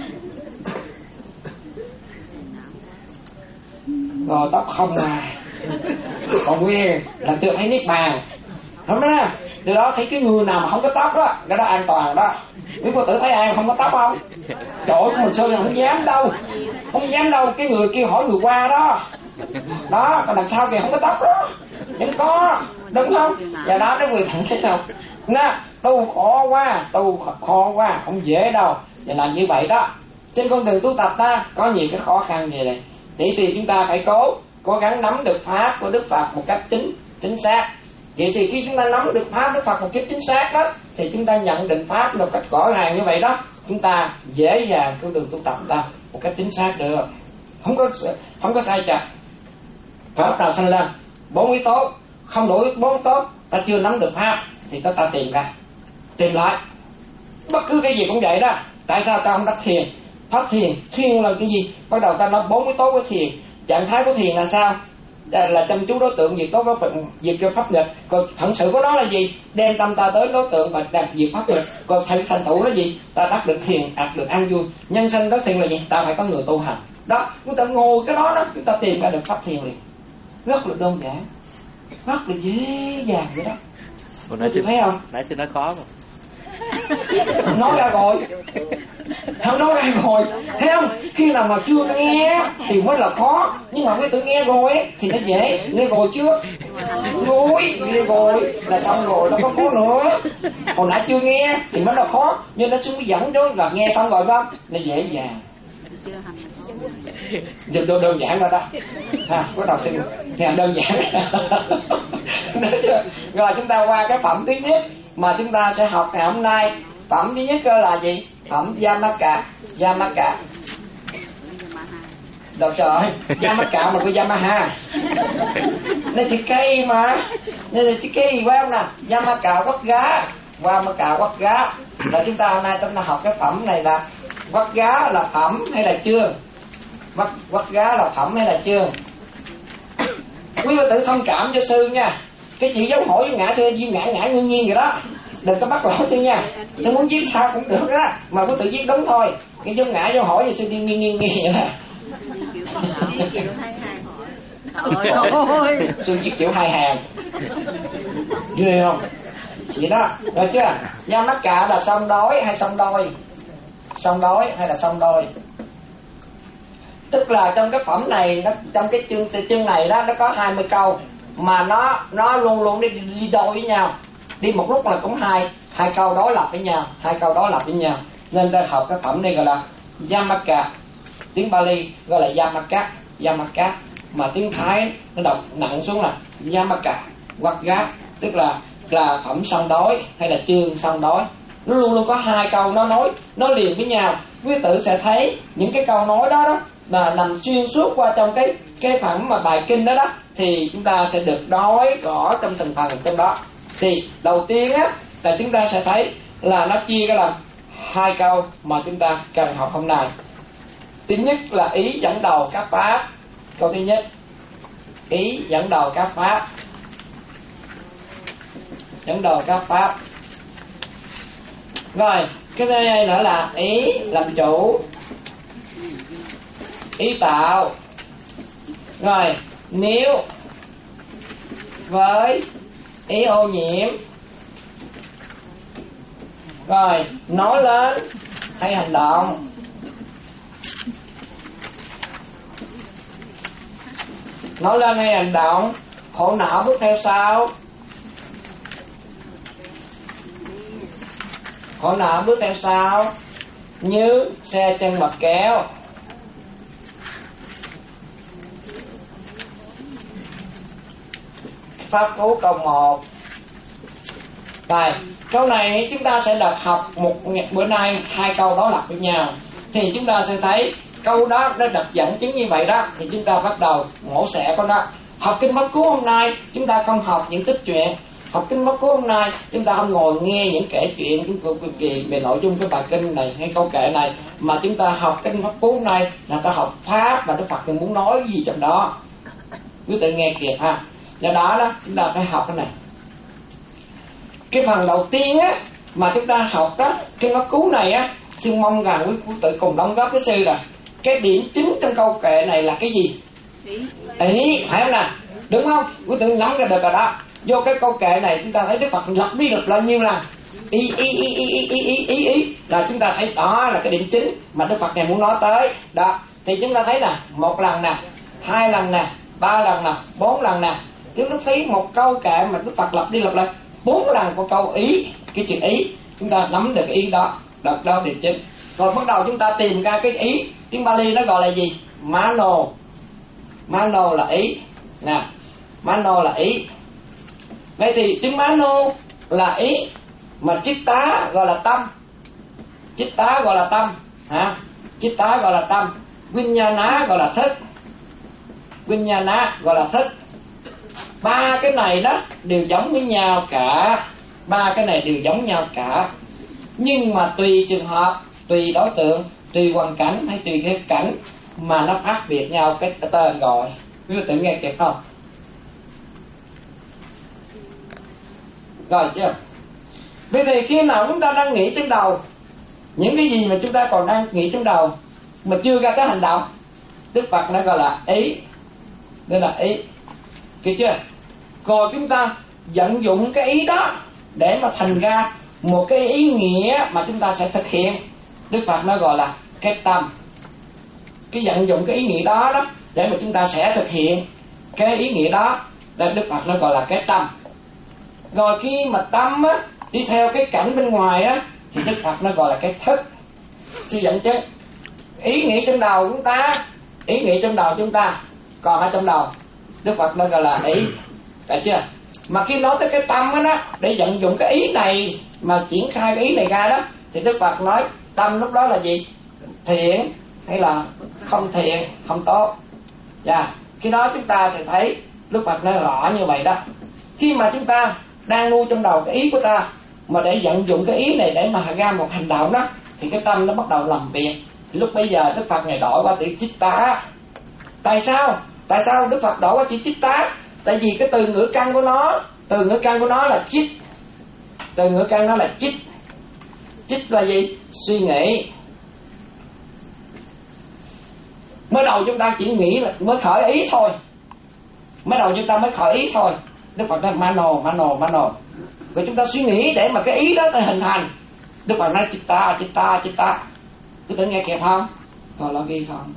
E: Rồi tóc không à, còn nguyên là chưa thấy niết bàn. Đúng đó. Từ đó thấy cái người nào mà không có tóc đó, cái đó an toàn đó. Quý Phật tử thấy ai không có tóc không? Trời ơi, mình Sơn không dám đâu, không dám đâu. Cái người kia hỏi người qua đó, đó, còn đằng sau kìa không có tóc đó, vẫn có, đúng không? Và đó nó người thẳng thế nào? Nè, tu khó quá, tu khó quá, không dễ đâu. Và làm như vậy đó, trên con đường tu tập ta có nhiều cái khó khăn như này. Thì thì chúng ta phải cố cố gắng nắm được pháp của Đức Phật một cách chính chính xác. Vậy thì khi chúng ta nắm được pháp Đức Phật một cách chính xác đó, thì chúng ta nhận định pháp một cách rõ ràng như vậy đó, chúng ta dễ dàng con đường tu tập ta một cách chính xác được, không có không có sai chặt. Pháp nào sanh lên bốn yếu tố, không đủ bốn yếu tố, ta chưa nắm được pháp thì ta ta tìm ra, tìm lại. Bất cứ cái gì cũng vậy đó. Tại sao ta không đắc thiền? Pháp thiền, thiền là cái gì? Bắt đầu ta nói bốn yếu tố của thiền. Trạng thái của thiền là sao? Là chăm chú đối tượng, việc đó có việc cho pháp lực. Còn phận sự của nó là gì? Đem tâm ta tới đối tượng và đạt việc pháp lực. Còn thành thành tựu là gì? Ta đắc được thiền, đạt được an vui. Nhân sanh đắc thiền là gì? Ta phải có người tu hành. Đó, chúng ta ngồi cái đó đó, chúng ta tìm ra được pháp thiền liền. Rất là đơn giản, rất là dễ dàng vậy đó.
F: Nãy
E: chị thấy không?
F: Nãy xin nói khó mà.
E: Nói ra rồi, không nói ra rồi, thấy không? Khi nào mà chưa nghe thì mới là khó, nhưng mà mới tự nghe rồi thì nó dễ. Nghe rồi chưa? Rồi, nghe rồi là xong rồi, nó có khó nữa. Hồi nãy chưa nghe thì mới là khó, nhưng nó xuống dẫn chứ là nghe xong rồi không? Nó dễ dàng. Giờ đơn, đơn giản rồi đó. Ha, bắt đầu xin nghe đơn giản. Rồi chúng ta qua cái phẩm thứ nhất mà chúng ta sẽ học ngày hôm nay. Phẩm thứ nhất là gì? Phẩm Yamaka. Yamaka. Đâu trời ơi, Yamaka mà có Yamaha. Đây thì cây mà. Đây là chiếc cây phải không nè? Yamaka quất gá. qua mất cả quắc gá. Là chúng ta hôm nay chúng ta học cái phẩm này là quắc gá là phẩm hay là chương? Quắc, quắc gá là phẩm hay là chương? Quý Phật tử thông cảm cho sư nha. Cái chị dấu hỏi với ngã sư duyên ngã ngã nguyên nhiên vậy đó, đừng có bắt lỗi sư nha. Sư muốn viết sao cũng được đó, mà quý tự viết đúng thôi. Cái dấu ngã dấu hỏi thì sư đi nghiêng nghiêng nghiêng vậy đó. Sư viết kiểu hai hàng ghê không vậy đó, rồi chưa? Nha mắt cả là song đối hay song đôi? Song đối hay là song đôi? Tức là trong cái phẩm này nó, trong cái chương chương này đó, nó có hai mươi câu mà nó nó luôn luôn đi, đi đôi với nhau, đi một lúc là cũng hai hai câu đối lập với nhau, hai câu đối lập với nhau. Nên ta học cái phẩm này gọi là Yamaka, tiếng Bali gọi là Yamaka, Yamaka, mà tiếng Thái nó đọc nặng xuống là Yamaka hoặc gáp, tức là là phẩm song đối hay là chương song đối. Nó luôn luôn có hai câu nó nối nó liền với nhau. Quý tử sẽ thấy những cái câu nói đó đó là nằm xuyên suốt qua trong cái cái phẩm mà bài kinh đó đó, thì chúng ta sẽ được nói rõ trong từng phần trong đó. Thì đầu tiên á là chúng ta sẽ thấy là nó chia ra làm hai câu mà chúng ta cần học hôm nay. Thứ nhất là ý dẫn đầu các pháp. Câu thứ nhất, ý dẫn đầu các pháp. Dẫn đầu các pháp. Rồi, cái thứ hai nữa là ý làm chủ, ý tạo. Rồi, nếu với ý ô nhiễm. Rồi, nói lên hay hành động. Nói lên hay hành động. Khổ não bước theo sau. Khổ não bước theo sau. Như xe chân mập kéo. Pháp cú câu một. Rồi, câu này chúng ta sẽ đọc học một bữa nay hai câu đó lặp với nhau. Thì chúng ta sẽ thấy câu đó nó đọc dẫn chứng như vậy đó. Thì chúng ta bắt đầu mổ xẻ con đó. Học kinh Pháp Cú hôm nay chúng ta không học những tích truyện. Học kinh Pháp Cú hôm nay chúng ta không ngồi nghe những kể chuyện chúng tôi cực kỳ về nội dung cái bài kinh này hay câu kệ này, mà chúng ta học kinh Pháp Cú hôm nay là ta học pháp mà Đức Phật muốn nói gì trong đó. Quý tự nghe kìa ha. Do đó đó chúng ta phải học cái này. Cái phần đầu tiên á mà chúng ta học đó, kinh Pháp Cú này á, xin mong rằng quý quý tự cùng đóng góp với sư là cái điểm chính trong câu kệ này là cái gì? Ý, phải không nào? Đúng không? Quý tự nắm ra được rồi đó. Vô cái câu kệ này chúng ta thấy Đức Phật lặp đi lặp lại nhiều lần. Ý ý ý ý ý ý ý ý ý là chúng ta thấy đó là cái điểm chính mà Đức Phật này muốn nói tới. Đó, thì chúng ta thấy nè, một lần nè, hai lần nè, ba lần nè, bốn lần nè. Chúng ta thấy một câu kệ mà Đức Phật lặp đi lặp lại bốn lần của câu ý, cái chữ ý, chúng ta nắm được cái ý đó, đặt đó điểm chính. Rồi bắt đầu chúng ta tìm ra cái ý, tiếng Bali nó gọi là gì? Mano. Mano là ý nè, mano là ý. Vậy thì tiếng mano là ý, mà chitta gọi là tâm. Chitta gọi là tâm hả? Chitta gọi là tâm. Vinyana gọi là thức. Vinyana gọi là thức. Ba cái này đó đều giống với nhau cả. Ba cái này đều giống nhau cả. Nhưng mà tùy trường hợp, tùy đối tượng, tùy hoàn cảnh hay tùy cái cảnh mà nó khác biệt nhau cái tên gọi. Quý vị tự nghe kịp không? Rồi chưa? Bây giờ khi nào chúng ta đang nghĩ trong đầu những cái gì mà chúng ta còn đang nghĩ trong đầu mà chưa ra cái hành động, Đức Phật nó gọi là ý. Đây là ý. Kịp chưa? Rồi chúng ta vận dụng cái ý đó để mà thành ra một cái ý nghĩa mà chúng ta sẽ thực hiện, Đức Phật nó gọi là cái tâm. Cái vận dụng cái ý nghĩa đó đó để mà chúng ta sẽ thực hiện cái ý nghĩa đó, nên Đức Phật nó gọi là cái tâm. Rồi khi mà tâm á đi theo cái cảnh bên ngoài á thì Đức Phật nó gọi là cái thức. Suy dẫn chứ ý nghĩ trong đầu chúng ta, ý nghĩ trong đầu chúng ta còn ở trong đầu, Đức Phật nó gọi là ý. Phải chưa? Mà khi nói tới cái tâm á đó, để vận dụng cái ý này mà triển khai cái ý này ra đó, thì Đức Phật nói tâm lúc đó là gì? Thiện hay là không thiện, không tốt. Dạ, khi đó chúng ta sẽ thấy Đức Phật nói rõ như vậy đó. Khi mà chúng ta đang nuôi trong đầu cái ý của ta, mà để vận dụng cái ý này để mà ra một hành động đó, thì cái tâm nó bắt đầu làm việc. Thì lúc bây giờ Đức Phật Ngài đổi qua từ chitta. Tại sao? Tại sao Đức Phật đổi qua chữ chitta? Tại vì cái từ ngữ căn của nó, từ ngữ căn của nó là chit. Từ ngữ căn nó là chit. Chit là gì? Suy nghĩ. Mới đầu chúng ta chỉ nghĩ là mới khởi ý thôi. Mới đầu chúng ta mới khởi ý thôi. Đức Phật nói mano, mano, mano. Rồi chúng ta suy nghĩ để mà cái ý đó nó hình thành. Đức Phật nói chitta, chitta, chitta. Quý tử nghe kịp không? Còn là ghi không?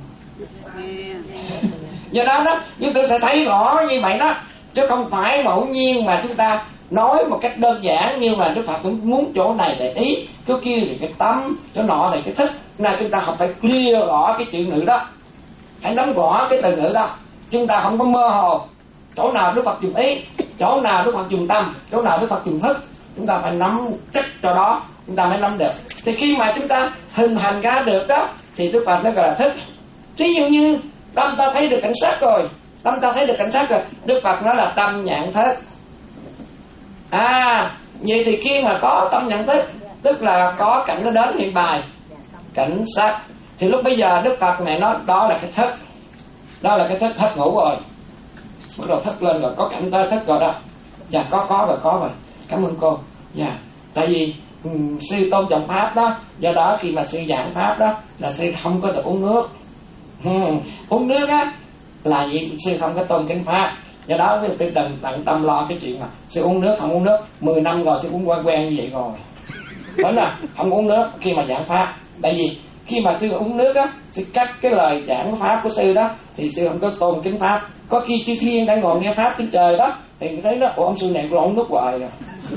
E: Do đó đó, chúng tôi sẽ thấy rõ như vậy đó. Chứ không phải ngẫu nhiên mà chúng ta nói một cách đơn giản, nhưng mà Đức Phật cũng muốn chỗ này để ý, chỗ kia thì cái tâm, chỗ nọ này cái thức. Nên chúng ta học phải clear rõ cái chữ ngữ đó, hãy nắm rõ cái từ ngữ đó. Chúng ta không có mơ hồ. Chỗ nào Đức Phật dùng ý, chỗ nào Đức Phật dùng tâm, chỗ nào Đức Phật dùng thức, chúng ta phải nắm chắc cho đó, chúng ta mới nắm được. Thì khi mà chúng ta hình thành ra được đó, thì Đức Phật nó gọi là thức. Ví dụ như tâm ta thấy được cảnh sát rồi, tâm ta thấy được cảnh sát rồi, Đức Phật nói là tâm nhận thức. À, vậy thì khi mà có tâm nhận thức, tức là có cảnh nó đến hiện bài, cảnh sát, thì lúc bây giờ Đức Phật này nói đó là cái thức, đó là cái thức hết ngủ rồi, bắt đầu thức lên rồi, có cảnh ta thức rồi đó. Dạ có có rồi có rồi, cảm ơn cô. Dạ, tại vì um, sư tôn trọng pháp đó, do đó khi mà sư giảng pháp đó là sư không có được uống nước. Hmm, uống nước á là gì? Sư không có tôn kính pháp. Do đó tôi đừng tận tâm lo cái chuyện mà sư uống nước không uống nước. Mười năm rồi sư uống quen quen như vậy rồi. Đúng là không uống nước khi mà giảng pháp. Tại vì khi mà sư uống nước á, sư cắt cái lời giảng pháp của sư đó, thì sư không có tôn kính pháp. Có khi chư thiên đang ngồi nghe pháp trên trời đó, thì thấy đó, ủa ông sư này cũng uống nước hoài rồi.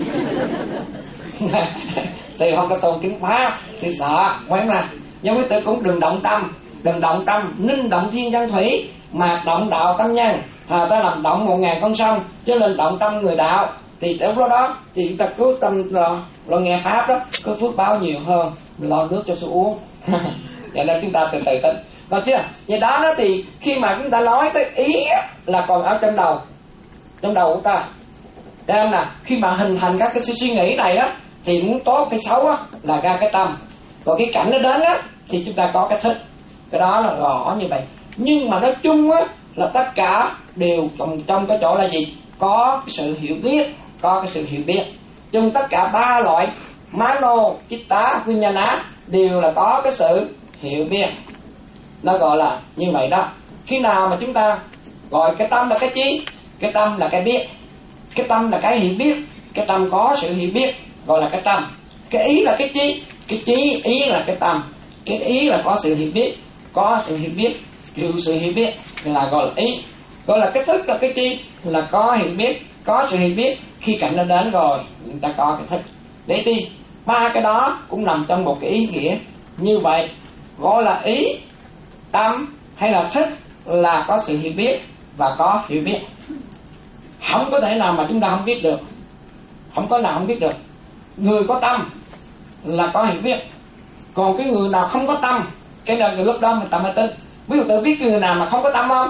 E: Sư không có tôn kính pháp, sư sợ. Quán là do quý tử cũng đừng động tâm, đừng động tâm, ninh động thiên văn thủy, mà động đạo tâm nhân. À, ta làm động một ngàn con sông, chứ lên động tâm người đạo. Thì lúc đó đó thì chúng ta cứu tâm lo, lo nghe pháp đó, có phước báo nhiều hơn, lo nước cho sư uống. Vậy nên chúng ta từ từ tính, còn chưa? Vậy đó đó thì khi mà chúng ta nói tới ý là còn ở trong đầu, trong đầu của ta. Xem nè, khi mà hình thành các cái suy nghĩ này á, thì muốn tốt hay xấu á là ra cái tâm. Còn cái cảnh nó đến á thì chúng ta có cái thức. Cái đó là rõ như vậy. Nhưng mà nói chung á là tất cả đều trong, trong cái chỗ là gì? Có cái sự hiểu biết, có cái sự hiểu biết. Trong tất cả ba loại mano, chitta, vijnana đều là có cái sự hiểu biết. Nó gọi là như vậy đó. Khi nào mà chúng ta gọi cái tâm là cái chi? Cái tâm là cái biết. Cái tâm là cái hiểu biết. Cái tâm có sự hiểu biết, gọi là cái tâm. Cái ý là cái chi? Cái chi, ý là cái tâm. Cái ý là có sự hiểu biết, có sự hiểu biết, chịu sự hiểu biết là gọi là ý. Gọi là cái thức là cái chi? Là có hiểu biết, có sự hiểu biết. Khi cảnh nó đến rồi, chúng ta có cái thức. Để đi, ba cái đó cũng nằm trong một cái ý nghĩa như vậy. Gọi là ý, tâm hay là thức là có sự hiểu biết và có hiểu biết. Không có thể nào mà chúng ta không biết được. Không có nào không biết được. Người có tâm là có hiểu biết. Còn cái người nào không có tâm, cái đời lúc đó mình ta mới tin. Ví dụ tự biết người nào mà không có tâm không?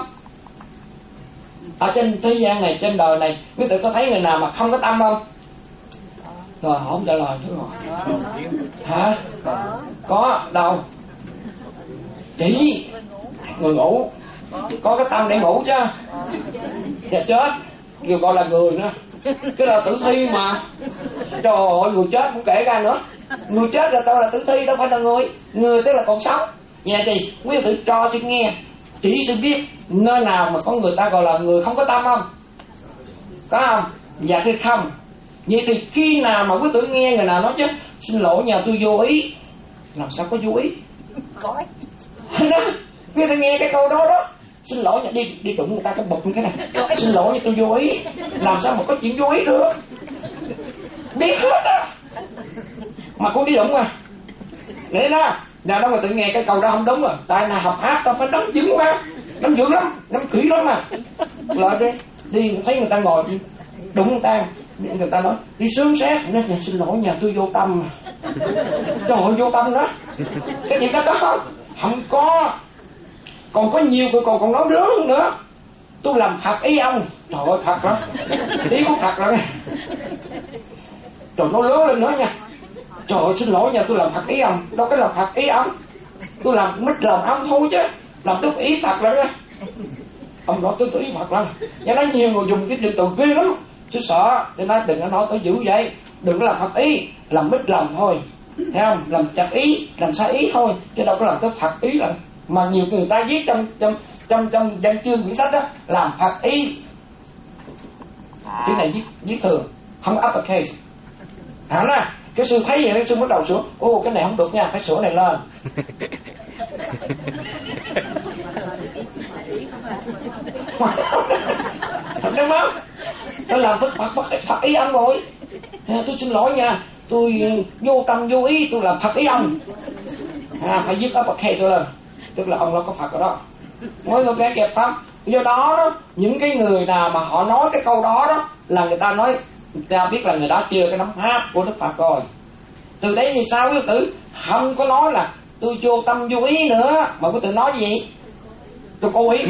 E: Ở trên thế gian này, trên đời này, quý vị có thấy người nào mà không có tâm không? Rồi không trả lời chứ rồi. Hả? Có đâu? Chỉ người ngủ có cái tâm để ngủ chứ. Và chết người gọi là người nữa. Cái là tử thi mà. Trời ơi, người chết cũng kể ra nữa. Người chết là tao là tử thi, đâu phải là người. Người tức là còn sống. Vậy thì quý vị cho tôi nghe, chỉ tôi biết nơi nào mà có người ta gọi là người không có tâm không? Có không? Dạ thì không. Vậy thì khi nào mà quý tử nghe người nào nói chứ xin lỗi nhà tôi vô ý, làm sao có vô ý? Có. Đó, quý tử nghe cái câu đó đó, xin lỗi nhà đi đi đụng người ta cái bụt cái này, xin lỗi nhà tôi vô ý, làm sao mà có chuyện vô ý được? Biết hết á, mà cũng đi đụng à. Để đó, nào đó mà tự nghe cái câu đó không đúng rồi. Tại nào học hát tao phải đóng dữ mà, đóng dữ lắm, đóng kỹ lắm mà. Lại đi, đi thấy người ta ngồi đụng người ta, người ta nói đi sướng xét, nói xin lỗi nhà tôi vô tâm mà. Trời ơi, vô tâm đó. Cái gì đó có không? Không có. Còn có nhiều người còn còn nói đứa hơn nữa. Tôi làm thật ý ông. Trời ơi, thật đó. Ý của thật rồi. Trời, nó lớn lên nữa nha. Trời ơi, xin lỗi nha, tôi làm phật ý ông. Đâu có làm phật ý ông, tôi làm mít lòng ông thôi chứ, làm tức ý Phật rồi đó. Ông nói tức ý Phật lắm. Và nói nhiều người dùng cái từ ghê lắm, tôi sợ. Tôi nói đừng có nói tới dữ vậy, đừng có làm phật ý, làm mít lòng thôi, thấy không? Làm chặt ý, làm sai ý thôi, chứ đâu có làm tới phật ý là. Mà nhiều người ta viết trong trong trong trong văn chương quyển sách đó, làm phật ý. Cái này viết viết thường, không uppercase. Hả nè, cái sư thấy vậy, cái sư bắt đầu sửa. Ô, cái này không được nha, phải sửa này lên. Thật đấy không? Tôi làm Phật Phật Phật, Phật ý ông rồi. Tôi xin lỗi nha, tôi vô tâm vô ý, tôi làm Phật ý ông. À, phải viết uppercase lên, tức là ông nó có Phật ở đó. Mọi người nghe kịp không? Do đó, đó những cái người nào mà họ nói cái câu đó đó là người ta nói, người ta biết là người đó chưa cái nắm pháp của Đức Phật rồi. Từ đấy thì sao quý tử không có nói là tôi vô tâm vô ý nữa, mà quý tử nói gì? Tôi cố ý.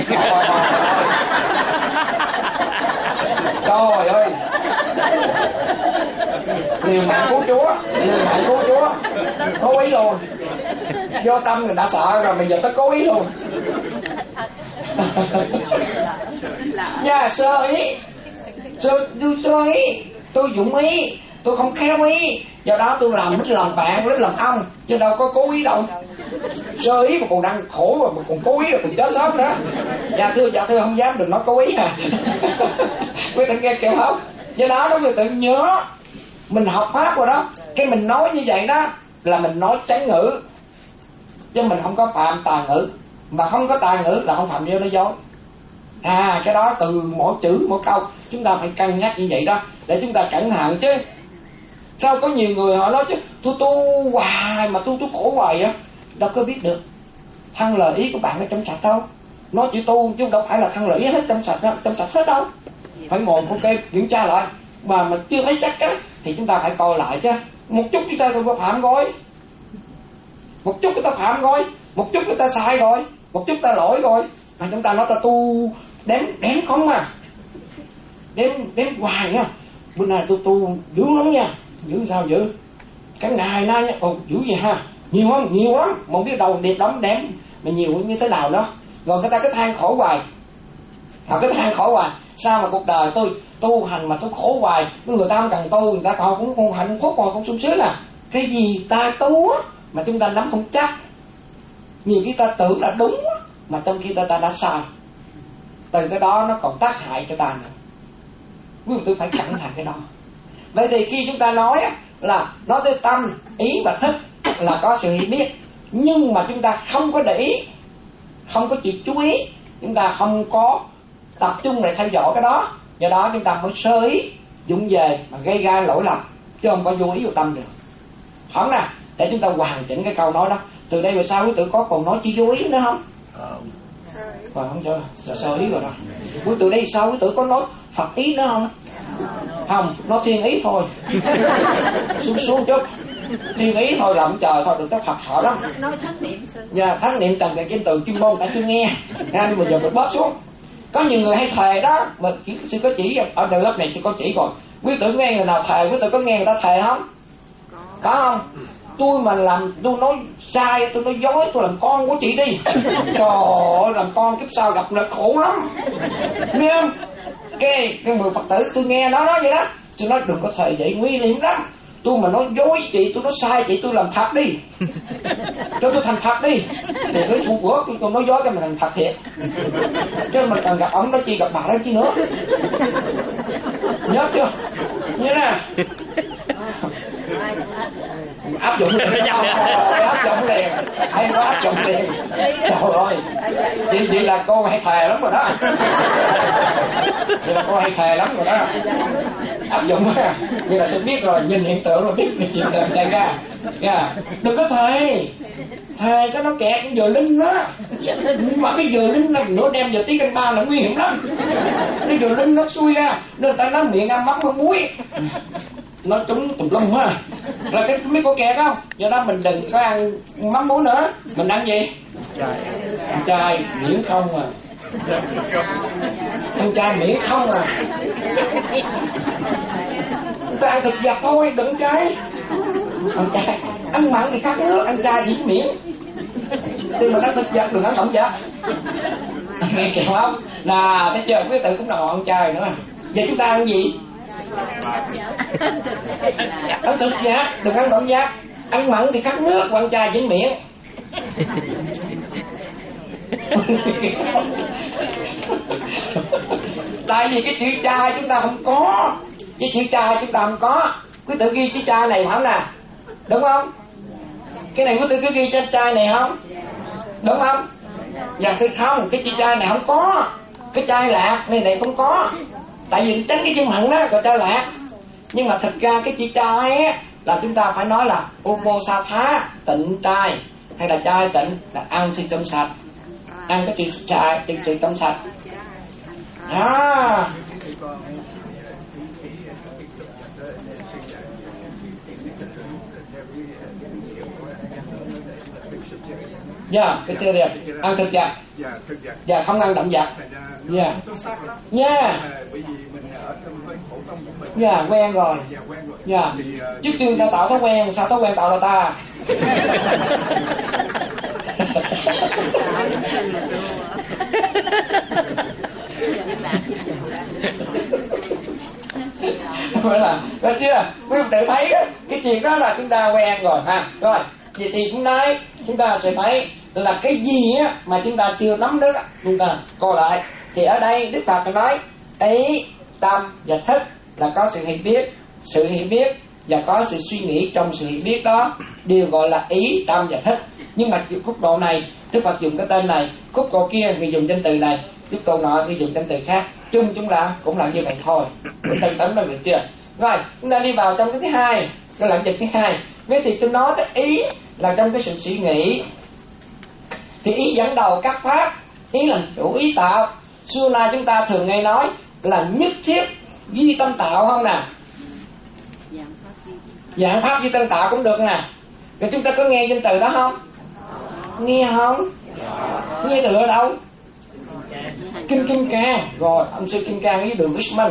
E: Trời ơi, liều mạng cứu Chúa, liều mạng cứu Chúa, cố ý luôn. Vô tâm người đã sợ rồi, bây giờ tới cố ý luôn. Dạ, sơ ý, sơ, tôi sơ ý, tôi dụng ý, tôi không khéo ý, do đó tôi làm mít lòng bạn, mít lòng ông, chứ đâu có cố ý đâu. Sơ ý mà còn đang khổ rồi mà còn cố ý rồi còn chết sớm nữa. Dạ thưa, dạ thưa, không dám, đừng nói cố ý à. Quý tự nghe kêu không? Do đó đó quý tự nhớ, mình học pháp rồi đó, cái mình nói như vậy đó là mình nói chánh ngữ, chứ mình không có phạm tà ngữ. Mà không có tà ngữ là không phạm vô nói dối. À, cái đó từ mỗi chữ mỗi câu chúng ta phải cân nhắc như vậy đó, để chúng ta cẩn thận chứ. Sao có nhiều người họ nói chứ tôi tu hoài mà tôi tu khổ hoài á, đâu có biết được thân lời ý của bạn nó trong sạch đâu. Nói chữ tu chứ đâu phải là thân lời ý hết trong sạch, trong sạch hết đâu. Phải ngồi ok kiểm tra lại, mà mà chưa thấy chắc á thì chúng ta phải coi lại chứ. Một chút chúng ta có phạm rồi, một chút chúng ta phạm rồi, một chút chúng ta sai rồi, một chút ta lỗi rồi, mà chúng ta nói ta tu đếm đếm không à, đếm đếm hoài nha. Bữa nay tôi tu dữ lắm nha, dữ sao dữ, cái ngày nay nha, ồ dữ vậy ha, nhiều không, nhiều lắm, một biết đầu điệp đóng đếm mà nhiều như thế nào đó. Rồi người ta cứ than khổ hoài, họ cứ than khổ hoài, sao mà cuộc đời tôi tu hành mà tôi khổ hoài. Người ta không cần tu, người ta còn cũng không hạnh phúc, còn cũng sung sướng à. Cái gì ta tu á mà chúng ta nắm không chắc, nhiều khi ta tưởng là đúng mà trong khi ta, ta đã sai. Từ cái đó nó còn tác hại cho ta nữa. Quý vị tôi phải cẩn thận cái đó. Vậy thì khi chúng ta nói là nói tới tâm, ý và thức là có sự hiểu biết, nhưng mà chúng ta không có để ý, không có chịu chú ý, chúng ta không có tập trung để theo dõi cái đó, do đó chúng ta mới sơ ý dụng về mà gây ra lỗi lầm, chứ không có vô ý vô tâm được. Hỏi nè, để chúng ta hoàn chỉnh cái câu nói đó. Từ đây về sau quý tử có còn nói chỉ vô ý nữa không? Còn không sao, là sơ ý rồi đó. Quý tử đây sau quý tử có nói Phật ý nữa không? Không, nói thiên ý thôi. Xuống xuống chút, thiên ý thôi là ông trời thôi, đừng có Phật sợ lắm.
B: Nói thất niệm.
E: Dạ, thất niệm cần cái trên từ chuyên môn tại chưa nghe, nghe bây giờ mình bớt xuống. Có nhiều người hay thề đó, mà sư có chỉ ở đời lớp này sư có chỉ rồi. Quý tử nghe người nào thề, quý tử có nghe người ta thề không? Có không? Tôi mà làm, tôi nói sai, tôi nói dối, tôi làm con của chị đi. Trời ơi, làm con kiếp sau gặp là khổ lắm. Nghe không? Cái, cái người Phật tử tôi nghe nó nói vậy đó, tôi nói đừng có thề vậy, nguy hiểm lắm. Tôi mà nói dối chị, tôi nói sai chị, tôi làm Phật đi, cho tôi thành Phật đi. Thì với phụ của tôi còn nói dối cho mình thành Phật thiệt, chứ mình cần gặp ông đó chi, gặp bà đó chi nữa. Nhớ chưa? Nhớ nè. Áp dụng liền, áp dụng liền, hay quá, áp dụng liền. Trời ơi, vậy, vậy là cô hay thề lắm rồi đó. Vậy là cô hay thề lắm rồi đó. Áp dụng á, vậy là sẽ biết rồi, nhìn hiện tượng rồi biết chuyện tình xảy ra. Yeah. Đừng có thề, thề cho nó kẹt giờ linh đó. Mà cái giờ linh là nửa đêm giờ tí canh ba là nguy hiểm lắm. Cái giờ linh nó xui ra, người ta nói miệng ăn mắm con muối, nó trúng tùm lum ha. Rồi cái mấy cô kẹt không? Do đó mình đừng có ăn mắm muối nữa, mình ăn gì? Ăn chay miễn không à. Ăn chay miễn không à. Chúng ta ăn thực vật thôi, đừng chay. Ăn chay, ăn mặn thì khát nước, ăn chay thì miệng. Thì mình ăn thực vật, đừng ăn động vật. Nghe kìa không? Là thấy chưa, quý tự cũng nào ăn chay nữa. Vậy chúng ta ăn gì? Ăn thực vật, đừng ăn động vật. Ăn mặn thì khát nước, ăn chay dính miệng. Tại vì cái chữ chay chúng ta không có, cái chữ chay chúng ta không có. Quý tự ghi chữ chay này phải không nè? Đúng không? Cái này quý tự cứ ghi chữ chay này không? Đúng không? Dạ thì không, cái chữ chay này không có. Cái chay lạc này này không có. Tại vì tránh cái chữ mặn đó, gọi chay lạc. Nhưng mà thực ra cái chữ chay á là chúng ta phải nói là uposatha, tịnh trai, hay là chay tịnh, là ăn thì trong sạch. Ăn cái chữ chay, chữ chữ trong sạch. À. Dạ, cái chơi đẹp, ăn thực vật. Dạ, không ăn động vật. Dạ. Dạ. Dạ, quen rồi. Dạ. Trước tiên ta tạo thói quen, sao thói quen tạo ra ta? Vậy là, được chưa? Quý vị tự thấy đó, cái chuyện đó là chúng ta quen rồi ha. Rồi, vậy thì chúng ta chúng ta sẽ thấy là cái gì á mà chúng ta chưa nắm được, chúng ta coi lại. Thì ở đây Đức Phật nói ý, tâm và thức là có sự hiểu biết, sự hiểu biết và có sự suy nghĩ trong sự hiểu biết đó đều gọi là ý, tâm và thức. Nhưng mà khúc độ này Đức Phật dùng cái tên này, khúc độ kia người dùng danh từ này, khúc độ nọ người dùng danh từ khác, chung chúng ta cũng là như vậy thôi. Mình tân tấn được chưa? Rồi chúng ta đi vào trong cái thứ hai, cái lãnh vực thứ hai. Vậy thì tôi nói tới ý là trong cái sự suy nghĩ, thì ý dẫn đầu các pháp, ý là chủ ý tạo. Xưa nay chúng ta thường nghe nói là nhất thiết duy tâm tạo không nè? Dạng pháp duy tâm tạo cũng được nè. Rồi chúng ta có nghe danh từ đó không? Nghe không? Nghe từ ở đâu? Kinh Kim Cang. Rồi ông sư Kim Cang ở dưới đường Richmond.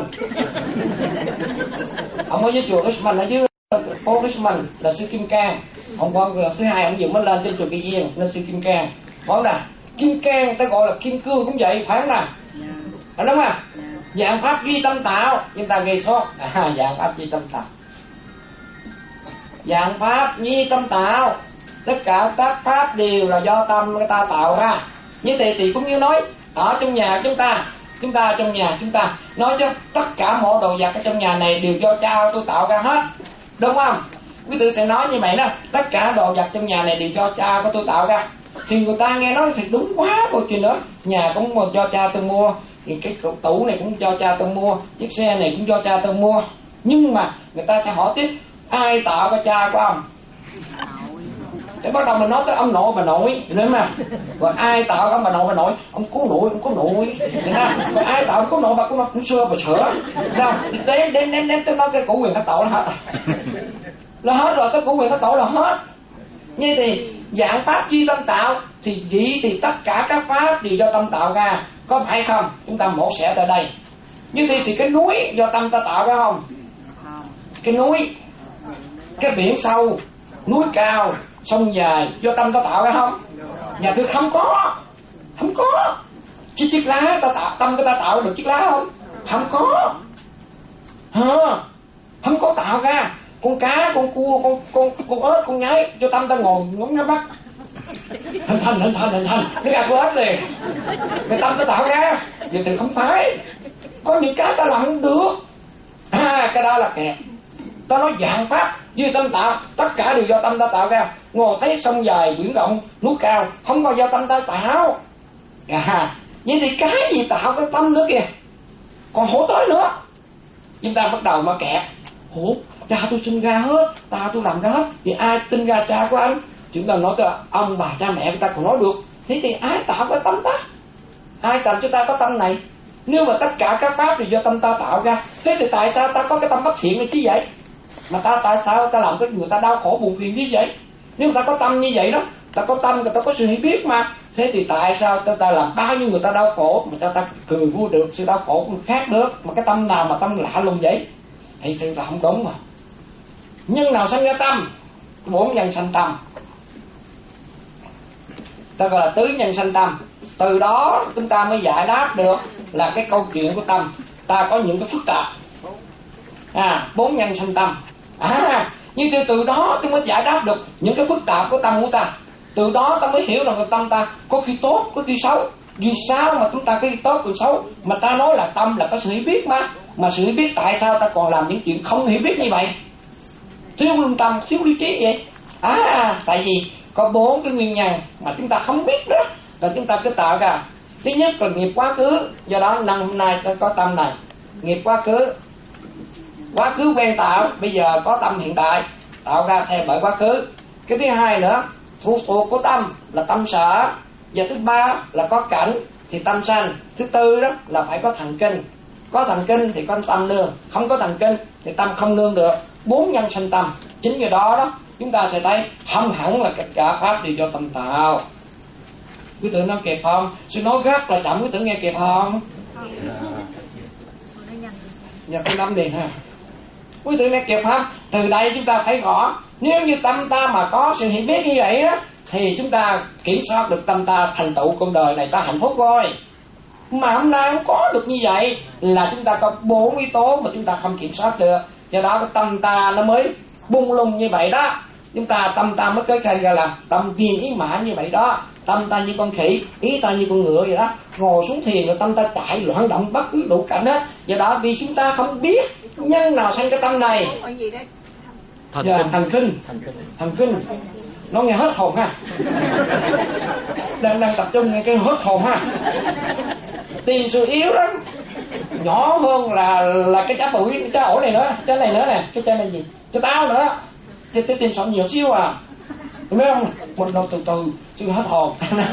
E: Ông ở dưới chùa Richmond, ở dưới phố Richmond là sư Kim Cang. Ông qua thứ hai ông vừa mới lên trên chùa Kỳ Duyên nên sư Kim Cang. Phải không nè? Kim Cang ta gọi là kim cương cũng vậy, phải không nè? Phải đúng không? Dạng pháp duy tâm tạo, chúng ta ghi số. À, dạng pháp duy tâm tạo. Dạng pháp duy tâm tạo, tất cả các pháp đều là do tâm người ta tạo ra. Như thế thì cũng như nói ở trong nhà chúng ta, chúng ta trong nhà chúng ta nói chứ tất cả mọi đồ vật ở trong nhà này đều do cha tôi tạo ra hết, đúng không? Quý vị sẽ nói như vậy đó, tất cả đồ vật trong nhà này đều do cha của tôi tạo ra. Thì người ta nghe nói thì đúng quá một chuyện nữa. Nhà cũng do cha tôi mua, thì cái tủ này cũng do cha tôi mua, chiếc xe này cũng do cha tôi mua. Nhưng mà người ta sẽ hỏi tiếp, ai tạo ra cha của ông? Để bắt đầu mình nói tới ông nội bà nội, đúng không? Rồi ai tạo ông bà nội bà nội? Ông cố nội, ông cố nội. Rồi ai tạo ông cố nội bà cố nội cũng xưa bà sửa. Đâu? Đến đến đến đến tới nói cái cổ quyền các tội là hết rồi. Là hết rồi, cái cổ quyền các tội là hết. Như thì dạng pháp duy tâm tạo, thì vậy thì tất cả các pháp đều do tâm tạo ra, có phải không? Chúng ta mổ xẻ tại đây. Như thì, thì cái núi do tâm ta tạo ra không? Cái núi, cái biển sâu, núi cao, sông dài do tâm ta tạo ra không? Nhà thưa không có, không có. Chiếc chiếc lá ta tạo, tâm ta tạo được chiếc lá không? Không có. Hả? Không có tạo ra. Con cá, con cua, con con con ếch, con nhái cho tâm ta ngồi ngóng nhắm mắt. Hình thành, hình thành, hình thành, cái gạt con ếch này. Cái tâm ta tạo ra. Vậy thì không phải. Có những cái ta làm không được. À, cái đó là kẹt. Ta nói dạng pháp duy tâm tạo, tất cả đều do tâm ta tạo ra. Ngồi thấy sông dài, biển rộng, núi cao, không có do tâm ta tạo. À, vậy thì cái gì tạo cái tâm nữa kìa. Còn hổ tới nữa. Chúng ta bắt đầu mà kẹt. Hổ, cha tôi sinh ra hết, ta tôi làm ra hết, thì ai sinh ra cha của anh? Chúng ta nói tới ông bà cha mẹ người ta còn nói được. Thế thì ai tạo cái tâm ta? Ai tạo cho ta có tâm này? Nếu mà tất cả các pháp đều do tâm ta tạo ra, thế thì tại sao ta có cái tâm bất thiện này chứ vậy? Mà ta tại sao ta làm cái người ta đau khổ buồn phiền như vậy? Nếu mà ta có tâm như vậy đó, ta có tâm, người ta có sự hiểu biết mà. Thế thì tại sao ta, ta làm bao nhiêu người ta đau khổ mà ta, ta cười vui được sự đau khổ của người khác được? Mà cái tâm nào mà tâm lạ lùng vậy? thì thì là không đúng mà. Nhân nào sanh ra tâm, bốn nhân sanh tâm, ta gọi là tứ nhân sanh tâm. Từ đó chúng ta mới giải đáp được là cái câu chuyện của tâm. Ta có những cái phức tạp, à bốn nhân sanh tâm, à như từ từ đó chúng mới giải đáp được những cái phức tạp của tâm của ta. Từ đó ta mới hiểu rằng cái tâm ta có khi tốt, có khi xấu. Vì sao mà chúng ta có khi tốt, có khi xấu? Mà ta nói là tâm là có sự hiểu biết mà. Mà sự hiểu biết tại sao ta còn làm những chuyện không hiểu biết như vậy? Thiếu lương tâm, thiếu lý trí vậy? À, tại vì có bốn cái nguyên nhân mà chúng ta không biết đó, là chúng ta cứ tạo ra. Thứ nhất là nghiệp quá khứ, do đó năm hôm nay ta có tâm này. Nghiệp quá khứ, quá khứ quen tạo, bây giờ có tâm hiện tại tạo ra theo bởi quá khứ. Cái thứ hai nữa, phụ thuộc của tâm là tâm sở. Và thứ ba là có cảnh thì tâm sanh. Thứ tư đó là phải có thần kinh. Có thần kinh thì có tâm nương, không có thần kinh thì tâm không nương được. Bốn nhân sanh tâm. Chính vì đó đó chúng ta sẽ thấy không hẳn là tất cả pháp đều do tâm tạo. Quý tử nói kịp không? Sư nói rất là chậm, quý tử nghe kịp không? Dạ tôi năm liền ha. Quý tử nghe kịp không? Từ đây chúng ta thấy rõ, nếu như tâm ta mà có sự hiểu biết như vậy á, thì chúng ta kiểm soát được tâm ta, thành tựu cuộc đời này ta hạnh phúc rồi. Mà hôm nay không có được như vậy là chúng ta có bốn yếu tố mà chúng ta không kiểm soát được. Do đó cái tâm ta nó mới bung lung như vậy đó. Chúng ta tâm ta mới cái khai ra là tâm viên ý mã như vậy đó. Tâm ta như con khỉ, ý ta như con ngựa vậy đó. Ngồi xuống thiền rồi tâm ta chạy loạn động bất cứ đủ cảnh hết. Do đó vì chúng ta không biết nhân nào sanh cái tâm này.
F: Thần
E: Dạ,
F: kinh.
E: thần kinh. Thần kinh. Nó nghe hết hồn ha. Đang đang tập trung nghe cái hết hồn ha. Tìm sự yếu đó, nhỏ hơn là là cái trái bụi, cái ổ này nữa, cái này nữa nè, cái trái này gì, cái táo nữa, cái cái tìm sống nhiều xíu à, thấy không? Một đầu từ từ, chưa hết hồn.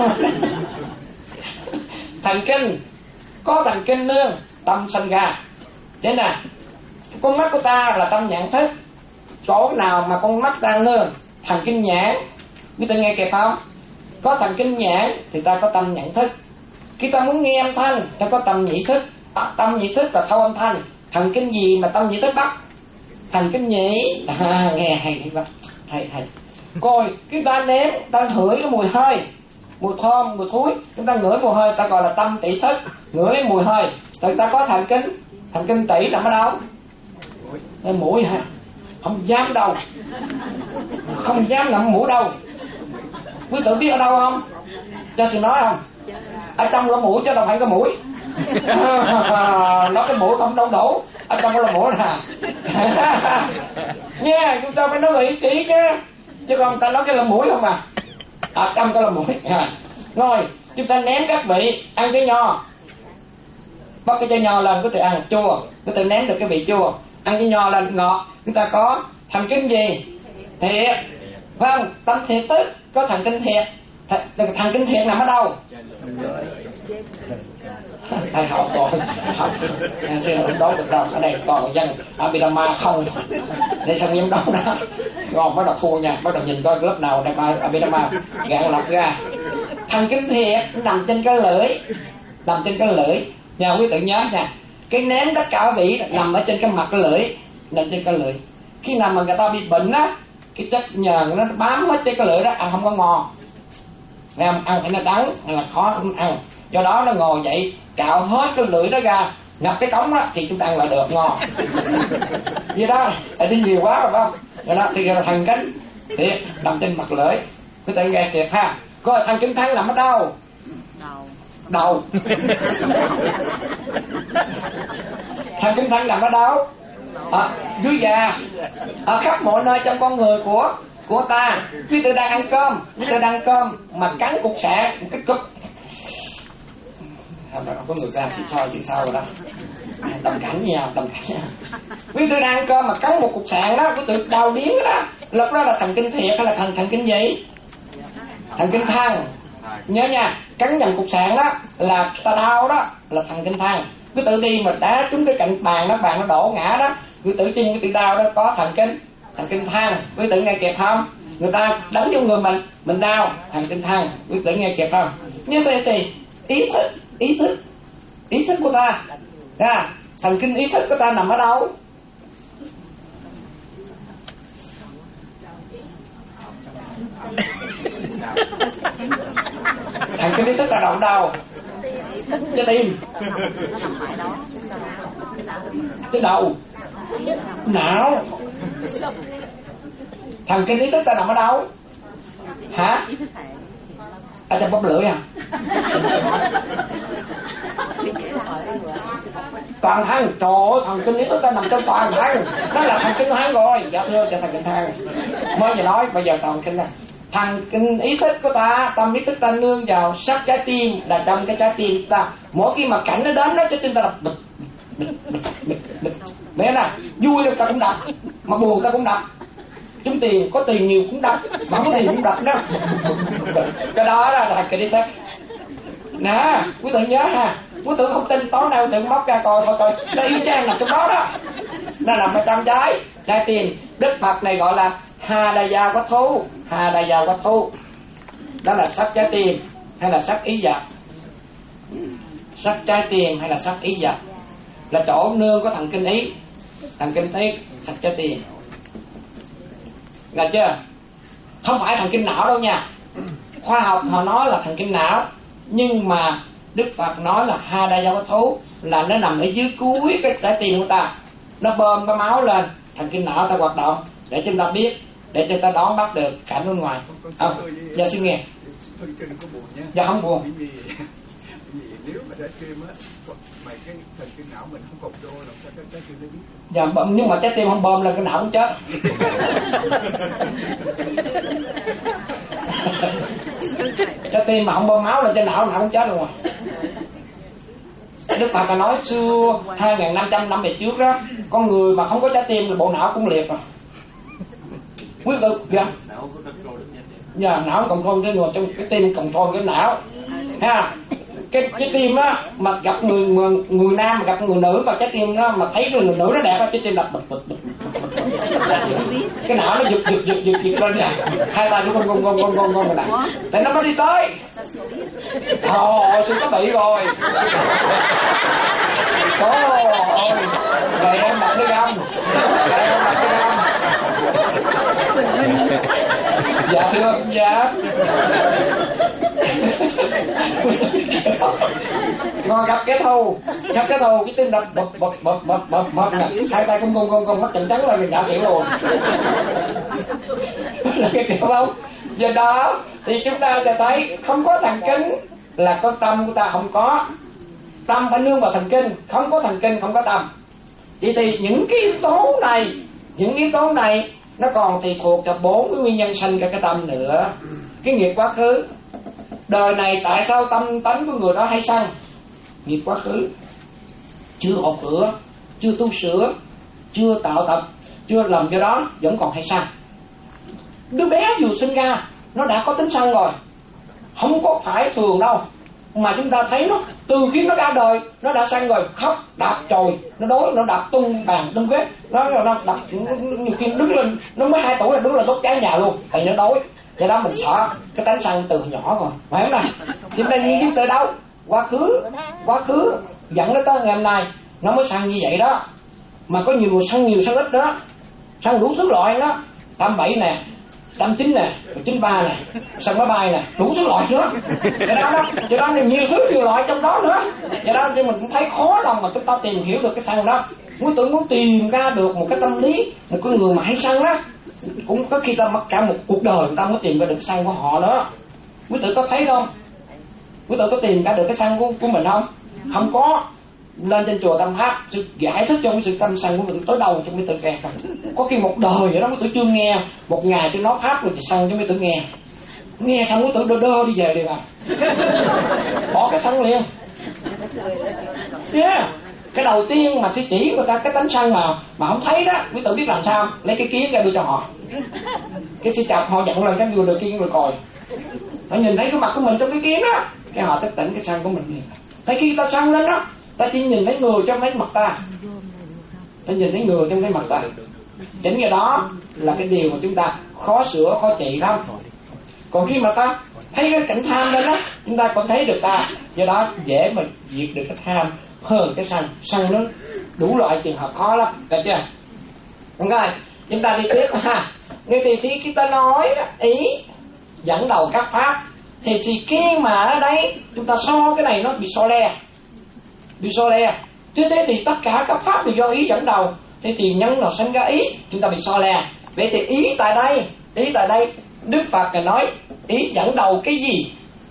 E: Thần kinh, có thần kinh nương, tâm sanh ra. Thế nè, con mắt của ta là tâm nhãn thức. Chỗ nào mà con mắt ta nương, thần kinh nhãn, biết ta nghe kịp không? Có thần kinh nhãn thì ta có tâm nhãn thức. Khi ta muốn nghe âm thanh, ta có tâm nhĩ thức. À, tâm nhĩ thức là thâu âm thanh. Thần kinh gì mà tâm nhĩ thức bắt? Thần kinh nhĩ. À, nghe hay hay hay hay. Coi, cái ta ném, ta ngửi cái mùi hơi, mùi thơm, mùi thúi, chúng ta ngửi mùi hơi, ta gọi là tâm tỷ thức. Ngửi mùi hơi, thì ta có thần kinh. Thần kinh tỷ nằm ở đâu? Ở mũi hả? Không dám đâu, không dám nằm mũi đâu. Quý tử biết ở đâu không? Cho sư nói không? Ở trong lỗ mũi chứ đâu phải cái mũi. Nói cái mũi không đâu đủ, ở trong lỗ mũi nè. Nha, chúng ta phải nói nghĩ kỹ chứ, chứ không ta nói cái lỗ mũi không à. Ở trong cái lỗ mũi. Rồi, chúng ta ném các vị ăn cái nho, bắt cái trái nho lên có thể ăn chua, có thể ném được cái vị chua. Ăn cái nho lên ngọt, chúng ta có thần kinh gì? Thiệt. Vâng, tâm thiệt tức, có thần kinh thiệt. Th thần kinh thiệt nằm ở đâu? Thầy học rồi, học xem không đối được đâu. Ở đây còn dân Abhidhamma không, để xong nhiễm đấu đó. Ngon bắt đầu thua nha, bắt đầu nhìn coi lớp nào đây Abhidhamma gạn lọc ra. Thần kinh thiệt nằm trên cái lưỡi, nằm trên cái lưỡi. Nha quý tự nhớ nha, cái ném tất cả vị nằm ở trên cái mặt cái lưỡi, nằm trên cái lưỡi. Khi nào mà người ta bị bệnh á, cái chất nhờn nó bám hết trên cái lưỡi đó, ăn không có ngon. Nghe không? Ăn phải nó đắng hay là khó ăn. Do đó nó ngồi vậy, cạo hết cái lưỡi đó ra, ngập cái cống á thì chúng ta ăn lại được ngon. Vậy đó, tại đi nhiều quá rồi phải không? Rồi đó thì là thần kinh thì nằm trên mặt lưỡi. Cứ tự nghe kịp ha. Coi thần kinh thắng nằm ở đâu? Đầu. Thần kinh thắng nằm ở đâu? À, dưới da, ở khắp mọi nơi trong con người của của ta. Khi tôi đang ăn cơm, khi tôi đang ăn cơm mà cắn cục sạn, một cái cục, không có người ra thì soi thì sao rồi đó, đồng cảnh nhau, đồng cảnh nhau. Khi tôi đang ăn cơm mà cắn một cục sạn đó, tôi tự đau điếng đó, lúc đó là thần kinh thiệt hay là thần thần kinh gì? Thần kinh thăng. Nhớ nha, cắn nhầm cục sạn đó là ta đau đó, là thần kinh thăng. Cứ tự đi mà đá trúng cái cạnh bàn đó, bàn nó đổ ngã đó, cứ tự chinh cái tự đau đó có thần kinh, thần kinh thăng. Quý tự nghe kịp không? Người ta đánh vô người mình, mình đau, thần kinh thăng. Quý tự nghe kịp không? Như thế thì ý thức, ý thức, ý thức của ta, à, thần kinh ý thức của ta nằm ở đâu? Thần kinh ý thức là động đâu? Trái tim, cái đầu, não. Thần kinh ý thức ta nằm ở đâu? Hả? Ở trong bắp lưỡi à? Toàn thân. Trời ơi, thần kinh ý thức ta nằm trong toàn thân. Nó là thần kinh thân rồi. Dạ thưa cho thần kinh thân. Mới vừa nói, bây giờ thần kinh là thần kinh ý thức của ta, tâm ý thức ta nương vào sắc trái tim, là trong cái trái tim ta. Mỗi khi mà cảnh nó đến đó, trái tim ta đập bịch bịch bịch bịch bịch. Biết nè, vui ta cũng đập, mà buồn ta cũng đập. Chúng tiền, có tiền nhiều cũng đập, mà không có tiền cũng đập đó. Cái đó là thần kinh ý thức. Nè, quý tự nhớ ha. Quý tự không tin, tối nay quý tự móc ra coi coi coi. Nó y chang nằm trong đó đó. Nó nằm ở trong trái trái tim. Đức Phật này gọi là Hà Đà Gia Quách Thú. Hà Đà Gia Quách Thú. Đó là sắc trái tim hay là sắc ý vật? Sắc trái tim hay là sắc ý vật? Là chỗ nương của thần kinh ý. Thần kinh ý, sắc trái tim. Nghe chưa? Không phải thần kinh não đâu nha. Khoa học họ nói là thần kinh não, nhưng mà Đức Phật nói là Hà Đà Gia Quách Thú, là nó nằm ở dưới cuối cái trái tim của ta. Nó bơm cái máu lên, thần kinh não ta hoạt động để chúng ta biết, để cho ta đón bắt được cảnh bên ngoài. Không, giờ xin nghe. Dạ không buồn.
D: Vì, vì nếu mà trái tim á, mày cái thần kinh não mình không còn vô, làm sao cái trái tim nó biết?
E: Dạ, nhưng mà trái tim không bơm lên cái não cũng chết. Trái tim mà không bơm máu lên trên não, não cũng chết luôn rồi. Đức Phật đã nói xưa hai nghìn năm trăm năm về trước đó, con người mà không có trái tim là bộ não cũng liệt rồi. Quyết tự, dạ. Dạ, não control cái người, trong cái tim control cái não. Ha, cái trái tim á mà gặp người người, người nam mà gặp người nữ mà trái tim nó mà thấy người nữ nó đẹp á, trái tim đập bịch bịch bịch. Cái não nó giật giật giật giật giật lên nè, hai tay nó gông gông gông gông gông gông rồi nè, tại nó mới đi tới. Ồ, sư có bị rồi. Ôi, vậy em đặt đi không? Vậy em đặt đi không? Dạ thưa, dạ. Ngồi gặp cái thù, gặp cái thù cái tim đập bập bập bập bập bập bập nè, hai tay cũng công công công mất trận trắng là mình đã xỉu luôn. Là cái kiểu không? Do đó thì chúng ta sẽ thấy không có thần kinh là có tâm của ta không có. Tâm phải nương vào thần kinh, không có thần kinh không có tâm. Vậy thì những cái yếu tố này, những yếu tố này nó còn tùy thuộc vào bốn cái nguyên nhân sanh ra cái tâm nữa. Cái nghiệp quá khứ. Đời này tại sao tâm tánh của người đó hay sanh? Nghiệp quá khứ. Chưa hộ cửa, chưa tu sửa, chưa tạo tập, chưa làm cho đó vẫn còn hay sanh. Đứa bé vừa sinh ra nó đã có tính sanh rồi, không có phải thường đâu. Mà chúng ta thấy nó từ khi nó ra đời nó đã sanh rồi, khóc đạp chồi, nó đối nó đạp tung bàn tung ghế, nó nó đập nhiều khi đứng lên, nó mới hai tuổi là đứng lên đốt cháy nhà luôn, tại nó đói. Do đó mình sợ cái tánh sân từ nhỏ rồi, phải không nào? Chúng ta nghiên cứu từ đâu? Quá khứ, quá khứ dẫn đến tới ngày hôm nay nó mới sân như vậy đó. Mà có nhiều người sân nhiều sân ít đó, sân đủ thứ loại đó, tám bảy nè, tám chín nè, chín ba nè, sân máy bay nè, đủ thứ loại nữa. Cái đó đó, cho đó nhiều thứ nhiều loại trong đó nữa. Do đó thì mình cũng thấy khó lòng mà chúng ta tìm hiểu được cái sân đó. Muốn tưởng muốn tìm ra được một cái tâm lý một cái người mà hay sân đó, cũng có khi ta mất cả một cuộc đời người ta mới tìm ra được sân của họ đó. Quý tử có thấy không? Quý tử có tìm ra được cái sân của, của mình không? Không có. Lên trên chùa Tâm Pháp sự giải thích cho cái sự tâm sân của mình tới đâu trong quý tử nghe không? Có khi một đời vậy đó quý tử chưa nghe, một ngày sẽ nói pháp rồi thì sân cho quý tử nghe. Nghe xong quý tử đơ đơ đi về đi à. Bỏ cái sân liền. Yeah. Cái đầu tiên mà sẽ chỉ người ta cái tánh sân mà mà không thấy đó, quý tử biết làm sao? Lấy cái kiến ra đưa cho họ. Cái sẽ chọc họ giận lên cái người được kia người còi. Phải nhìn thấy cái mặt của mình trong cái kiến đó, cái họ thức tỉnh cái sân của mình liền. Tại khi ta sân lên đó, ta chỉ nhìn thấy người trong mấy mặt ta, ta nhìn thấy người trong cái mặt ta. Chính cái đó là cái điều mà chúng ta khó sửa, khó trị lắm. Còn khi mà ta thấy cái cảnh tham lên đó, chúng ta còn thấy được ta. Do đó dễ mà diệt được cái tham hơn cái sân. Sân nó đủ loại trường hợp khó lắm, được chưa? Ok, chúng ta đi tiếp ha. Ngay thì khi chúng ta nói đó, ý dẫn đầu các pháp. Thì thì khi mà ở đây chúng ta so cái này nó bị so le, bị so le. Chứ thế thì tất cả các pháp đều do ý dẫn đầu. Thế thì nhân nào sinh ra ý, chúng ta bị so le. Vậy thì ý tại đây, ý tại đây Đức Phật là nói ý dẫn đầu cái gì?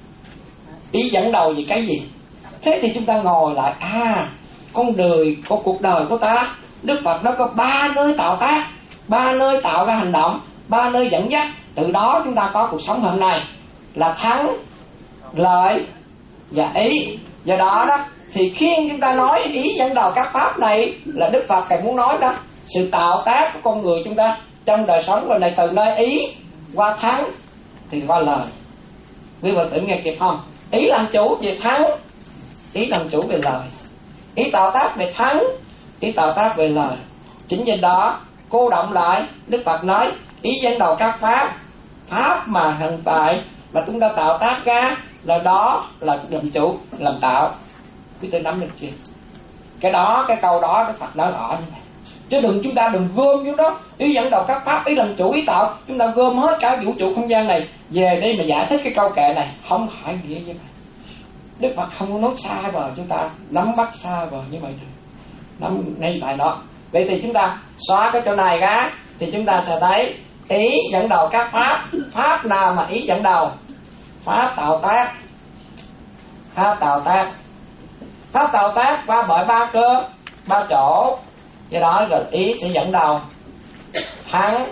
E: Ý dẫn đầu về cái gì? Thế thì chúng ta ngồi lại, à, con đời, con cuộc đời của ta, Đức Phật nó có ba nơi tạo tác, ba nơi tạo ra hành động, ba nơi dẫn dắt. Từ đó chúng ta có cuộc sống hôm nay là thắng, lợi và ý. Do đó đó thì khi chúng ta nói ý dẫn đầu các pháp này là Đức Phật cần muốn nói đó, sự tạo tác của con người chúng ta trong đời sống rồi này, từ nơi ý qua thắng thì qua lời. Quý vị tưởng nghe kịp không? Ý làm chủ về thắng, ý làm chủ về lời. Ý tạo tác về thắng, ý tạo tác về lời. Chính vì đó cô động lại, Đức Phật nói ý dẫn đầu các pháp, pháp mà hiện tại mà chúng ta tạo tác ra là đó là làm chủ, làm tạo. Quý vị nắm được chưa? Cái đó, cái câu đó Đức Phật nói rõ như vậy. Chứ đừng, chúng ta đừng gom vô đó ý dẫn đầu các pháp, ý làm chủ, ý tạo. Chúng ta gom hết cả vũ trụ không gian này về đây mà giải thích cái câu kệ này, không phải nghĩa như vậy. Đức Phật không có nói xa vời chúng ta, nắm bắt xa vời như vậy. Nắm ngay tại đó. Vậy thì chúng ta xóa cái chỗ này ra thì chúng ta sẽ thấy ý dẫn đầu các pháp. Pháp nào mà ý dẫn đầu? Pháp tạo tác. Pháp tạo tác. Pháp tạo tác qua bởi ba cơ, ba chỗ. Do đó rồi ý sẽ dẫn đầu thắng,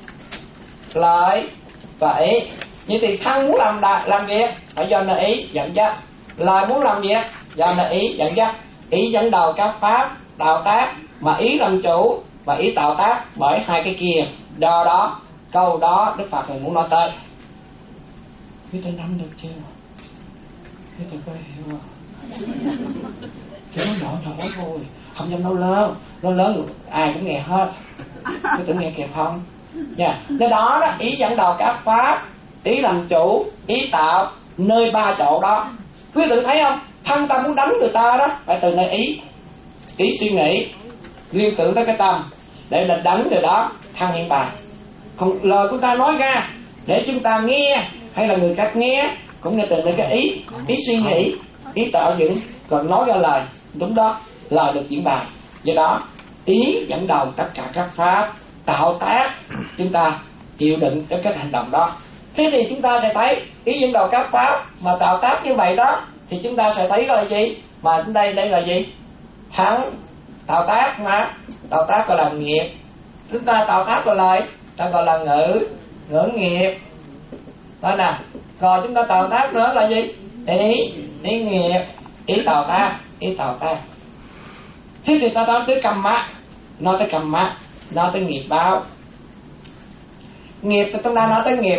E: lợi và ý. Như thì thắng muốn làm đạt, làm việc phải do nơi ý dẫn dắt, lợi muốn làm việc do nơi ý dẫn dắt. Ý dẫn đầu các pháp tạo tác mà ý làm chủ và ý tạo tác bởi hai cái kia. Do đó câu đó Đức Phật này muốn nói tới. Quý vị nắm được chưa? Quý vị có hiểu không? Chứ nói nhỏ nhỏ thôi, không dám nói lớn, nói lớn ai cũng nghe hết. Quý vị nghe kịp không? Nha. Do đó đó ý dẫn đầu các pháp, ý làm chủ, ý tạo, nơi ba chỗ đó. Quý vị thấy không? Thân ta muốn đánh người ta đó phải từ nơi ý, ý suy nghĩ liên tưởng tới cái tâm để là đánh người đó thân hiện bài. Còn lời của ta nói ra để chúng ta nghe hay là người khác nghe cũng nghe từ nơi cái ý, ý suy nghĩ, ý tạo dựng, còn nói ra lời. Đúng đó, lời được diễn bài. Do đó ý dẫn đầu tất cả các pháp tạo tác, chúng ta chịu đựng cái cái hành động đó. Thế thì chúng ta sẽ thấy ý dẫn đầu các pháp mà tạo tác như vậy đó, thì chúng ta sẽ thấy là gì? Mà đây đây là gì? Thắng, tạo tác mà, tạo tác gọi là nghiệp. Chúng ta tạo tác gọi là ta gọi là ngữ, ngữ nghiệp. Đó nè. Còn chúng ta tạo tác nữa là gì? Ý, ý nghiệp, ý tạo tác, ý tạo tác. Thế thì ta nói tới cầm mắt, nói tới cầm mắt, nói tới nghiệp báo. Nghiệp thì chúng ta nói tới nghiệp.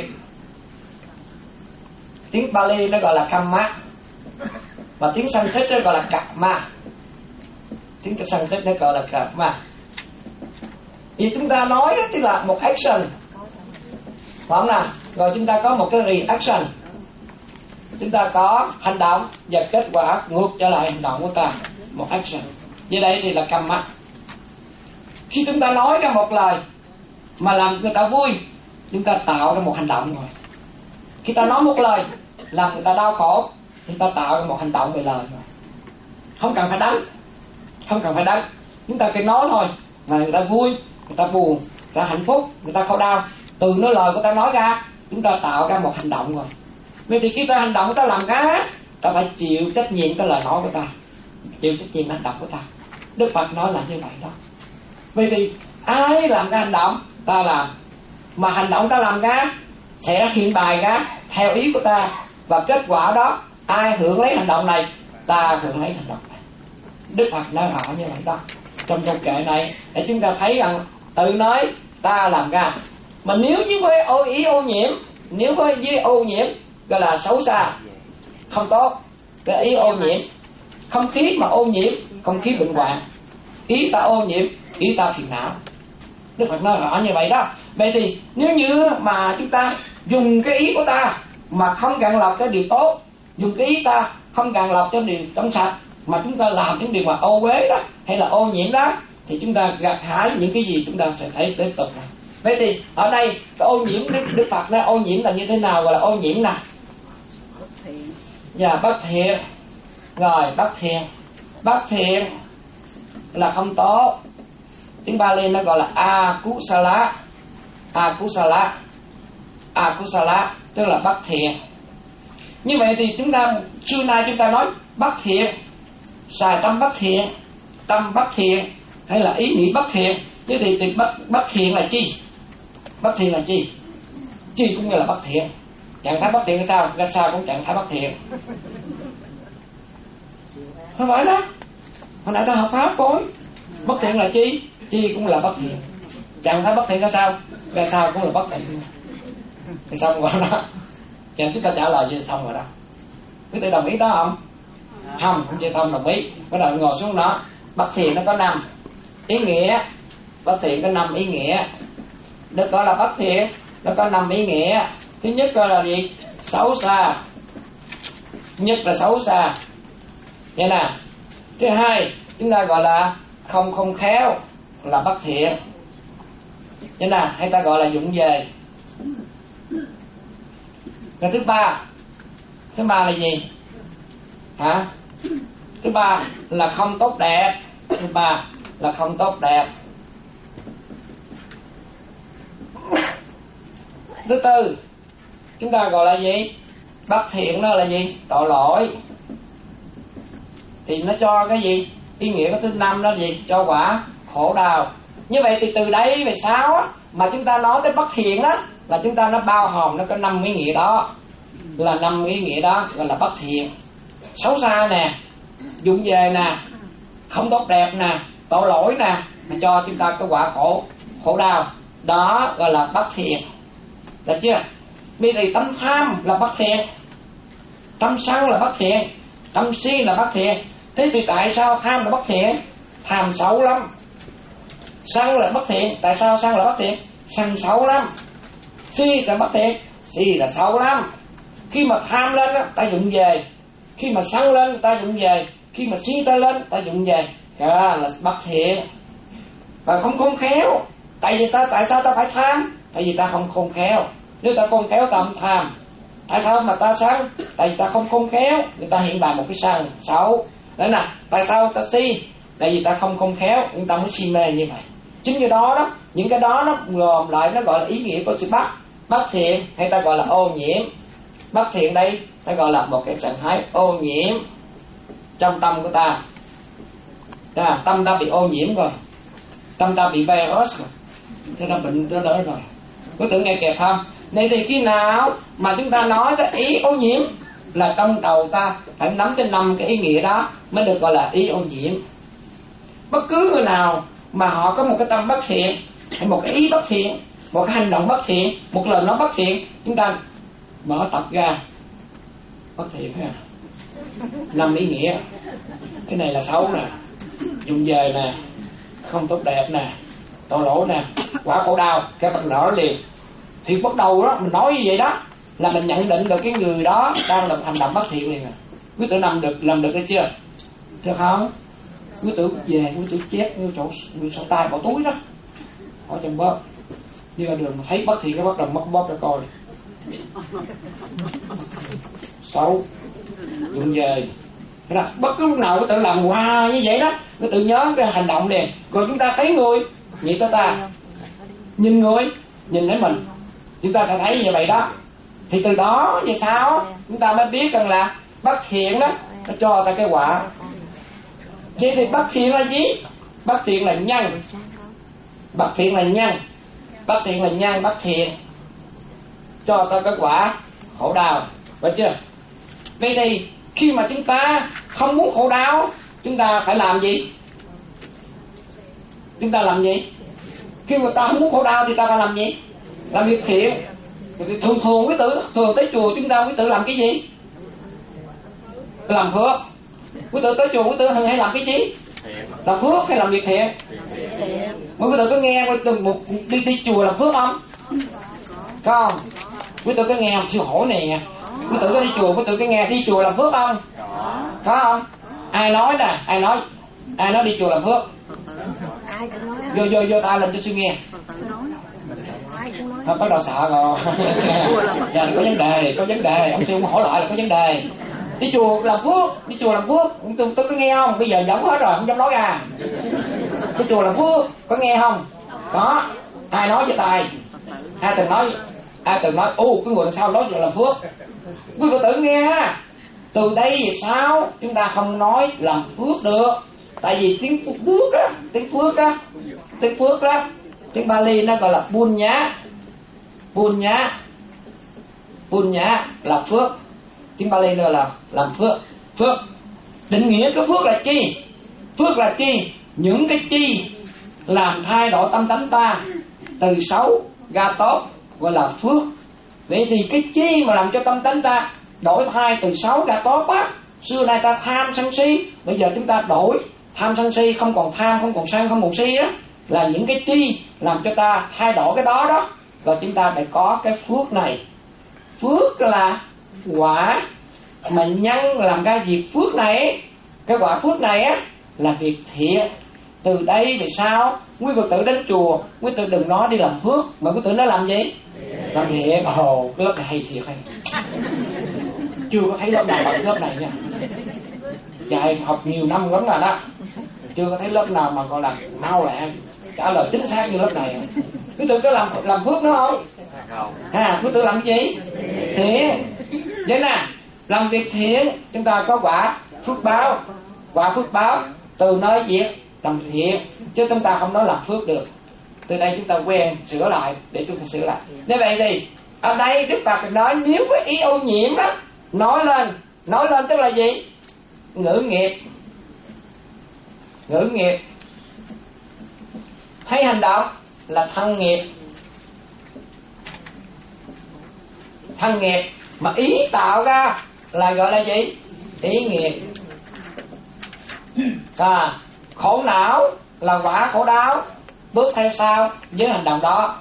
E: Tiếng Pali nó gọi là kamma, và tiếng Sanskrit nó gọi là karma. Tiếng Sanskrit nó gọi là karma. Vì chúng ta nói đó thì là một action, phải không nào? Rồi chúng ta có một cái reaction, chúng ta có hành động và kết quả ngược trở lại hành động của ta, một action. Dưới đây thì là karma. Khi chúng ta nói ra một lời mà làm người ta vui, chúng ta tạo ra một hành động rồi. Khi ta nói một lời làm người ta đau khổ, chúng ta tạo ra một hành động về lời rồi. Không cần phải đánh, không cần phải đánh, chúng ta cứ nói thôi mà người ta vui, người ta buồn, người ta hạnh phúc, người ta khổ đau, từ nơi lời của ta nói ra chúng ta tạo ra một hành động rồi. Vậy thì khi ta hành động, ta làm ra, ta phải chịu trách nhiệm cái lời nói của ta, chịu trách nhiệm hành động của ta. Đức Phật nói là như vậy đó. Vậy thì ai làm cái hành động ta làm, mà hành động ta làm ra sẽ hiện bài ra theo ý của ta, và kết quả đó ai hưởng lấy hành động này, ta hưởng lấy hành động này. Đức Phật nói rõ như vậy đó trong câu kệ này, để chúng ta thấy rằng tự nói ta làm ra. Mà nếu như với ô ý ô nhiễm, nếu với với ô nhiễm gọi là xấu xa, không tốt. Cái ý ô nhiễm, không khí mà ô nhiễm, không khí bệnh hoạn. Ý ta ô nhiễm, ý ta phiền não. Đức Phật nói rõ như vậy đó. Vậy thì nếu như mà chúng ta dùng cái ý của ta mà không gạn lọc cho điều tốt, dùng cái ý ta không gạn lọc cho điều trong sạch, mà chúng ta làm những điều mà ô uế đó hay là ô nhiễm đó, thì chúng ta gặt hái những cái gì chúng ta sẽ thấy tiếp tục này. Vậy thì ở đây cái ô nhiễm Đức, Đức Phật nói ô nhiễm là như thế nào, gọi là ô nhiễm nè? Dạ, bất thiện. Rồi, bất thiện. Bất thiện là không tốt. Tiếng Bali nó gọi là akusala. Akusala. Akusala tức là bất thiện. Như vậy thì chúng ta xưa nay chúng ta nói bất thiện, xài tâm bất thiện, tâm bất thiện hay là ý nghĩ bất thiện. Như thì, thì bất, bất thiện là chi? Bất thiện là chi? Chi cũng như là bất thiện. Trạng thái bất thiện là sao? Ra sao cũng trạng thái bất thiện. Không phải đó. Hồi nãy ta học pháp rồi. Bất thiện là chi? Chi cũng là bất thiện. Trạng thái bất thiện ra sao? Ra sao cũng là bất thiện. Thì xong rồi đó. Cho nên chúng ta trả lời vậy xong rồi đó. Quý vị đồng ý đó không? Không, không chịu không đồng ý. Bắt đầu ngồi xuống đó. Bất thiện nó có năm ý nghĩa. Bất thiện có năm ý nghĩa. Được gọi là bất thiện, nó có năm ý nghĩa. Thứ nhất gọi là gì? Xấu xa. Nhất là xấu xa. Vậy nè. Thứ hai chúng ta gọi là không không khéo, là bất thiện. Vậy nè, hay ta gọi là dụng về. Cái thứ ba, thứ ba là gì? Hả? Thứ ba là không tốt đẹp. Thứ ba là không tốt đẹp. Thứ tư chúng ta gọi là gì? Bất thiện đó là gì? Tội lỗi. Thì nó cho cái gì? Ý nghĩa của thứ năm đó là gì? Cho quả khổ đau. Như vậy thì từ đây về sau á, mà chúng ta nói tới bất thiện á, là chúng ta nó bao hòm nó có năm ý nghĩa đó. Là năm ý nghĩa đó gọi là bất thiện. Xấu xa nè, dụng về nè, không tốt đẹp nè, tội lỗi nè, mà cho chúng ta cái quả khổ khổ đau. Đó gọi là bất thiện. Được chưa? Bây giờ tâm tham là bất thiện, tâm sân là bất thiện, tâm si là bất thiện. Thế thì tại sao tham là bất thiện? Tham xấu lắm. Sân là bất thiện. Tại sao sân là bất thiện? Sân xấu lắm. Si là bất thiện. Si là xấu lắm. Khi mà tham lên á, ta dụng về. Khi mà sân lên ta dụng về. Khi mà si ta lên ta dụng về. Đó là bất thiện. Và không khôn khéo. Tại vì ta tại sao ta phải tham? Tại vì ta không khôn khéo. Nếu ta khôn khéo ta không tham. Tại sao mà ta sân? Tại vì ta không khôn khéo. Người ta hiện bày một cái sân xấu. Đấy nè. Tại sao ta si? Tại vì ta không khôn khéo. Người ta mới si mê như vậy. Chính cái đó đó, những cái đó nó gồm lại nó gọi là ý nghĩa của sự bất bất thiện, hay ta gọi là ô nhiễm. Bất thiện đây ta gọi là một cái trạng thái ô nhiễm trong tâm của ta. À, tâm ta bị ô nhiễm rồi, tâm ta bị virus rồi, thế nó bệnh nó đỡ rồi. Có tưởng nghe kịp không? Này thì khi nào mà chúng ta nói cái ý ô nhiễm là trong đầu ta phải nắm cái năm cái ý nghĩa đó mới được gọi là ý ô nhiễm. Bất cứ người nào mà họ có một cái tâm bất thiện, hay một cái ý bất thiện, một cái hành động bất thiện, một lời nói bất thiện, chúng ta mở tập ra bất thiện ha, năm ý nghĩa. Cái này là xấu nè, dùng về nè, không tốt đẹp nè, tội lỗi nè, quả khổ đau. Các bạn nói liền thì bắt đầu đó mình nói như vậy đó là mình nhận định được cái người đó đang làm hành động bất thiện liền. Quý tử làm được làm được hay chưa? Được không? Quý tử về quý tử chép như chỗ như sổ tay bỏ túi đó, hỏi trong bóp đi ra đường mà thấy bất thiện cái bắt đầu mất bóp cho coi. Xấu dùng về đó. Bất cứ lúc nào quý tử làm hoài như vậy đó, quý tử nhớ cái hành động liền. Rồi chúng ta thấy người nghĩ tới ta, nhìn người nhìn thấy mình, chúng ta sẽ thấy như vậy đó. Thì từ đó về sau chúng ta mới biết rằng là bất thiện đó nó cho ta cái quả. Vậy thì bất thiện là gì? Bất thiện là nhân. Bất thiện là nhân. Bất thiện là nhân bất thiện cho ta cái quả khổ đau. Phải chưa? Vậy thì khi mà chúng ta không muốn khổ đau, chúng ta phải làm gì? Chúng ta làm gì? Khi mà ta không muốn khổ đau thì ta phải làm gì? Làm việc thiện. Thường thường quý tử thường tới chùa chúng ta quý tử làm cái gì? Làm phước. Quý tử tới chùa quý tử thường hay làm cái gì? Làm phước hay làm việc thiện? Quý tử có nghe một đi đi chùa làm phước không? Không. Quý tử có nghe sư hỏi nè, quý tử có đi chùa quý tử có nghe đi chùa làm phước không? Có không? Ai nói nè? Ai nói? Ai nói đi chùa làm phước? Vô vô vô ta làm cho sư nghe. Không bắt đầu sợ rồi. Dạ có vấn đề, có vấn đề. Ông sư hỏi lại là có vấn đề. Đi chùa làm phước, đi chùa làm phước. Tôi, tôi có nghe không? Bây giờ giấu hết rồi, không dám nói ra. Đi chùa làm phước, có nghe không? Có. Ai nói với tài? Ai từng nói? Ai từng nói? Ô, cái người đằng sau nói chùa làm phước. Quý Phật tử nghe. Từ đây về sau chúng ta không nói làm phước được. Tại vì tiếng phước á, tiếng phước á, tiếng phước á, tiếng Bali nó gọi là punya. Punya. Punya là phước. Tiếng Bali nó là làm phước. Phước. Định nghĩa cái phước là chi? Phước là chi? Những cái chi làm thay đổi tâm tánh ta từ xấu ra tốt gọi là phước. Vậy thì cái chi mà làm cho tâm tánh ta đổi thay từ xấu ra tốt á? Xưa nay ta tham sân si, bây giờ chúng ta đổi tham sân si, không còn tham, không còn sân, không còn si á, là những cái chi làm cho ta thay đổi cái đó đó. Rồi chúng ta phải có cái phước này. Phước là quả mà nhân làm ra việc phước này. Cái quả phước này á là việc thiện. Từ đây về sau quý Phật tử đến chùa, quý tử đừng nói đi làm phước, mà quý tử nói làm gì? Làm thiện. Ồ, cái lớp này hay thiệt hay. Chưa có thấy lớp nào bằng lớp này nha. Dạy học nhiều năm lắm rồi đó, chưa có thấy lớp nào mà gọi là mau lẹ trả lời chính xác như lớp này. Quý tử có làm làm phước nữa không? À, quý tử làm cái gì? Thiện. Vậy nè, làm việc thiện chúng ta có quả phước báo. Quả phước báo từ nơi việc làm thiện, chứ chúng ta không nói làm phước được. Từ đây chúng ta quen sửa lại để chúng ta sửa lại. Như vậy thì ở đây Đức Phật nói nếu có ý ô nhiễm đó, nói lên. Nói lên tức là gì? Ngữ nghiệp. Ngữ nghiệp. Thấy hành động là thân nghiệp. Thân nghiệp. Mà ý tạo ra là gọi là gì? Ý nghiệp. À, khổ não là quả khổ đau bước theo sau với hành động đó.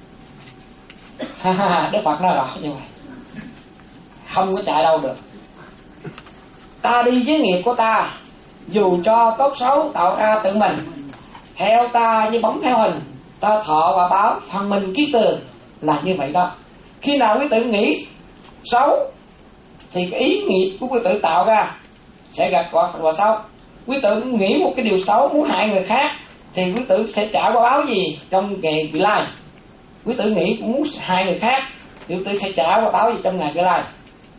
E: Đức Phật nói rõ như vậy, không có chạy đâu được. Ta đi với nghiệp của ta, dù cho tốt xấu tạo ra tự mình, theo ta như bóng theo hình, ta thọ và báo phần mình ký tường, là như vậy đó. Khi nào quý tử nghĩ xấu thì cái ý nghiệp của quý tử tạo ra sẽ gặp quả, quả xấu. Quý tử nghĩ một cái điều xấu muốn hại người khác thì quý tử sẽ trả quả báo gì trong ngày vị lai? Quý tử nghĩ muốn hại người khác thì quý tử sẽ trả quả báo gì trong ngày vị lai?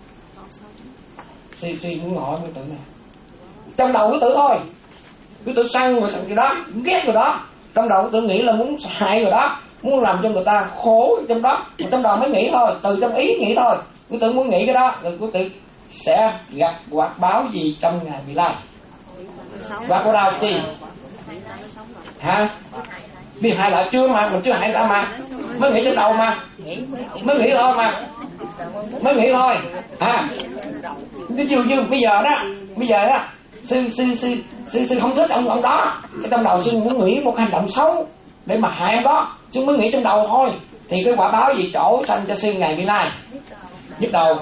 E: Suy suy muốn hỏi quý tử này, trong đầu quý tử thôi, quý tử săn người thằng gì đó, ghét người đó, trong đầu quý tử nghĩ là muốn hại người đó, muốn làm cho người ta khổ trong đó, trong đầu mới nghĩ thôi, từ trong ý nghĩ thôi. Quý tử muốn nghĩ cái đó rồi quý tử sẽ gặp quả báo gì trong ngày vị lai? Quả của đau chi? Hả? Biết hại lại chưa mà, mình chưa hại ta mà, mới nghĩ trong đầu mà, mới nghĩ thôi mà, mới nghĩ thôi. À, ví dụ như bây giờ đó, bây giờ đó, sư sư sư sư sư không thích ông ông đó, cái trong đầu sư muốn nghĩ một hành động xấu để mà hại ông đó, sư mới nghĩ trong đầu thôi, thì cái quả báo gì chỗ sanh cho sư ngày vị lai? Nhức đầu.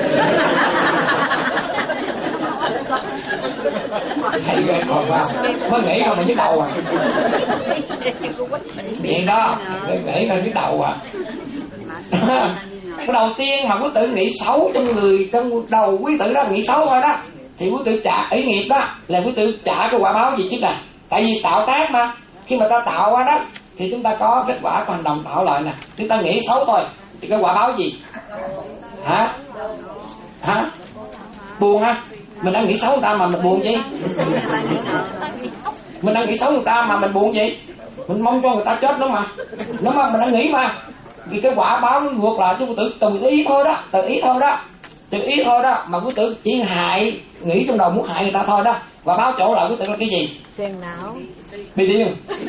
E: Hay ghê còn vào, mới nghĩ không mà nhức đầu à. Vậy đó, nghĩ coi nhức đầu à. Cái đầu tiên mà quý tử nghĩ xấu trong người, trong đầu quý tử đó nghĩ xấu thôi đó, thì quý tử trả ý nghiệp đó là quý tử trả cái quả báo gì chứ nè. Tại vì tạo tác mà, khi mà ta tạo qua đó thì chúng ta có kết quả của hành động tạo lại nè. Chúng ta nghĩ xấu thôi thì cái quả báo gì? Hả? Hả? Buồn hả? Mình đang nghĩ xấu người ta mà mình buồn gì? Mình đang nghĩ xấu người ta mà mình buồn gì? Mình mong cho người ta chết nữa mà. Nếu mà mình đang nghĩ mà, vì cái quả báo nó ngược lại cho quý tử từ ý thôi đó, từ ý thôi đó, từ ý thôi đó, mà quý tử chỉ hại, nghĩ trong đầu muốn hại người ta thôi đó, và báo chỗ lại quý tử là cái gì?
B: Phiền não,
E: bị điên.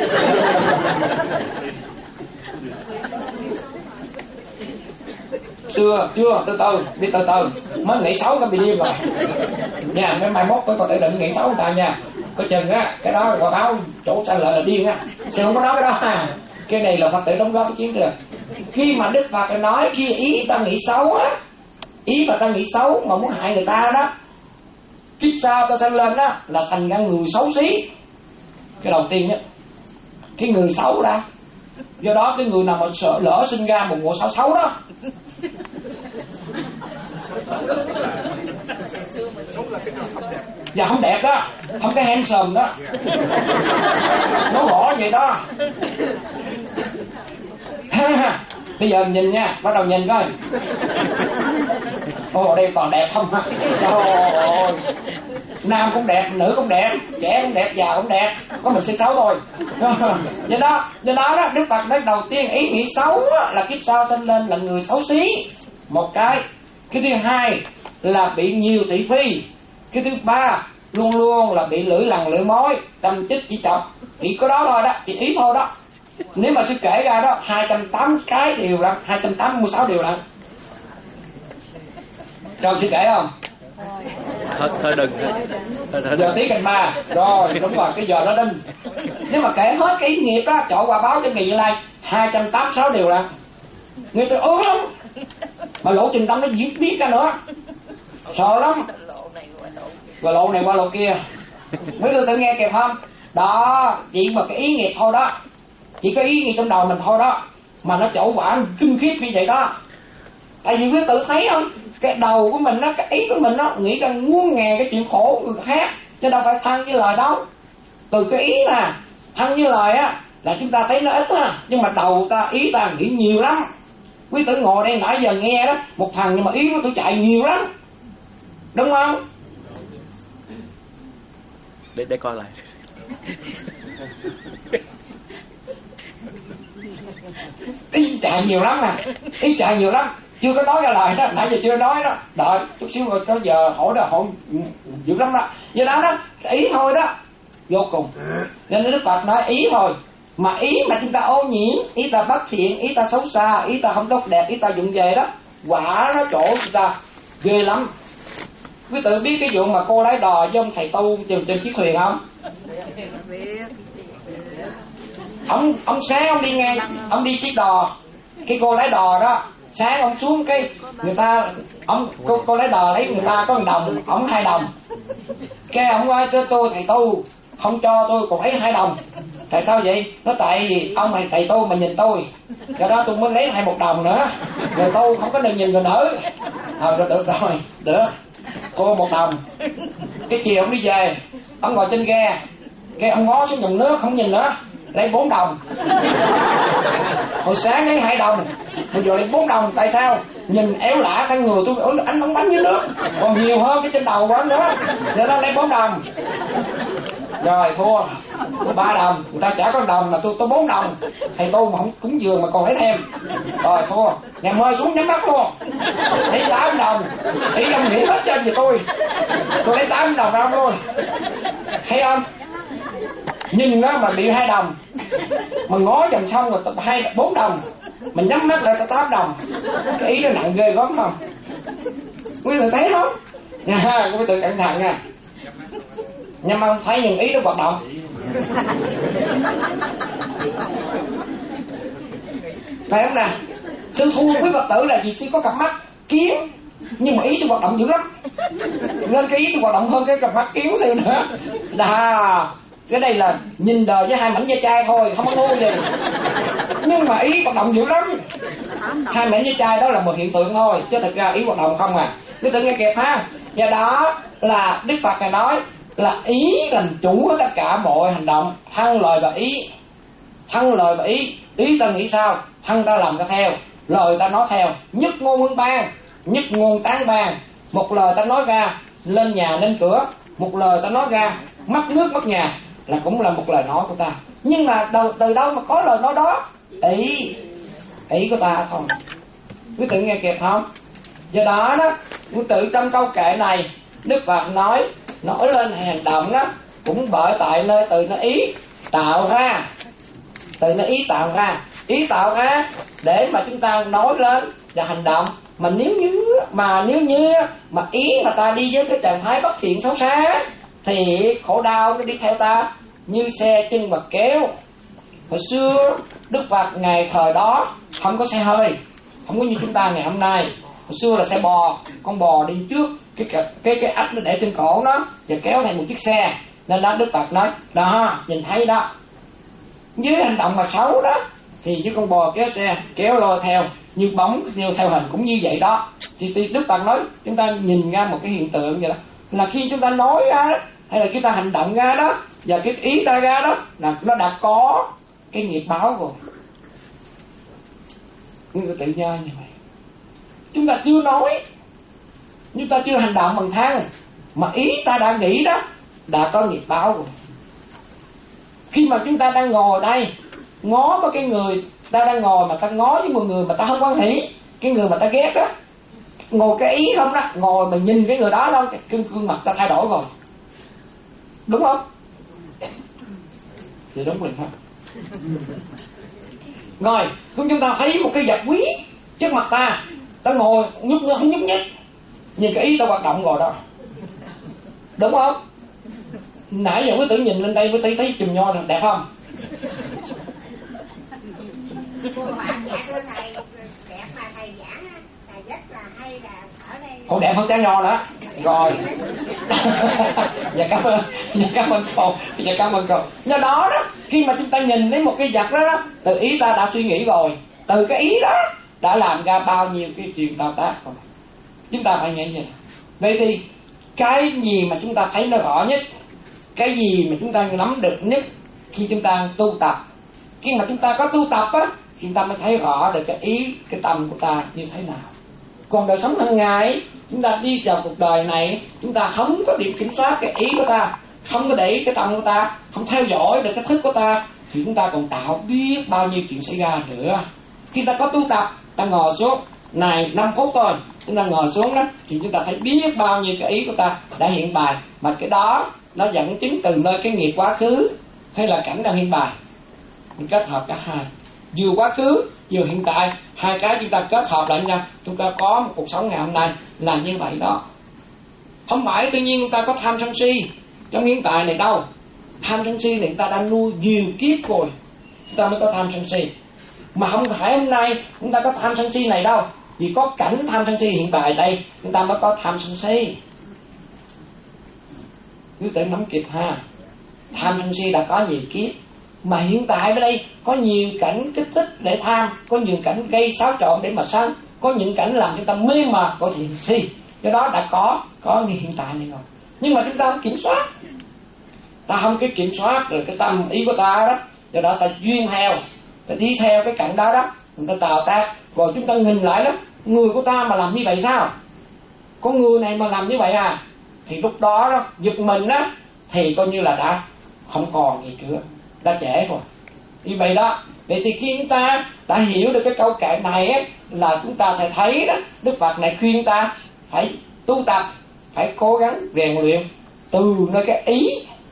E: Chưa, chưa, từ từ, đi từ từ, mới nghĩ xấu nó bị điên rồi. Nha, mấy mai mốt có có thể định nghĩ xấu người ta nha. Coi chừng á, cái đó quả báo chỗ sanh lợi là điên á. Sẽ không có nói cái đó ha. Cái này là Phật tử đóng góp ý kiến được. Khi mà Đức Phật nói khi ý ta nghĩ xấu á, ý mà ta nghĩ xấu mà muốn hại người ta đó, kiếp sau ta sanh lên đó là thành ra người xấu xí. Cái đầu tiên á, cái người xấu đã Do đó cái người nào mà sợ lỡ sinh ra một ngộ xấu xấu đó, và không đẹp đó, không cái handsome đó, nó rõ vậy đó. Bây giờ nhìn nha, bắt đầu nhìn coi. Ồ, đây còn đẹp không ha? Trời ơi, nam cũng đẹp, nữ cũng đẹp, trẻ cũng đẹp, già cũng đẹp, có mình xinh xấu thôi. Do đó, do đó đó, Đức Phật nói đầu tiên ý nghĩ xấu là kiếp sau sinh lên là người xấu xí. Một cái. Cái thứ hai là bị nhiều thị phi. Cái thứ ba luôn luôn là bị lưỡi lằn lưỡi mối, tâm chích chỉ chọc. Chỉ có đó thôi đó, chỉ ý thôi đó. Nếu mà sư kể ra đó hai trăm tám mươi cái điều lận, hai trăm tám mươi sáu điều lận. Cho sư kể không?
F: Thôi, thôi đừng. Thôi, thôi
E: Giờ tí canh ba. Rồi đúng rồi, cái giờ đó đinh. Nếu mà kể hết cái ý nghiệp đó, chọn qua báo cho ngày như lai hai trăm tám mươi sáu điều lận. Người tôi ớn lắm. Mà lộ trình tâm nó diễn biến ra nữa, sợ lắm. Và lộ này qua lộ kia. Mấy người tự nghe kịp không? Đó, chỉ mà cái ý nghiệp thôi đó, chỉ có ý nghĩ trong đầu mình thôi đó, mà nó trổ quả kinh khiếp như vậy đó. Tại vì quý tự thấy không, cái đầu của mình nó, cái ý của mình nó nghĩ ra muôn ngàn cái chuyện khổ người khác, chứ đâu phải thân với lời đâu. Từ cái ý mà thân với lời á là chúng ta thấy nó ít á, nhưng mà đầu ta ý ta nghĩ nhiều lắm. Quý tử ngồi đây nãy giờ nghe đó một phần, nhưng mà ý của tôi chạy nhiều lắm, đúng không?
F: để để coi lại.
E: Ý chạy nhiều lắm à, ý chạy nhiều lắm, chưa có nói ra lời đó, nãy giờ chưa nói đó, đợi chút xíu rồi tới giờ hỏi đó, hỏi dữ lắm đó. Do đó đó, ý thôi đó, vô cùng. Nên Đức Phật nói ý thôi, mà ý mà chúng ta ô nhiễm, ý ta bất thiện, ý ta xấu xa, ý ta không tốt đẹp, ý ta dụng về đó, quả nó chỗ chúng ta ghê lắm. Quý tự biết cái vụ mà cô lái đò với ông thầy tu trên trên chiếc thuyền không? Ông ông sáng ông đi ngang, ông đi chiếc đò, cái cô lái đò đó, sáng ông xuống cái người ta, ông cô, cô lái đò lấy người ta có một đồng, ông hai đồng, cái ông nói tôi, tôi thầy tu không cho tôi còn lấy hai đồng. Tại sao vậy? Nó tại vì ông này thầy tu mà nhìn tôi, do đó tôi mới lấy lại một đồng nữa. Người tu không có nên nhìn người nữ. Ờ rồi được rồi, được. Cô một đồng. Cái chiều ông đi về, ông ngồi trên ghe, cái ông ngó xuống dòng nước không nhìn nữa, lấy bốn đồng. Hồi sáng lấy hai đồng, bây giờ lấy bốn đồng. Tại sao? Nhìn éo lả cả người tôi, ôi anh bóng bánh dưới nước, còn nhiều hơn cái trên đầu của anh nữa, nên nó lấy bốn đồng. Rồi thua ba đồng, người ta trả con đồng mà tôi tôi bốn đồng. Thầy tu mà không cúng dường mà còn lấy thêm. Rồi thua, ngày mơi xuống nhắm mắt luôn, lấy tám đồng, ý ông nghĩ hết cho gì tôi, tôi lấy tám đồng ra ông luôn. Thấy không? Nhưng nó mà bị hai đồng, mà ngó dòng xong rồi tập hai bốn đồng, mình nhắm mắt lại có tám đồng. Cái ý nó nặng ghê gớm không? Quý vị thấy không? Nha, quý vị cẩn thận nha. Nhưng mà thấy những ý nó hoạt động. Phải không nè? Sư thua với Phật tử là vì sư có cặp mắt kiến, nhưng mà ý sư hoạt động dữ lắm, nên cái ý sư hoạt động hơn cái cặp mắt kiến sư nữa. Đà, cái đây là nhìn đời với hai mảnh da chai thôi, không có ngu gì, nhưng mà ý hoạt động dữ lắm. Hai mảnh da chai đó là một hiện tượng thôi, chứ thật ra ý hoạt động không à. Quý tự nghe kịp ha. Do đó là Đức Phật này nói là ý làm chủ hết tất cả mọi hành động, thân lời và ý. Thân lời và ý, ý ta nghĩ sao, thân ta làm ta theo, lời ta nói theo. Nhất ngôn hương ban, nhất ngôn tán ban. Một lời ta nói ra lên nhà lên cửa, một lời ta nói ra mất nước mất nhà, là cũng là một lời nói của ta. Nhưng mà đầu, từ đâu mà có lời nói đó? Ý, ý của ta không. Quý tự nghe kịp không? Do đó đó, quý tự trong câu kệ này Đức Phật nói nói lên hành động đó cũng bởi tại nơi từ nó ý tạo ra, từ nó ý tạo ra, ý tạo ra để mà chúng ta nói lên và hành động. Mà nếu như mà nếu như mà ý mà ta đi với cái trạng thái bất thiện xấu xa thì khổ đau nó đi theo ta như xe chân mà kéo. Hồi xưa Đức Phật ngày thời đó không có xe hơi, không có như chúng ta ngày hôm nay. Hồi xưa là xe bò, con bò đi trước, cái cái cái ách nó để trên cổ nó và kéo thành một chiếc xe. Nên đó Đức Phật nói đó, nhìn thấy đó, dưới hành động mà xấu đó thì cái con bò kéo xe kéo lôi theo, như bóng như theo hình cũng như vậy đó. Thì, thì Đức Phật nói chúng ta nhìn ra một cái hiện tượng vậy đó, là khi chúng ta nói ra đó, hay là chúng ta hành động ra đó, và cái ý ta ra đó là nó đã có cái nghiệp báo rồi. Nhưng mà tự nhiên như vậy, chúng ta chưa nói, chúng ta chưa hành động bằng thân, mà ý ta đã nghĩ đó đã có nghiệp báo rồi. Khi mà chúng ta đang ngồi đây ngó với cái người ta đang ngồi, mà ta ngó với một người mà ta không quan hỷ, cái người mà ta ghét đó, ngồi cái ý không đó, ngồi mà nhìn cái người đó đâu, cái gương mặt ta thay đổi rồi, đúng không? Thì đúng rồi không? Rồi cũng chúng ta thấy một cái vật quý trước mặt ta, ta ngồi nhúc nhích không nhúc nhích, nhìn cái ý ta hoạt động rồi đó, đúng không? Nãy giờ quý tử nhìn lên đây quý thấy thấy chùm nho này đẹp không?
G: Cô Hoàng dạ thưa thầy, đẹp mà thầy giảng thầy rất là hay, là ở đây
E: còn đẹp hơn trái nho nữa. Rồi dạ cảm ơn, dạ cảm ơn cô, dạ cảm ơn cô. Do đó đó, khi mà chúng ta nhìn thấy một cái vật đó đó, từ ý ta đã suy nghĩ rồi, từ cái ý đó đã làm ra bao nhiêu cái chuyện tạo tác rồi. Chúng ta phải nghĩ vậy. Vậy thì cái gì mà chúng ta thấy nó rõ nhất, cái gì mà chúng ta nắm được nhất khi chúng ta tu tập, khi mà chúng ta có tu tập á, chúng ta mới thấy rõ được cái ý, cái tâm của ta như thế nào. Còn đời sống hàng ngày, chúng ta đi vào cuộc đời này, chúng ta không có điểm kiểm soát cái ý của ta, không có để ý cái tâm của ta, không theo dõi được cái thức của ta, thì chúng ta còn tạo biết bao nhiêu chuyện xảy ra nữa. Khi ta có tu tập, ta ngồi xuống này năm phút thôi, chúng ta ngồi xuống đó, thì chúng ta thấy biết bao nhiêu cái ý của ta đã hiện bài, mà cái đó nó dẫn chứng từ nơi cái nghiệp quá khứ hay là cảnh đang hiện bài. Mình kết hợp cả hai, vừa quá khứ vừa hiện tại, hai cái chúng ta kết hợp lại nha, chúng ta có một cuộc sống ngày hôm nay là như vậy đó. Không phải tự nhiên chúng ta có tham sân si trong hiện tại này đâu. Tham sân si này chúng ta đang nuôi nhiều kiếp rồi, chúng ta mới có tham sân si. Mà không phải hôm nay chúng ta có tham sân si này đâu, vì có cảnh tham sân si hiện tại đây chúng ta mới có tham sân si. Quý tử nắm kịp ha, tham sân si đã có nhiều kiếp, mà hiện tại ở đây có nhiều cảnh kích thích để tham, có nhiều cảnh gây xáo trộn để mà sân, có những cảnh làm chúng ta mê mờ của thiện si. Do đó đã có có như hiện tại này rồi, nhưng mà chúng ta không kiểm soát, ta không cái kiểm soát được cái tâm ý của ta đó. Do đó ta duyên theo, ta đi theo cái cảnh đó đó, người ta tạo tác, rồi chúng ta nhìn lại đó, người của ta mà làm như vậy sao, có người này mà làm như vậy à, thì lúc đó đó giật mình đó, thì coi như là đã không còn gì nữa, đã trễ rồi. Như vậy đó. Vậy thì khi chúng ta đã hiểu được cái câu kệ này ấy, là chúng ta sẽ thấy đó, Đức Phật này khuyên ta phải tu tập, phải cố gắng rèn luyện từ nơi cái ý.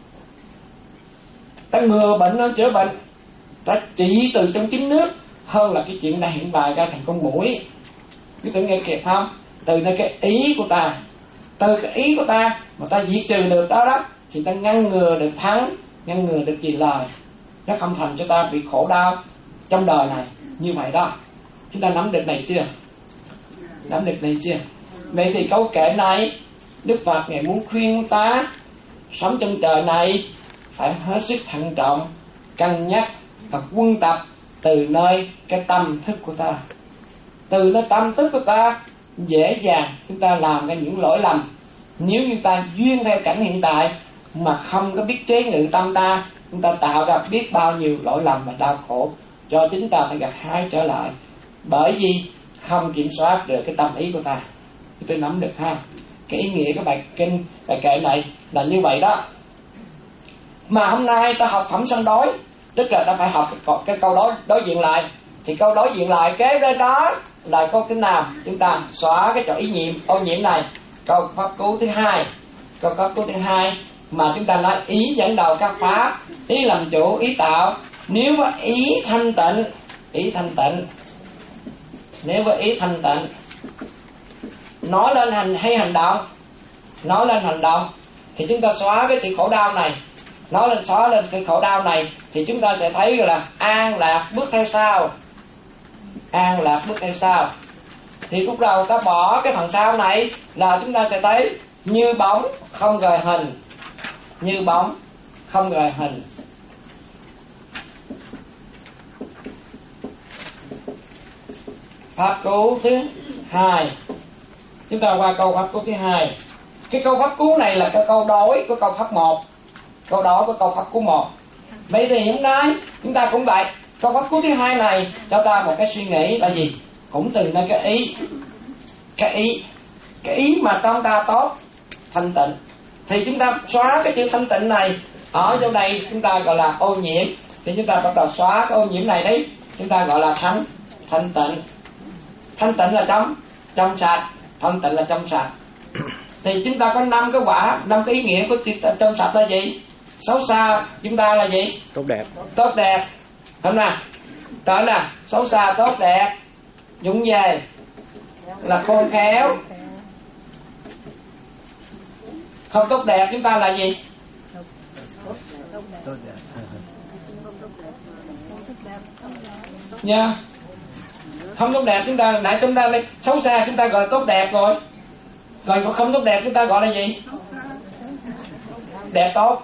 E: Ta ngừa bệnh hơn chữa bệnh, ta trị từ trong trứng nước hơn là cái chuyện đã hiện bài ra thành con muỗi. Cứ tưởng nghe kịp không? Từ nơi cái ý của ta, từ cái ý của ta mà ta diệt trừ được đó đó, thì ta ngăn ngừa được thắng, ngăn ngừa được gì lời, nó không thành cho ta bị khổ đau trong đời này. Như vậy đó, chúng ta nắm được này chưa? Nắm được này chưa? Vậy thì câu kệ này, Đức Phật Ngài muốn khuyên ta sống trong đời này phải hết sức thận trọng, cân nhắc và quân tập từ nơi cái tâm thức của ta. Từ nơi tâm thức của ta dễ dàng chúng ta làm ra những lỗi lầm. Nếu như ta duyên theo cảnh hiện tại mà không có biết chế ngự tâm ta, chúng ta tạo ra biết bao nhiêu lỗi lầm và đau khổ cho chính ta phải gặt hái trở lại, bởi vì không kiểm soát được cái tâm ý của ta. Tôi nắm được ha, cái ý nghĩa của bài kinh, bài kệ này là như vậy đó. Mà hôm nay ta học phẩm sanh đối, tức là ta phải học cái, cái câu đối đối diện lại. Thì câu đối diện lại kế bên đó là câu thứ nào? Chúng ta xóa cái chỗ ý nhiệm, ô nhiễm này. Câu pháp cứu thứ hai, câu pháp cứu thứ hai mà chúng ta nói ý dẫn đầu các pháp, ý làm chủ, ý tạo. Nếu có ý thanh tịnh, ý thanh tịnh, nếu có ý thanh tịnh, nói lên hành hay hành động, nói lên hành động, thì chúng ta xóa cái sự khổ đau này. Nói lên xóa lên sự khổ đau này thì chúng ta sẽ thấy là an lạc bước theo sau, an lạc bước theo sau. Thì lúc đầu ta bỏ cái phần sau này là chúng ta sẽ thấy như bóng không rời hình, như bóng không rời hình. pháp cứu thứ hai. Chúng ta qua câu pháp cứu thứ hai. Cái câu pháp cứu này là cái câu đối của câu pháp một, câu đối của câu pháp cứu một. Vậy thì hôm nay chúng ta cũng vậy, câu pháp cứu thứ hai này cho ta một cái suy nghĩ là gì? Cũng từ nơi cái ý, cái ý, cái ý mà trong ta tốt thanh tịnh, thì chúng ta xóa cái chữ thanh tịnh này ở chỗ này, chúng ta gọi là ô nhiễm, thì chúng ta bắt đầu xóa cái ô nhiễm này đấy, chúng ta gọi là thanh thanh tịnh. Thanh tịnh là trong trong sạch, thanh tịnh là trong sạch. Thì chúng ta có năm cái quả, năm cái ý nghĩa của trong sạch là gì? Xấu xa chúng ta là gì?
F: Tốt đẹp.
E: Tốt đẹp, không nào? Đó nè, xấu xa tốt đẹp, dụng về là khôn khéo. Không tốt đẹp chúng ta là gì? Nha. Yeah. Không tốt đẹp chúng ta, nãy chúng ta lấy xấu xa chúng ta gọi là tốt đẹp rồi. Còn không tốt đẹp chúng ta gọi là gì? Đẹp tốt.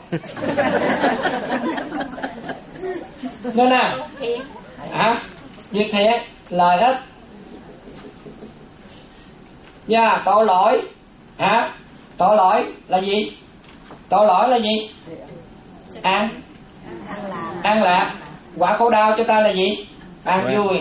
E: Nên nè, hả? Việc thiện, lời ích. Nha, yeah, tội lỗi. Hả? Tội lỗi là gì? Tội lỗi là gì? An An lạc. Quả khổ đau cho ta là gì? An vui.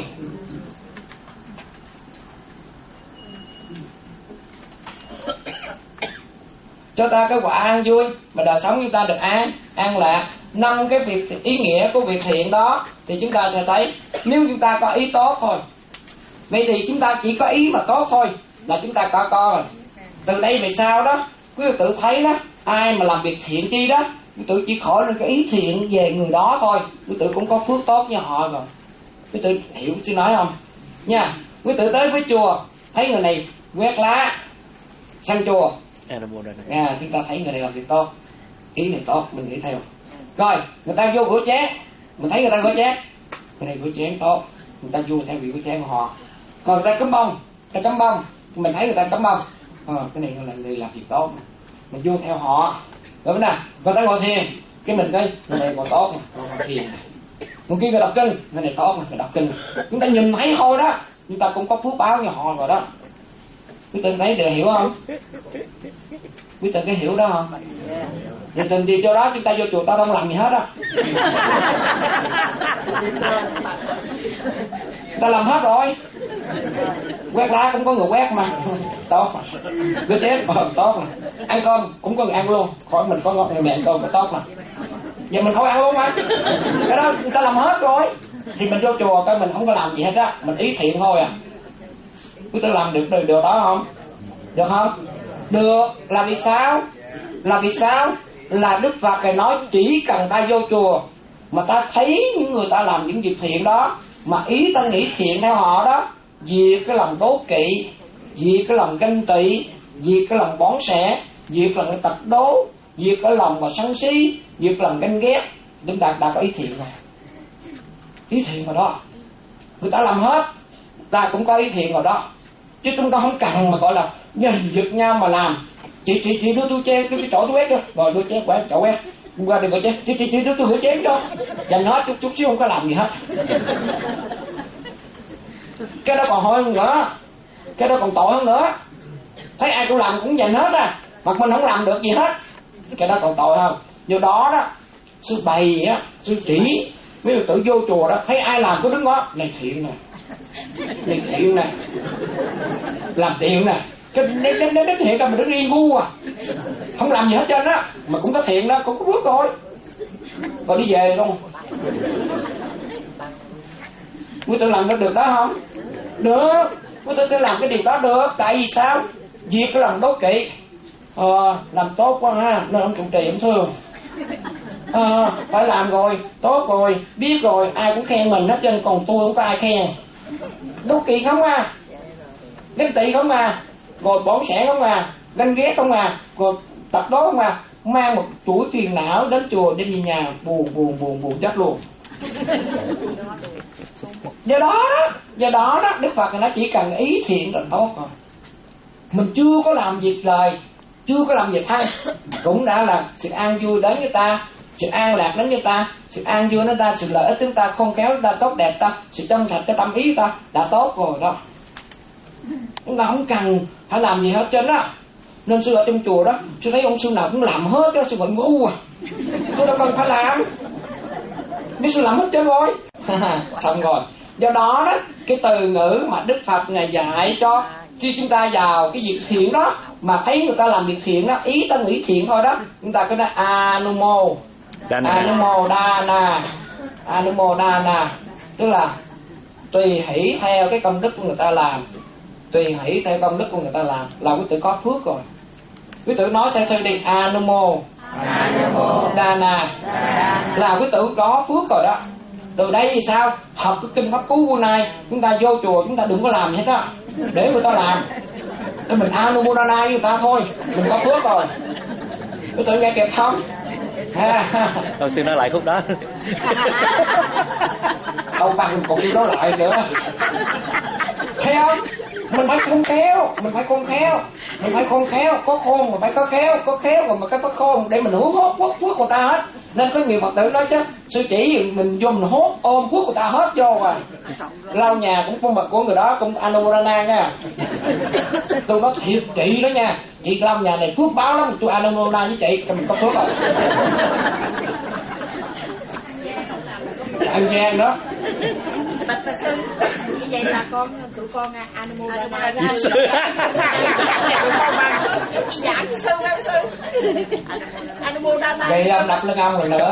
E: Cho ta cái quả an vui, mà đời sống chúng ta được an an lạc. Năm cái việc ý nghĩa của việc thiện đó thì chúng ta sẽ thấy, nếu chúng ta có ý tốt thôi, vậy thì chúng ta chỉ có ý mà tốt thôi là chúng ta có co rồi. Từ đây về sau đó, quý vị tự thấy đó, ai mà làm việc thiện chi đó, quý tự chỉ khỏi được cái ý thiện về người đó thôi, quý tự cũng có phước tốt như họ rồi. Quý tự hiểu xin nói không? Nha, quý tự tới với chùa, thấy người này quét lá, sang chùa. À, chúng ta thấy người này làm việc tốt, ý này tốt, mình nghĩ theo. Rồi, người ta vô rửa chén, mình thấy người ta rửa chén, người này rửa chén tốt, người ta vô theo việc rửa chén của họ. Còn người ta cắm bông, người ta cắm bông, mình thấy người ta cắm bông, à, cái này là người làm việc tốt, mình vô theo họ. Rồi nè, người ta ngồi thiền, cái mình thấy người này ngồi tốt, ngồi thiền. Một kia người đọc kinh, người này tốt, người đọc kinh. Chúng ta nhìn thấy thôi đó, chúng ta cũng có phước báo như họ rồi đó. Quý tên thấy được hiểu không? Quý tên cái hiểu đó không? Vậy tình gì cho đó chúng ta vô chùa ta không làm gì hết á. Ta làm hết rồi. Quét lá cũng có người quét mà. Tốt mà. Cứ chết còn tốt mà. Ăn cơm cũng có người ăn luôn. Khỏi mình có ngọt thì mẹ ăn cơmก็tốt mà. Giờ mình không ăn luôn mà. Cái đó người ta làm hết rồi. Thì mình vô chùa cái mình không có làm gì hết á. Mình ý thiện thôi à. Quý ta làm được điều đó không? Được không? Được. Là vì sao? Là vì sao? Là Đức Phật Ngài nói chỉ cần ta vô chùa mà ta thấy những người ta làm những việc thiện đó, mà ý ta nghĩ thiện theo họ đó, diệt cái lòng đố kỵ, diệt cái lòng ganh tị, diệt cái lòng bón sẻ, diệt cái lòng tật đố, diệt cái lòng mà sân si, diệt cái lòng ganh ghét. Chúng ta đã có ý thiện rồi. Ý thiện rồi đó. Người ta làm hết, ta cũng có ý thiện rồi đó. Chứ chúng ta không cần mà gọi là giành giật nhau mà làm. Chị chị chị đưa tôi chén cái chỗ tôi quét đó, rồi đưa chén quét chỗ quét, qua đừng có chén. Chị chị chị đưa tôi rửa chén cho, dành hết chút chút xíu không có làm gì hết. Cái đó còn hôi hơn nữa, cái đó còn tội hơn nữa. Thấy ai cũng làm cũng dành hết à, mà mình không làm được gì hết, cái đó còn tội hơn. Do đó đó, sư bày á, sư chỉ, mấy người tự vô chùa đó, thấy ai làm cứ đứng đó, này thiện nè, này thiện nè, làm thiện nè. Cái nếu nếu nếu nếu thiện ra mình đứng yên ngu à, không làm gì hết trơn á, mà cũng có thiện đó, cũng có bước thôi, rồi đi về luôn. Quý tự làm có được đó không? Được, quý tự sẽ làm cái điều đó được. Tại vì sao? Diệt cái lòng đố kỵ. Ờ, làm tốt quá ha, nên ông trụ trì ông thương. Ờ, phải làm rồi, tốt rồi, biết rồi, ai cũng khen mình hết trơn, còn tôi không có ai khen. Đố kỵ không à, ganh tị không à, rồi bỏng sẻ không à, ganh ghét không à, rồi tập đố không à, mang một chuỗi phiền não đến chùa đem về nhà buồn buồn buồn buồn chết luôn. Do đó do đó đó Đức Phật nó chỉ cần ý thiện là tốt rồi. Mình chưa có làm việc lời, chưa có làm việc thân, cũng đã là sự an vui đến với ta, sự an lạc đến với ta, sự an vui đến ta, sự lợi ích chúng ta, khôn khéo ta, tốt đẹp ta, sự trong sạch cái tâm ý ta đã tốt rồi đó. chúng ta không cần phải làm gì hết trơn á. Nên sư ở trong chùa đó, sư thấy ông sư nào cũng làm hết á, sư vẫn ngu à, tôi đâu cần phải làm, biết sư làm hết trơn rồi. Xong rồi, do đó đó, cái từ ngữ mà Đức Phật Ngài dạy cho khi chúng ta vào cái việc thiện đó, mà thấy người ta làm việc thiện đó, ý ta nghĩ thiện thôi đó, chúng ta cứ nói Anumo Anumo Dana Anumo Dana, tức là tùy hỷ theo cái công đức của người ta làm, tùy hỷ theo công đức của người ta làm là quý tử có phước rồi. Quý tử nói theo theo đi Anumo Dana là quý tử có phước rồi đó. Từ đây thì sao? Học cái kinh pháp cú bữa nay, chúng ta vô chùa chúng ta đừng có làm gì hết á, để người ta làm, để mình Anumo Dana với người ta thôi, mình có phước rồi. Quý tử nghe kịp không?
F: Tôi xin nói lại khúc đó.
E: Không bằng cũng đi nói lại nữa. Thấy không? Mình phải khôn khéo, mình phải khôn khéo, mình phải khôn khéo, có khôn mà phải có khéo, có khéo rồi mà cái có khôn để mình hút hốt hút phước của ta hết. Nên có nhiều Phật tử nói chứ sư chỉ mình vô mình hốt ôm phước của ta hết vô rồi. Lau nhà cũng con mật của người đó cũng Anumo Dana nha. Tôi nói thiệt chị đó nha, chị lau nhà này phước báo lắm, tôi Anumo Dana với chị mình có phước rồi. Ăn gian đó.
G: Bạch Bạch sư, như vậy là con tụi con Anumo Dana giảng với sư không sư? Anumo Dana.
E: Vậy ông đập lưng ông rồi nữa.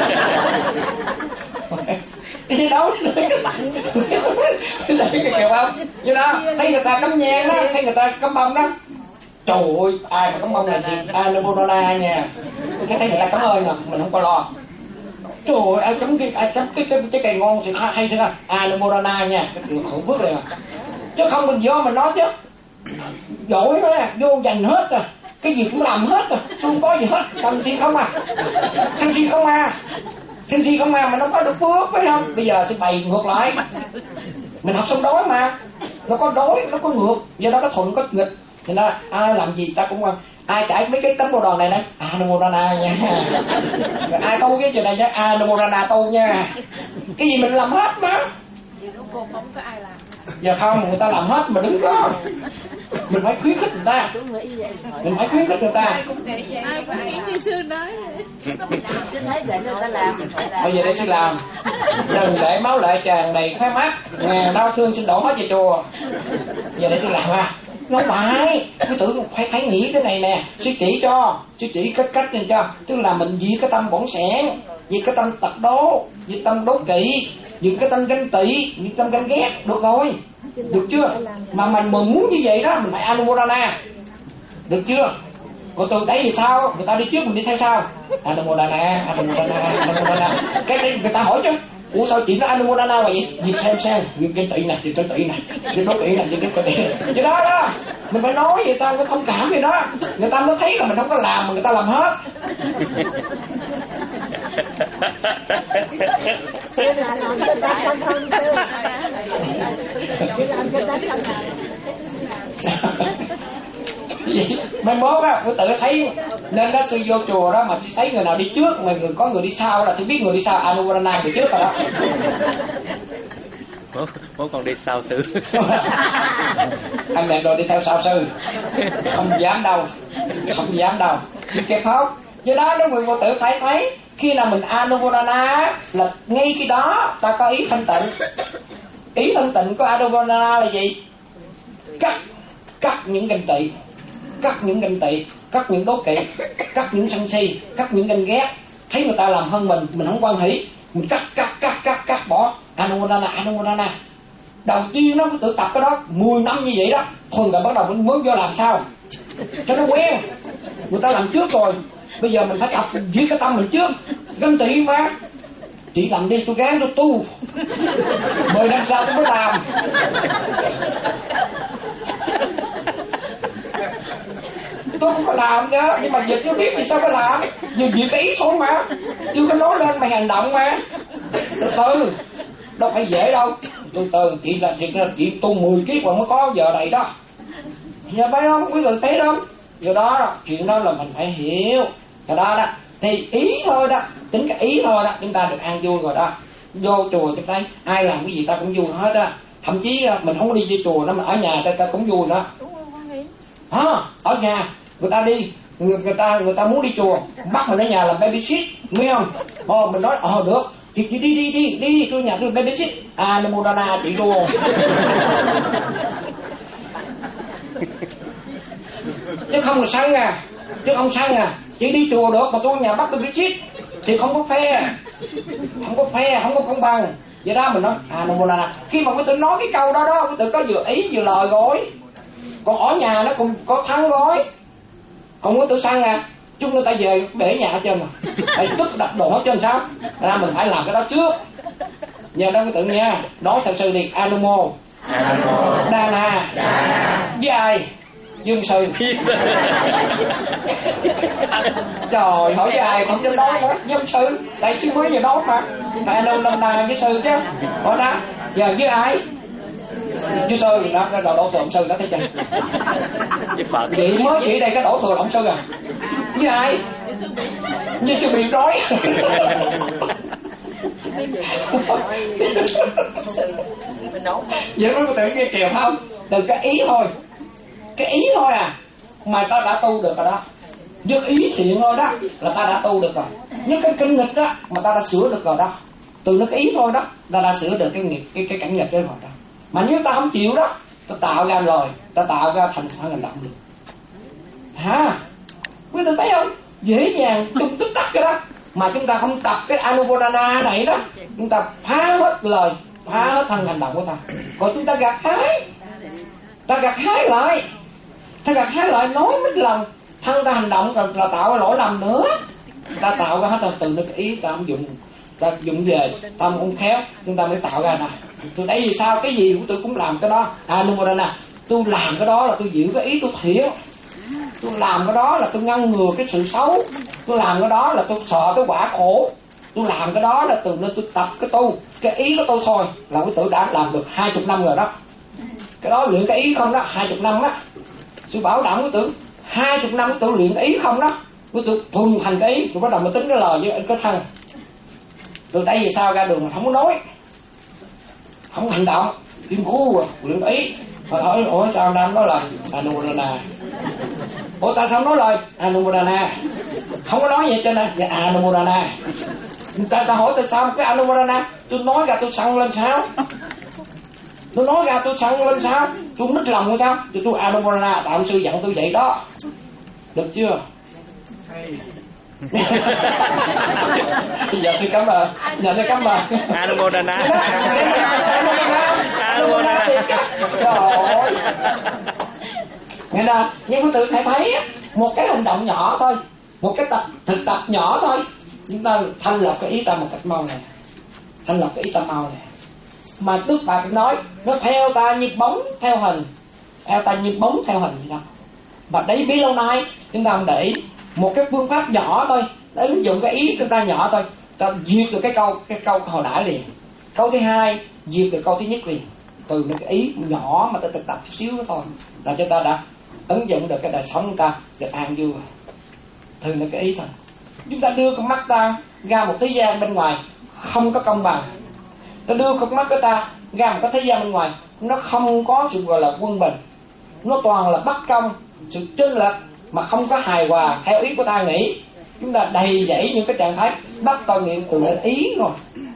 E: Cái gì đâu cái bạn cái kiểu không như đó, thấy người ta cắm nhang đó, thấy người ta cắm bông đó, trời ơi ai mà cắm bông là gì Anumo Dana nha, thấy người ta cảm ơn nè, mình không có lo. Trời ơi ai chấm cái ai chấm cái cái cái cây ngon thì hay thế nào Anumo Dana nha, cái chuyện khủng phước này mà, chứ không mình vô mình nói chứ giỏi đó vô dành hết rồi, cái gì cũng làm hết rồi, không có gì hết, sân si không à, sân si không à, sân si không à mà nó có được phước phải không? Bây giờ sẽ bày ngược lại, mình học xong đối mà, nó có đối nó có ngược, do đó có thuận có nghịch, thì nó ai làm gì ta cũng ai trải mấy cái tấm bộ đòn này nè Anumo Dana nha, rồi ai tu cái chuyện này nhá Anumo Dana tu nha, cái gì mình làm hết mà.
G: Cô không có ai làm.
E: Giờ không người ta làm hết mà đứng đó, mình phải khuyến khích người ta, mình phải khuyến khích người ta.
G: Ai cũng nghĩ vậy, ai cũng nghĩ như sư nói. Sư thấy vậy người ta làm mình phải làm.
E: Bây giờ đây sẽ làm, đừng để máu lệ tràn đầy khóe mắt, ngàn đau thương xin đổ hết về chùa. Giờ đây sẽ làm ha. Nói phải, cứ tưởng phải phải nghĩ cái này nè, sư chỉ cho, sư chỉ cách cách này cho, tức là mình diệt cái tâm bổn sẻn, diệt cái tâm tật đố, diệt tâm đố kỵ, diệt cái tâm ganh tị, diệt tâm ganh ghét, được rồi, được chưa? Mà mình mà muốn như vậy đó, mình phải Anumo Dana, được chưa? Còn từ đấy thì sao? Người ta đi trước mình đi theo sau, Anumo Dana, Anumo Dana, Anumo Dana, cái đấy người ta hỏi chứ. Ủa sao chị nó Anumo Dana vậy? Diệt xem xem, diệt cái tị này, diệt cái tị này, diệt đố kỵ này, diệt cái tị này. Chứ đó đó, mình phải nói người ta có thông cảm gì đó, người ta mới thấy là mình không có làm mà người ta làm hết.
B: Sư là làm cho ta sân hơn sư. Sư làm cho ta sân hơn.
E: Mai mốt á, tôi tự thấy nên đó sư vô chùa đó mà thấy người nào đi trước mà người có người đi sau là thì biết người đi sau Anumo Dana từ trước rồi đó.
F: Mốt còn đi sau sư.
E: Anh mẹ rồi đi theo sau sư, không dám đâu, không dám đâu, biết kịp không? Do đó nếu người vô tử phải thấy khi nào mình Anumo Dana là ngay khi đó ta có ý thanh tịnh. Ý thanh tịnh của Anumo Dana là gì? Cắt cắt những ganh tị, cắt những ganh tị, cắt những đố kỵ, cắt những sân si, cắt những ganh ghét. Thấy người ta làm hơn mình, mình không quan hỷ, mình cắt cắt cắt cắt cắt bỏ Anumo Dana, Anumo Dana. Đầu tiên nó tự tập cái đó mười năm như vậy đó, thường là bắt đầu mình mới vô làm sao cho nó quen. Người ta làm trước rồi, bây giờ mình phải tập dưới cái tâm mình trước. Ganh tị mà, chị làm đi tôi gán tôi tu, mười năm sau tôi mới làm. Tôi không có làm chứ, nhưng mà việc chưa biết thì sao phải làm, nhưng việc ý thôi mà, chưa có nói lên mày hành động mà. Từ từ, đâu phải dễ đâu, từ từ chị là chị, chị tu mười kiếp rồi mới có giờ này đó. Giờ phải không, quý vị thấy không? Giờ đó chuyện đó là mình phải hiểu. Giờ đó đó, thì ý thôi đó, tính cái ý thôi đó, chúng ta được an vui rồi đó. Vô chùa chúng ta ai làm cái gì ta cũng vui hết đó. thậm chí mình không có đi chơi chùa đó, mà ở nhà ta, ta cũng vui nữa. À, ở nhà người ta đi, người, người ta người ta muốn đi chùa, bắt mình ở nhà làm baby sit, biết không? Ờ, mình nói ờ được, thì, thì đi đi đi đi đi tôi nhà tôi baby sit, à Nam Mô Đà Na chị luôn. Chứ không là săn à, chứ không săn à, chỉ đi chùa được mà tôi ở nhà bắt baby sit thì không có phe, không có phe, không có công bằng. Vậy đó mình nói à Nam Mô Đà Na. Khi mà quý tử nói cái câu đó đó, quý tử có vừa ý vừa lời rồi. Còn ở nhà nó cũng có thắng gói. Còn quý tử săn à, chung người ta về bể nhà ở trên mà, phải tức đặt đồ hết trên sao? Ra mình phải làm cái đó trước. Nhờ đó quý tử nha, nói sao sư đi. A Nam Mô Đà Na với ai? Dương sư. Trời, hỏi với ai không cho nói hết. Dương sư, tại sư mới vừa nói mà, phải đâu năm nay với sư chứ. Hỏi đó, giờ với ai? Với sư đó, cái đổ thừa ông sư đó thấy chưa? Chị mới chỉ đây cái đổ thừa ông sư à? Với ai? Với sư bị rối. Vậy nó có tưởng nghe kìa không? Từ cái ý thôi, cái ý thôi à, mà ta đã tu được rồi đó. Với ý thiện thôi đó là ta đã tu được rồi. Những cái kinh nghịch đó mà ta đã sửa được rồi đó. Từ nó cái ý thôi đó, ta đã sửa được cái nghiệp, cái cái cảnh nghịch đó rồi đó. Mà nếu ta không chịu đó, ta tạo ra lời, ta tạo ra thành phản hành động được. Hả? Quý vị thấy không? Dễ dàng chung tức tắc cái đó. Mà chúng ta không tập cái Anupadana này đó, chúng ta phá hết lời, phá hết thân hành động của ta. Còn chúng ta gạt hái, ta gạt hái lại, ta gạt hái lại nói mấy lần, thân ta hành động rồi là tạo cái lỗi lầm nữa. Ta tạo ra hết từ từ cái ý ta không dụng, ta dụng về, ta không khéo, chúng ta mới tạo ra nè. Tôi thấy vì sao cái gì của tôi cũng làm cái đó. Anupadana, tôi làm cái đó là tôi giữ cái ý tôi thiện. Tôi làm cái đó là tôi ngăn ngừa cái sự xấu. Tôi làm cái đó là tôi sợ cái quả khổ. Tôi làm cái đó là từ nơi tôi tập cái tu, cái ý của tôi thôi là quý tử đã làm được hai chục năm rồi đó. Cái đó luyện cái ý không đó, hai chục năm đó. Sư bảo đảm quý tử hai chục năm quý tử luyện cái ý không đó. Quý tử thuần thành cái ý, rồi bắt đầu mới tính cái lời với cái thân. Từ đây vì sao ra đường mà không có nói, không hành động, im khu luyện cái ý. Mà hỏi ủa sao đang nói lời Anupadana? Ủa tại sao nói lời Anupadana? Không có nói vậy cho nên dạ Anupadana. Ta ta hỏi tại sao cái Anupadana? Tôi nói ra tôi sân lên sao? Tôi nói ra tôi sân lên sao? Tôi nít lòng sao? Tôi tôi Anupadana, tại ông sư dặn tôi vậy đó. Được chưa? Giờ tôi cảm ơn, giờ tôi cảm ơn.
F: Anupadana.
E: Anupadana. Trời ơi. Nghe nào, nhưng quý tử sẽ thấy một cái hành động nhỏ thôi, một cái tập thực tập nhỏ thôi, chúng ta thanh lọc cái ý ta một cách mau này, thanh lọc cái ý ta mau này. Mà Đức Bà cũng nói, nó theo ta như bóng theo hình, theo ta như bóng theo hình gì đó. Và đấy biết lâu nay chúng ta không để ý, một cái phương pháp nhỏ thôi, để ứng dụng cái ý chúng ta nhỏ thôi, ta diệt được cái câu cái câu hồi nãy liền. Câu thứ hai diệt được câu thứ nhất liền. Từ những cái ý nhỏ mà ta thực tập chút xíu đó thôi là chúng ta đã ứng dụng được cái đời sống của ta được an vui. Từ những cái ý thôi, chúng ta đưa con mắt ta ra một thế gian bên ngoài không có công bằng, ta đưa con mắt của ta ra một cái thế gian bên ngoài nó không có sự gọi là quân bình, nó toàn là bất công, sự chênh lệch mà không có hài hòa theo ý của ta nghĩ. Chúng ta đầy dẫy những cái trạng thái bắt tội nghiệp từ ý rồi.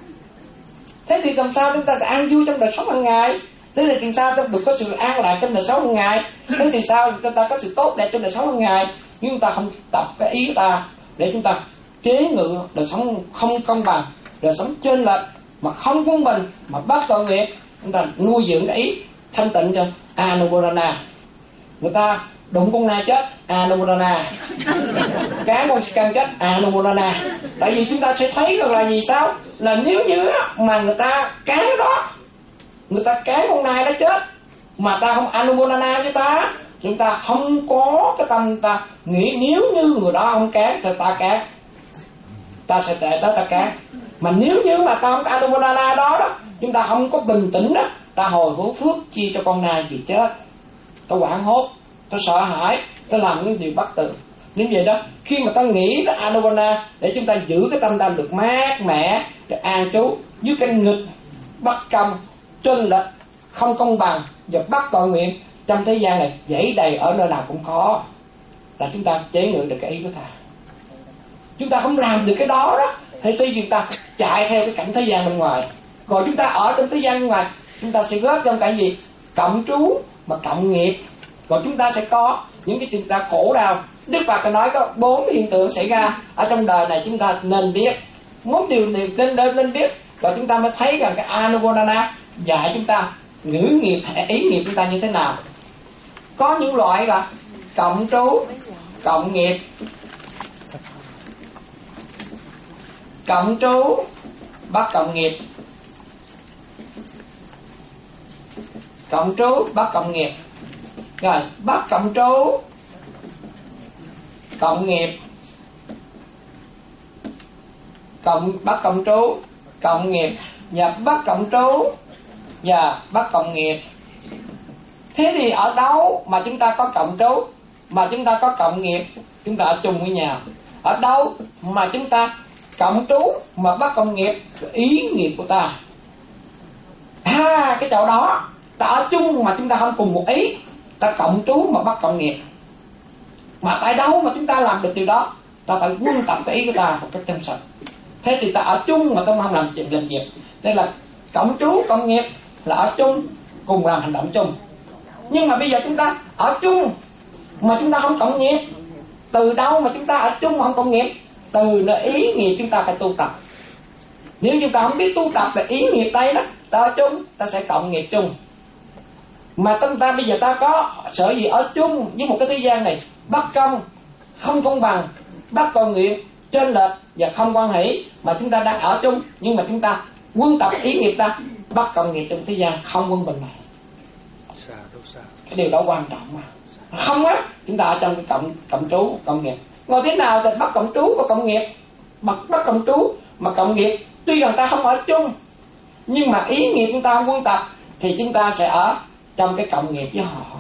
E: Thế thì làm sao chúng ta an vui trong đời sống hàng ngày? Thế thì làm sao chúng ta được có sự an lạc trong đời sống hàng ngày? Thế thì sao chúng ta có sự tốt đẹp trong đời sống hàng ngày? Nhưng chúng ta không tập cái ý của ta để chúng ta chế ngự đời sống không công bằng, đời sống chênh lệch mà không quân bình mà bắt tội nghiệp. Chúng ta nuôi dưỡng cái ý thanh tịnh cho Anupadana. Người ta đụng con nai chết Anupadana, cá con can chết Anupadana. Tại vì chúng ta sẽ thấy rằng là gì sao, là nếu như mà người ta cán đó, người ta cán con nai nó chết mà ta không Anupadana với ta, chúng ta không có cái tâm ta nghĩ nếu như người đó không cán thì ta cán, ta sẽ tệ đó ta cán. Mà nếu như mà ta không Anupadana đó đó, chúng ta không có bình tĩnh đó, ta hồi hướng phước chi cho con nai gì chết, ta hoảng hốt, ta sợ hãi, ta làm những gì bất tường. Như vậy đó, khi mà ta nghĩ tới Anupadana để chúng ta giữ cái tâm ta được mát mẻ, được an trú dưới cái nghịch, bất công, chênh lệch, không công bằng và bất tội nguyện trong thế gian này dãy đầy ở nơi nào cũng có, là chúng ta chế ngự được cái ý của ta. Chúng ta không làm được cái đó đó thì tuy chúng ta chạy theo cái cảnh thế gian bên ngoài, còn chúng ta ở trong thế gian bên ngoài chúng ta sẽ góp trong cái gì? Cộng trú mà cộng nghiệp. Còn chúng ta sẽ có những cái chúng ta khổ đau. Đức Phật nói có bốn hiện tượng xảy ra ở trong đời này, chúng ta nên biết. Một điều nên nên nên biết, và chúng ta mới thấy rằng cái Anubodhana dạy chúng ta ngữ nghiệp, ý nghiệp chúng ta như thế nào. Có những loại là cộng trú, cộng nghiệp, cộng trú, bất cộng nghiệp, cộng trú, bất cộng nghiệp. Rồi, bất cộng trú, cộng nghiệp, cộng bất cộng trú, cộng nghiệp và bất cộng trú và bất cộng nghiệp. Thế thì ở đâu mà chúng ta có cộng trú, mà chúng ta có cộng nghiệp, chúng ta ở chung với nhau. Ở đâu mà chúng ta cộng trú mà bất cộng nghiệp, ý nghiệp của ta. À, cái chỗ đó ta ở chung mà chúng ta không cùng một ý, ta cộng trú mà bất cộng nghiệp. Mà tại đâu mà chúng ta làm được điều đó? Ta phải quân tập cái ý của ta một cách chân thật. Thế thì ta ở chung mà ta không làm chuyện làm việc. Đây là cộng trú cộng nghiệp, là ở chung cùng làm hành động chung. Nhưng mà bây giờ chúng ta ở chung mà chúng ta không cộng nghiệp. Từ đâu mà chúng ta ở chung mà không cộng nghiệp? Từ nơi ý nghiệp chúng ta phải tu tập. Nếu chúng ta không biết tu tập về ý nghiệp đây đó, ta ở chung ta sẽ cộng nghiệp chung. Mà tâm ta bây giờ ta có sở gì ở chung với một cái thế gian này bất công, không công bằng, bất cầu nguyện, trên lệch và không quan hỷ, mà chúng ta đang ở chung, nhưng mà chúng ta quân tập ý nghiệp ta bất cộng nghiệp trong thế gian không quân bình này. Cái điều đó quan trọng mà. Không á, chúng ta ở trong cái cộng cộng trú cộng nghiệp. Ngồi thế nào thì bất cộng trú và cộng nghiệp, bất bất cộng trú mà cộng nghiệp, tuy rằng ta không ở chung, nhưng mà ý nghiệp chúng ta không quân tập thì chúng ta sẽ ở trong cái cộng nghiệp với họ.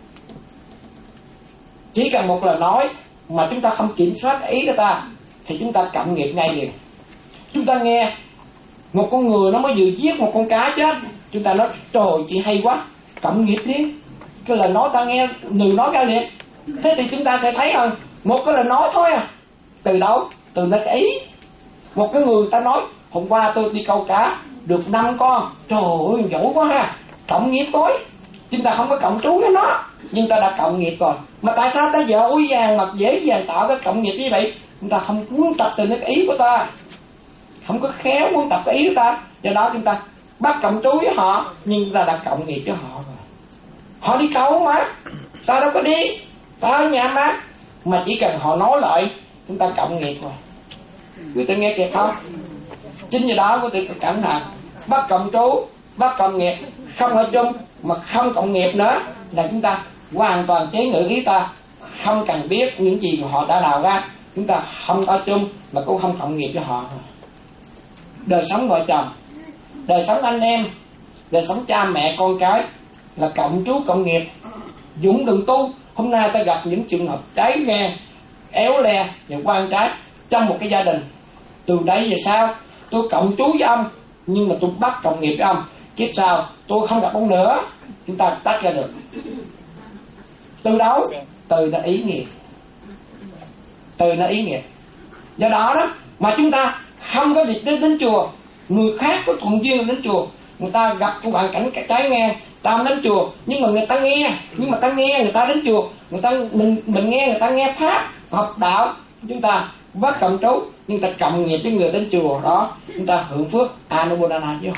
E: Chỉ cần một lời nói mà chúng ta không kiểm soát ý của ta thì chúng ta cộng nghiệp ngay liền. Chúng ta nghe một con người nó mới vừa giết một con cá chết, chúng ta nói trời chị hay quá, cộng nghiệp đi. Cái lời nói ta nghe người nói ra liền. Thế thì chúng ta sẽ thấy rằng một cái lời nói thôi à, từ đâu? Từ nơi cái ý. Một cái người ta nói hôm qua tôi đi câu cá được năm con, trời ơi giỏi quá ha, cộng nghiệp thôi. Chúng ta không có cộng trú với nó, nhưng ta đã cộng nghiệp rồi. Mà tại sao ta dội vàng mà dễ dàng tạo cái cộng nghiệp như vậy? Chúng ta không muốn tập từ cái ý của ta, không có khéo muốn tập cái ý của ta, do đó chúng ta bắt cộng trú với họ, nhưng chúng ta đã cộng nghiệp với họ rồi. Họ đi câu mà, ta đâu có đi, ta ở nhà mà, mà chỉ cần họ nói lại, chúng ta cộng nghiệp rồi. Người ta nghe kịp không? Chính vì đó của tôi cẩn thận, bắt cộng trú, bắt cộng nghiệp, không ở chung mà không cộng nghiệp nữa là chúng ta hoàn toàn chế ngự ý ta, không cần biết những gì mà họ đã đào ra, chúng ta không ở chung mà cũng không cộng nghiệp với họ. Đời sống vợ chồng, đời sống anh em, đời sống cha mẹ con cái là cộng trú cộng nghiệp. Dũng đừng tu. Hôm nay ta gặp những trường hợp trái ngang, éo le và quan trái trong một cái gia đình. Từ đấy về sau tôi cộng trú với ông, nhưng mà tôi bắt cộng nghiệp với ông. Kiếp sau tôi không gặp ông nữa, chúng ta tách ra được. Từ đâu? Từ là ý nghiệp. Từ là ý nghiệp. Do đó đó mà chúng ta không có việc đến đến chùa. Người khác có thuận duyên đến chùa, người ta gặp cái hoàn cảnh trái ngang, ta không đến chùa, nhưng mà người ta nghe, nhưng mà ta nghe người ta đến chùa, người ta mình mình nghe người ta nghe pháp học đạo, chúng ta bắt cộng trú, nhưng ta cộng nghiệp với người đến chùa đó, chúng ta hưởng phước Anubodhana với họ.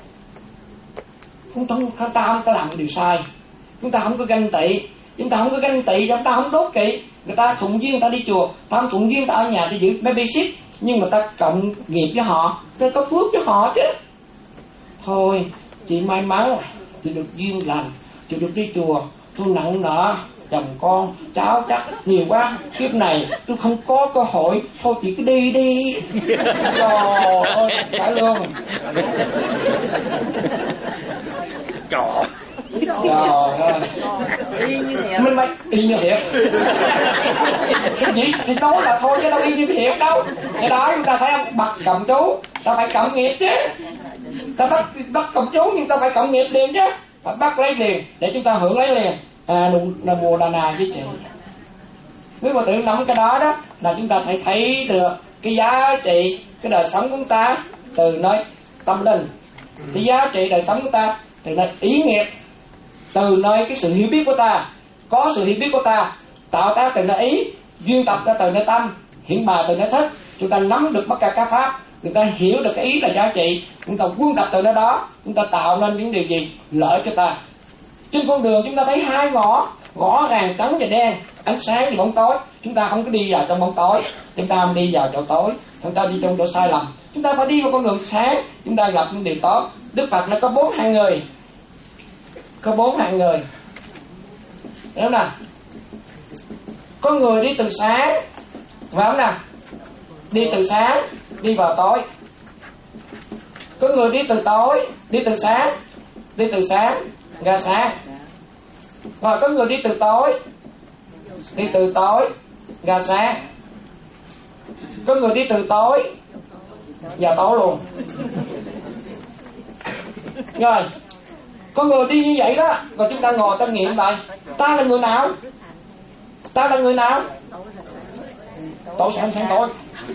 E: Chúng ta không, ta không có làm cái điều sai, chúng ta không có ganh tị, chúng ta không có ganh tị, chúng ta không đố kỵ. Người ta thuận duyên ta đi chùa, ta không thuận duyên ta ở nhà để giữ babysit, nhưng mà ta cộng nghiệp với họ, ta có phước với họ chứ. Thôi, chị may mắn, chị được duyên lành, chị được đi chùa, tôi nặng nợ chồng con, cháu chắc nhiều quá, kiếp này tôi không có cơ hội, thôi chị cứ đi đi. Trời ơi, phải luôn.
F: Cỏ.
E: Trời ơi, mình mới y như thiệt. Gì thì nói là thôi chứ đâu y như thiệt đâu. Cái đó chúng ta thấy không, bắt cộng trú, ta phải cộng nghiệp chứ. Ta bắt bắt cộng trú nhưng ta phải cộng nghiệp liền chứ. phải bắt lấy liền để chúng ta hưởng lấy liền. À, là mùa đà nà với chị. Nếu mà tự nắm cái đó đó là chúng ta sẽ thấy được cái giá trị cái đời sống của chúng ta từ nơi tâm linh, cái giá trị đời sống của ta từ nơi ý nghiệp, từ nơi cái sự hiểu biết của ta, có sự hiểu biết của ta tạo tác từ nơi ý, duyên tập ra từ nơi tâm, hiện bài từ nơi thức. Chúng ta nắm được tất cả các pháp, chúng ta hiểu được cái ý là giá trị, chúng ta quân tập từ nơi đó, chúng ta tạo nên những điều gì lợi cho ta. Trên con đường chúng ta thấy hai ngõ, ngõ ràng trắng và đen, ánh sáng và bóng tối. Chúng ta không có đi vào trong bóng tối, chúng ta không đi vào chỗ tối, chúng ta đi trong chỗ sai lầm. Chúng ta phải đi vào con đường sáng, chúng ta gặp những điều tốt. Đức Phật nó có bốn hạng người, có bốn hạng người, đúng không nào? Có người đi từ sáng, phải không nào? Đi từ sáng đi vào tối. Có người đi từ tối, đi từ sáng, đi từ sáng ra sáng. Rồi có người đi từ tối, đi từ tối ra sáng. Có người đi từ tối vào tối luôn. Rồi có người đi như vậy đó, rồi chúng ta ngồi tâm niệm lại, ta là người nào? Ta là người nào? Tối sáng sáng tối.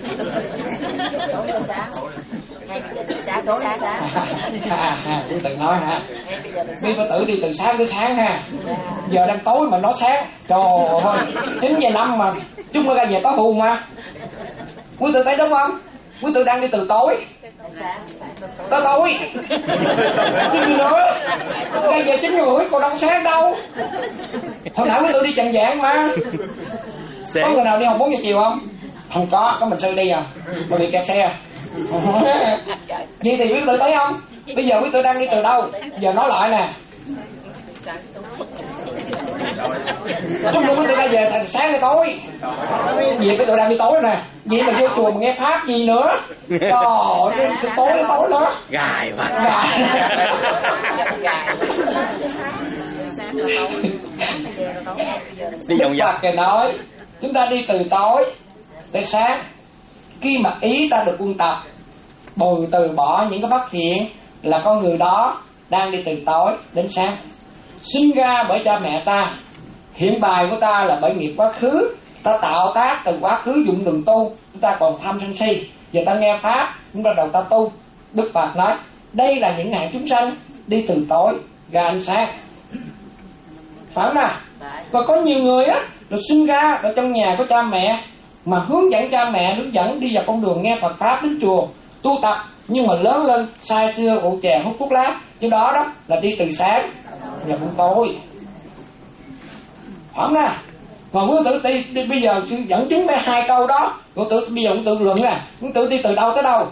E: Quý tự nói ha, quý có tử đi từ sáng tới sáng ha, giờ đang tối mà nói sáng, trời ơi, chín giờ năm mà chúng ta ra về tối hù mà. Quý tự thấy đúng không? Quý tự đang đi từ tối tới tối, cái gì nữa? Ra về chín rưỡi còn đâu sáng đâu. Hồi nãy quý tự đi chạng vạng mà. Có người nào đi học bốn giờ chiều không? Không có, có mình sư đi à, mà bị kẹt xe. Vậy thì quý tự thấy không? Bây giờ quý tự đang đi từ đâu? Giờ nói lại nè. Chúng tôi quý tự ra về thành sáng hay tối? Vì quý tự đang đi tối nè. Vậy mà vô chùa mà nghe pháp gì nữa? Trời ơi, tối đến tối nữa.
F: Gài mà.
E: Gài.
F: Đi vòng vòng.
E: Phật nói chúng ta đi từ tối tới sáng. Khi mà ý ta được quân tập, bồi từ bỏ những cái bất thiện, là con người đó đang đi từ tối đến sáng. Sinh ra bởi cha mẹ ta, hiện bài của ta là bởi nghiệp quá khứ, ta tạo tác từ quá khứ dụng đường tu, chúng ta còn tham sân si. Giờ ta nghe pháp, chúng ta đầu ta tu. Đức Phật nói đây là những hạng chúng sanh đi từ tối ra ánh sáng, phải không nào? Và có nhiều người á, rồi sinh ra ở trong nhà của cha mẹ, mà hướng dẫn cha mẹ, hướng dẫn đi vào con đường nghe Phật pháp, đến chùa tu tập, nhưng mà lớn lên say sưa rượu chè hút thuốc lá. Cái đó đó là đi từ sáng và buổi tối, phải không nào? Còn quý tử đi, đi bây giờ dẫn chứng mấy hai câu đó, quý tử bây giờ quý tử luận nè, quý tử đi từ đâu tới đâu?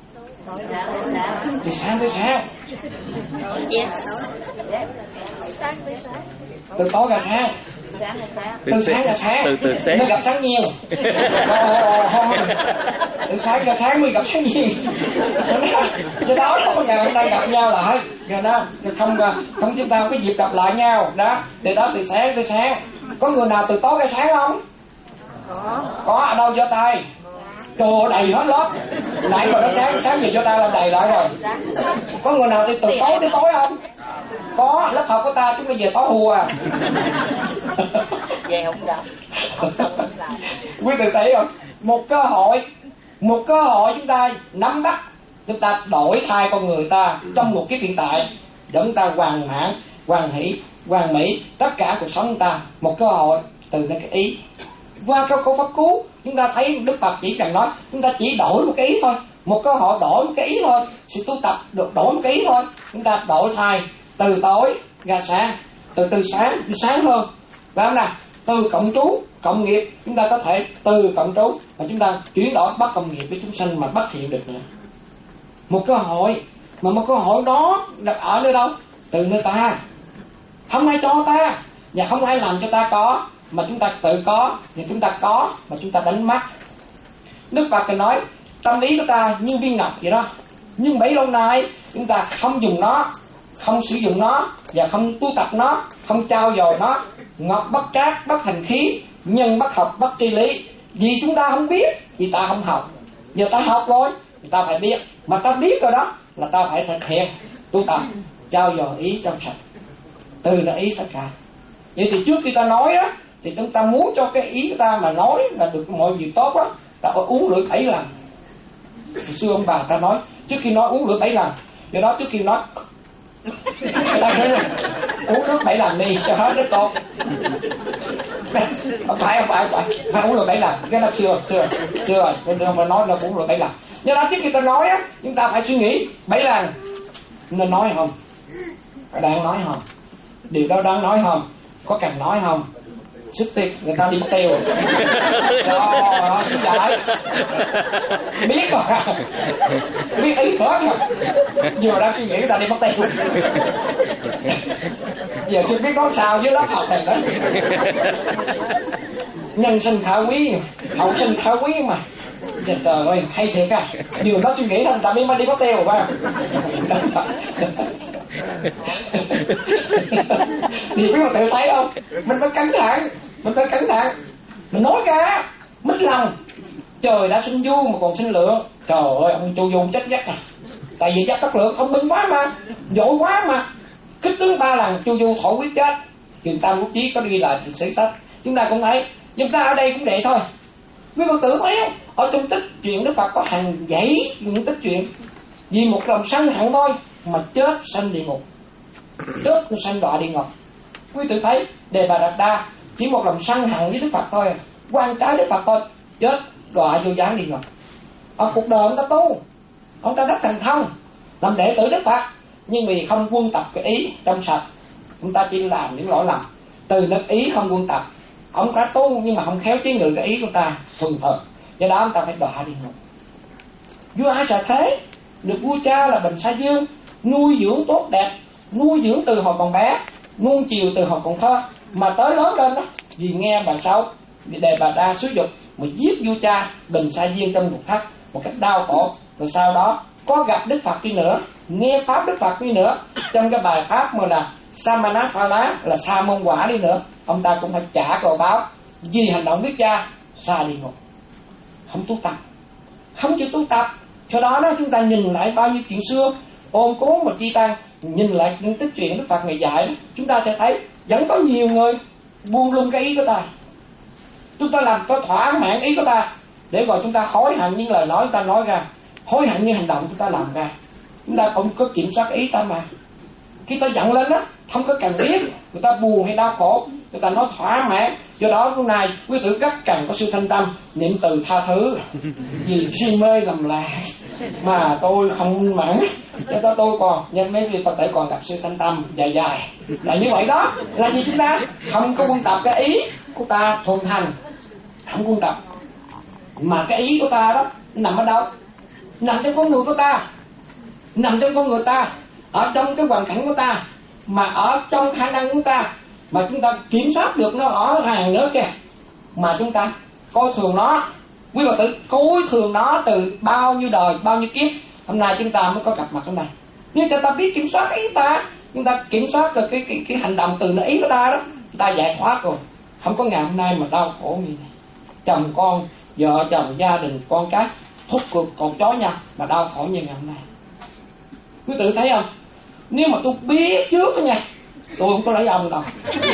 E: Từ sáng tới sáng. Từ tối ra sáng. Từ sáng ra sáng.
F: Từ từ sáng
E: mới gặp sáng nhiên. Từ sáng ra sáng mới gặp sáng nhiên. Cái đó không có ngày hôm nay gặp nhau lại, rồi đó, không không chúng ta không có dịp gặp lại nhau đó. Từ đó từ sáng tới sáng. Có người nào từ tối ra sáng không? Có. Có ở đâu giơ tay? Trời đầy hết lớp. Nãy rồi nó sáng sáng giờ cho ta là đầy lại rồi. Có người nào đi từ tối đến tối không? Có, lớp học của ta chúng ta về tối hùa à.
B: Về không gặp.
E: Quý vị thấy không? Một cơ hội, một cơ hội chúng ta nắm bắt, chúng ta đổi thay con người ta trong một kiếp hiện tại để chúng ta hoàn mãn, hoàn hỷ, hoàn mỹ tất cả cuộc sống của ta. Một cơ hội từ nơi cái ý. Qua câu câu pháp cứu, chúng ta thấy Đức Phật chỉ cần nói chúng ta chỉ đổi một cái ý thôi, một cơ hội đổi một cái ý thôi, sự tu tập được đổi một cái ý thôi, chúng ta đổi thay từ tối ra sáng, từ từ sáng đi sáng hơn, phải không nào? Từ cộng trú cộng nghiệp, chúng ta có thể từ cộng trú mà chúng ta chuyển đổi bất cộng nghiệp với chúng sanh mà bất thiện được nữa. Một cơ hội, mà một cơ hội đó là ở nơi đâu? Từ nơi ta, không ai cho ta và không ai làm cho ta có, mà chúng ta tự có, thì chúng ta có mà chúng ta đánh mất. Đức Phật thì nói tâm ý của ta như viên ngọc vậy đó, nhưng bấy lâu nay chúng ta không dùng nó, không sử dụng nó và không tu tập nó, không trao dồi nó. Ngọc bất trác bất thành khí, nhân bất học bất tri lý. Vì chúng ta không biết, vì ta không học. Giờ ta học rồi thì ta phải biết, mà ta biết rồi đó là ta phải thực hiện tu tập, trao dồi ý trong sạch. từ là ý tất cả. Vậy thì trước khi ta nói á, thì chúng ta muốn cho cái ý của ta mà nói là được mọi việc tốt á, ta phải uống lưỡi bảy lần. Hồi xưa ông bà ta nói trước khi nói uống lưỡi bảy lần, do đó trước khi nói ta nói là uống nước bảy lần đi cho hết đứa con. Không phải không phải phải phải uống lưỡi bảy lần, cái đó xưa xưa xưa rồi, không phải nói là uống lưỡi bảy lần. Do đó trước khi ta nói á, chúng ta phải suy nghĩ bảy lần nên nói không, đang nói không, điều đó đang nói không, có cần nói không, sức tiệt người ta đi mất tiêu rồi chú giải biết rồi, biết ý hết rồi, vừa đang suy nghĩ người ta đi mất tiêu, giờ chưa biết nói sao với lớp học này đó. Nhân sinh khả quý, hậu sinh khả quý mà. Trời, trời ơi hay thiệt à, vừa nói suy nghĩ thôi ta biết mới đi mất tiêu phải không? Thì biết mà tự thấy không, mình phải cẩn thận, mình phải cẩn thận, mình nói ra mất lòng. Trời đã sinh du mà còn sinh lượng, trời ơi ông Chu Du chết dắt à, tại vì dắt tất lượng thông minh quá mà, vội quá mà, kích tướng ba lần Chu Du thổ quyết chết. Truyền Tam Quốc Chí có ghi lại sử sách, chúng ta cũng thấy, chúng ta ở đây cũng vậy thôi. Quý Phật tử thấy không, ở trong tích truyện Đức Phật có hàng dãy những tích truyện vì một lòng sân hận thôi mà chết sanh địa ngục, chết sanh đọa địa ngục. Quý tử thấy Đề Bà Đạt Đa chỉ một lòng sân hận với Đức Phật thôi, quan trái Đức Phật thôi, chết đọa vô gián địa ngục. Ở cuộc đời ông ta tu, ông ta rất thành thông, làm đệ tử Đức Phật, nhưng vì không quân tập cái ý trong sạch, ông ta chỉ làm những lỗi lầm. Từ nước ý không quân tập, ông đã tu nhưng mà không khéo chế ngự cái ý của ta thuần thật, do đó ông ta phải đọa địa ngục. Vua A Xà Thế được vua cha là Bình Sa Dương nuôi dưỡng tốt đẹp, nuôi dưỡng từ hồi còn bé, nuông chiều từ hồi còn thơ, mà tới lớn lên đó vì nghe bà Sáu vì Đề Bà Đa xúi dục mà giết vua cha Bình Sa Dương trong ngục thắt một cách đau khổ. Rồi sau đó có gặp Đức Phật đi nữa, nghe pháp Đức Phật đi nữa, trong cái bài pháp mà là Samana Phala là sa môn quả đi nữa, ông ta cũng phải trả cầu báo vì hành động biết cha xa địa ngục. Không tu tập, không chịu tu tập. Sau đó đó chúng ta nhìn lại bao nhiêu chuyện xưa ôn cố mà chi tăng, nhìn lại những tích truyện Đức Phật ngày dạy đó, chúng ta sẽ thấy vẫn có nhiều người buông lung cái ý của ta. Chúng ta làm có thỏa mãn ý của ta để rồi chúng ta hối hận những lời nói chúng ta nói ra, hối hận những hành động chúng ta làm ra. Chúng ta không có kiểm soát ý ta mà. Khi ta giận lên đó, không có cần biết người ta buồn hay đau khổ, người ta nói thỏa mãn. Do đó hôm nay quý tử rất cần có sự thanh tâm, niệm từ tha thứ vì si mê lầm lạc mà tôi không mãn, cho tôi tôi còn nhân mấy vị Phật tử còn gặp sự thanh tâm dài dài. Là như vậy đó, là gì chúng ta không có quân tập cái ý của ta thuần thành, không quân tập mà cái ý của ta đó nằm ở đâu? Nằm trong con người của ta, nằm trong con người ta, ở trong cái hoàn cảnh của ta, mà ở trong khả năng của ta, mà chúng ta kiểm soát được nó ở hàng nữa kìa, mà chúng ta coi thường nó. Quý Phật tử coi thường nó từ bao nhiêu đời, bao nhiêu kiếp, hôm nay chúng ta mới có gặp mặt hôm nay. Nhưng cho ta biết kiểm soát ý ta, chúng ta kiểm soát được cái, cái, cái hành động từ ý của ta đó, chúng ta giải thoát rồi, không có ngày hôm nay mà đau khổ như này. Chồng con, vợ chồng, gia đình, con cái thúc cuộc còn chó nhau mà đau khổ như ngày hôm nay. Quý tử thấy không? Nếu mà tôi biết trước đó nha, tôi không có lấy ông đâu.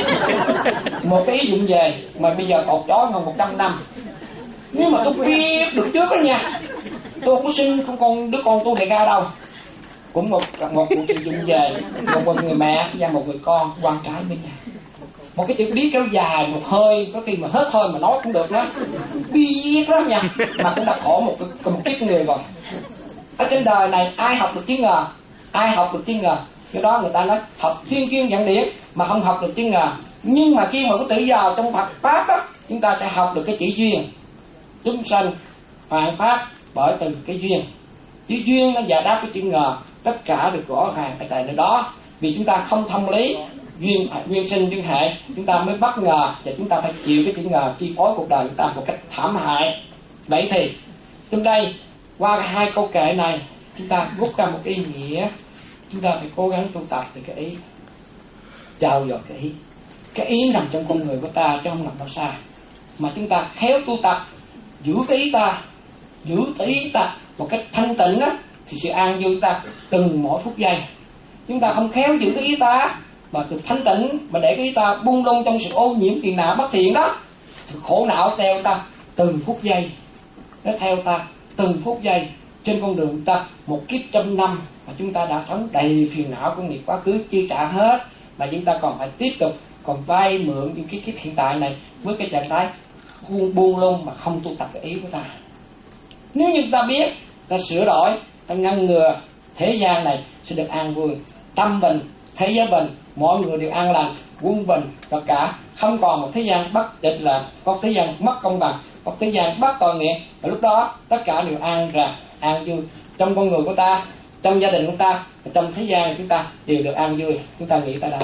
E: Một cái ý dụng về mà bây giờ cột chó hơn một trăm năm. Nếu mà tôi biết được trước đó nha, tôi không có sinh không con đứa con tôi đại ca đâu. Cũng một một cuộc sự dụng về, một người mẹ và một người con quan trái bên nhà. Một cái chữ biết kéo dài một hơi, có khi mà hết hơi mà nói cũng được đó. Biết đó nha, mà cũng đã khổ một một kiếp người rồi. Ở trên đời này ai học được tiếng ngờ, ai học được tiếng ngờ. Cái đó người ta nói học thiên kiên vận điển mà không học được tiếng ngờ. Nhưng mà khi mà có tự do trong Phật pháp đó, chúng ta sẽ học được cái chữ duyên. Chúng sanh hoàn pháp bởi từng cái duyên. Chữ duyên nó giải đáp cái chữ ngờ, tất cả được rõ ràng ở tại nơi đó. Vì chúng ta không thông lý duyên phải duyên sinh duyên hệ, chúng ta mới bất ngờ và chúng ta phải chịu cái chữ ngờ chi phối cuộc đời chúng ta một cách thảm hại. Vậy thì trong đây qua hai câu kệ này chúng ta rút ra một cái ý nghĩa. Chúng ta phải cố gắng tu tập từ cái ý, trao dồi cái ý. Cái ý nằm trong con người của ta chứ không nằm đâu xa. Mà chúng ta khéo tu tập, giữ cái ý ta, giữ cái ý ta một cách thanh tịnh á, thì sự an vui ta từng mỗi phút giây. Chúng ta không khéo giữ cái ý ta, mà được thanh tịnh, mà để cái ta buông lung trong sự ô nhiễm phiền não bất thiện đó, khổ não theo ta từng phút giây, nó theo ta từng phút giây trên con đường ta một kiếp trăm năm mà chúng ta đã sống đầy phiền não của nghiệp quá khứ chưa trả hết, mà chúng ta còn phải tiếp tục còn vay mượn những cái kiếp hiện tại này với cái trạng thái buông buông lung mà không tu tập cái ý của ta. Nếu như ta biết, ta sửa đổi, ta ngăn ngừa, thế gian này sẽ được an vui, tâm bình, thế giới bình, mọi người đều an lành, quân bình, tất cả không còn một thế gian bất định là có thế gian mất công bằng, có thế gian bất tội nghiệp, và lúc đó tất cả đều an ra, an vui trong con người của ta, trong gia đình của ta, trong thế gian của chúng ta đều được an vui. Chúng ta nghĩ tại đâu?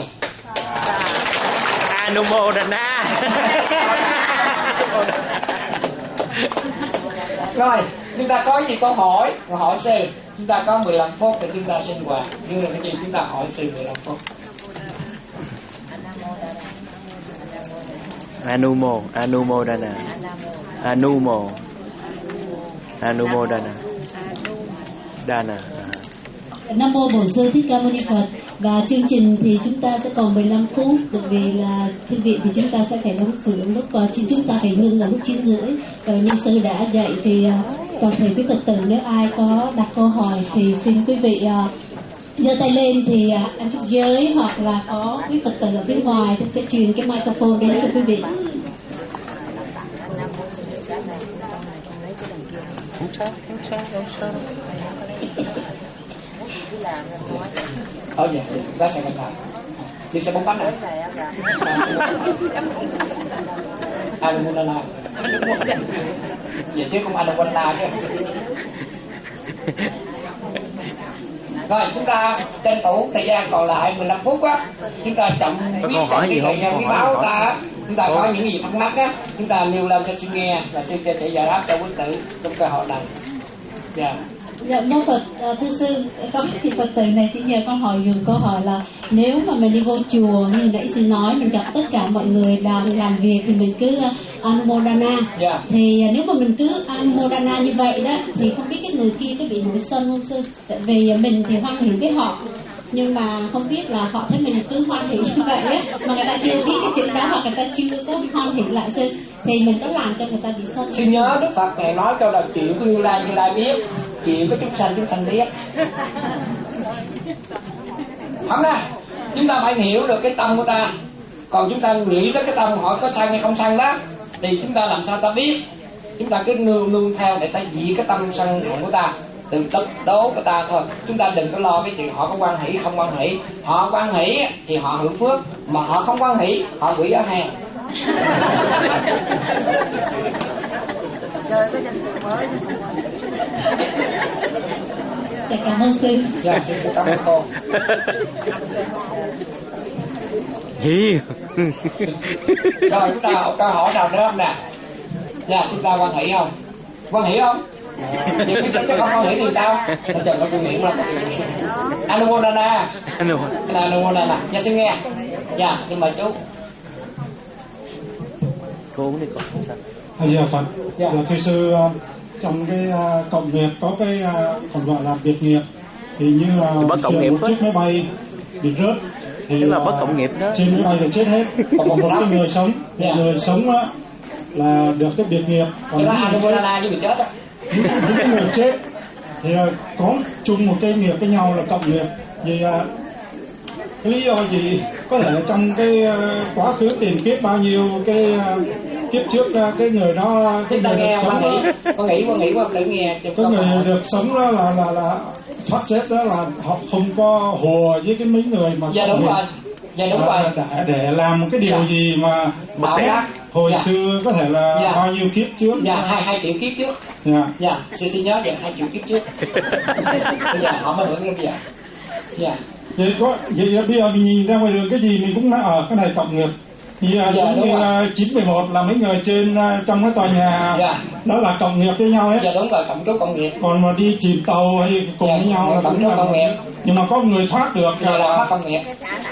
F: Anumodana.
E: Rồi, chúng ta có gì câu hỏi, hỏi sư. Chúng ta có mười lăm phút để chúng ta sinh hoạt. Nhưng mà cái gì chúng ta hỏi sư mười lăm phút.
F: Anumo, Anumodana. Anumo. Anumodana. Dana.
H: Nam mô Bổn Sư Thích Ca Mâu Ni Phật. Và chương trình thì chúng ta sẽ còn mười lăm phút, bởi vì là thư viện thì chúng ta sẽ phải đóng cửa lúc chín, chúng ta phải ngưng ở lúc chín rưỡi. Rồi như sư đã dạy thì toàn thể quý Phật tử nếu ai có đặt câu hỏi thì xin quý vị giơ tay lên, thì anh trúc giới hoặc là có quý Phật tử ở bên ngoài thì sẽ truyền cái microphone đến cho quý vị.
F: Không sao, không sao, không sao.
E: Ở vậy, ta sẽ làm đi xe bóng bánh này. Anumodana. Vậy chứ không Anumodana chứ. Rồi chúng ta tranh thủ thời gian còn lại mười lăm phút á, chúng ta chậm
F: có câu hỏi gì không?
E: Câu hỏi của ta, chúng ta có những gì thắc mắc á, chúng ta nêu lên cho sư nghe và sư sẽ giải đáp cho quý tử trong cơ hội này. Dạ.
H: Dạ, mô Phật, à, thưa sư, có chị Phật tử này chỉ nhờ con hỏi dùng câu hỏi là nếu mà mình đi vô chùa như nãy sư nói, mình gặp tất cả mọi người đang làm việc thì mình cứ uh, Anumodana.
E: Yeah.
H: Thì uh, nếu mà mình cứ Anumodana như vậy đó thì không biết cái người kia có bị nổi sân không sư? Tại vì uh, mình thì hoan hỉ với họ, nhưng mà không biết là họ thấy mình cứ hoan hỉ như vậy á, mà người ta chưa biết cái chuyện đó hoặc người ta chưa có hoan hỉ lại sư, thì mình có làm cho người ta bị sân.
E: Sư nhớ Đức Phật này nói câu là chuyện của Như Lai Như Lai biết, chuyện của chúng sanh chúng sanh biết. Không ra, chúng ta phải hiểu được cái tâm của ta. Còn chúng ta nghĩ tới cái tâm họ có sanh hay không sanh đó, thì chúng ta làm sao ta biết? Chúng ta cứ nương nương theo để ta dị cái tâm sân hận của ta, từ tất đố của ta thôi. Chúng ta đừng có lo cái chuyện họ có quan hỷ không quan hỷ. Họ quan hỷ thì họ hưởng phước, mà họ không quan hỷ họ hủy ở hàng.
H: Dạ, cảm ơn sư.
E: Dạ, sư cảm ơn cô.
F: Gì?
E: Rồi chúng ta câu hỏi nào nữa không nè? Dạ, chúng ta quan hỷ không? Quan hỷ không? Nhiều khi sẽ không quan hỷ thì sao? Tôi chờ có kinh nghiệm là Anumodana. Anumodana. Dạ xin nghe. Dạ, xin mời chú.
F: Cô uống đi con, không sao.
I: À, dạ Phật.
E: Dạ.
I: Dạ thưa sư, trong cái uh, cộng nghiệp có cái uh, còn gọi là biệt nghiệp, thì như là
F: bất cộng nghiệp
I: một chiếc máy bay bị rớt thì
F: tức là bất cộng nghiệp đó.
I: trên máy bay đều chết hết, còn một cái người sống,
E: Dạ.
I: người sống á là được cái biệt nghiệp, còn
E: Cái đó
I: những người chết,
E: Anumodana chứ bị chết á.
I: những cái người chết thì uh, có chung một cái nghiệp với nhau là cộng nghiệp. Vì uh, cái lý do gì có thể trong cái uh, quá khứ tiền kiếp bao nhiêu cái uh, kiếp trước uh, cái người đó cái
E: Chúng ta
I: người
E: nghe
I: được
E: quan
I: sống
E: hỷ,
I: đó,
E: quan hỷ, quan hỷ, quan hỷ nghe.
I: cái người được sống đó là là là thoát chết đó là họ không có hùa với cái mấy người mà
E: Dạ đúng rồi. Dạ đúng rồi.
I: để, để làm một cái điều
E: Dạ.
I: gì mà
E: Bảo giác.
I: hồi
E: Dạ.
I: xưa có thể là
E: Dạ.
I: bao nhiêu kiếp trước.
E: Dạ, hai hai triệu kiếp trước.
I: Dạ.
E: Dạ, sư xin nhớ vậy hai triệu kiếp trước. Bây giờ họ mới hưởng đến bây giờ. Dạ.
I: Vậy có vậy bây giờ mình nhìn ra ngoài đường cái gì mình cũng nói ở cái này cộng nghiệp. Thì
E: Dạ,
I: giống
E: đúng
I: như
E: rồi.
I: uh, chín mười một là mấy người trên uh, trong cái tòa nhà
E: Dạ.
I: đó là cộng nghiệp với nhau hết.
E: Dạ đúng rồi, cộng trú cộng nghiệp.
I: Còn mà đi chìm tàu hay cùng
E: Dạ,
I: với nhau là
E: cộng
I: cũng
E: trú
I: là
E: cộng nghiệp.
I: nhưng mà có người thoát được
E: Dạ là
I: là
E: pháp cộng nghiệp.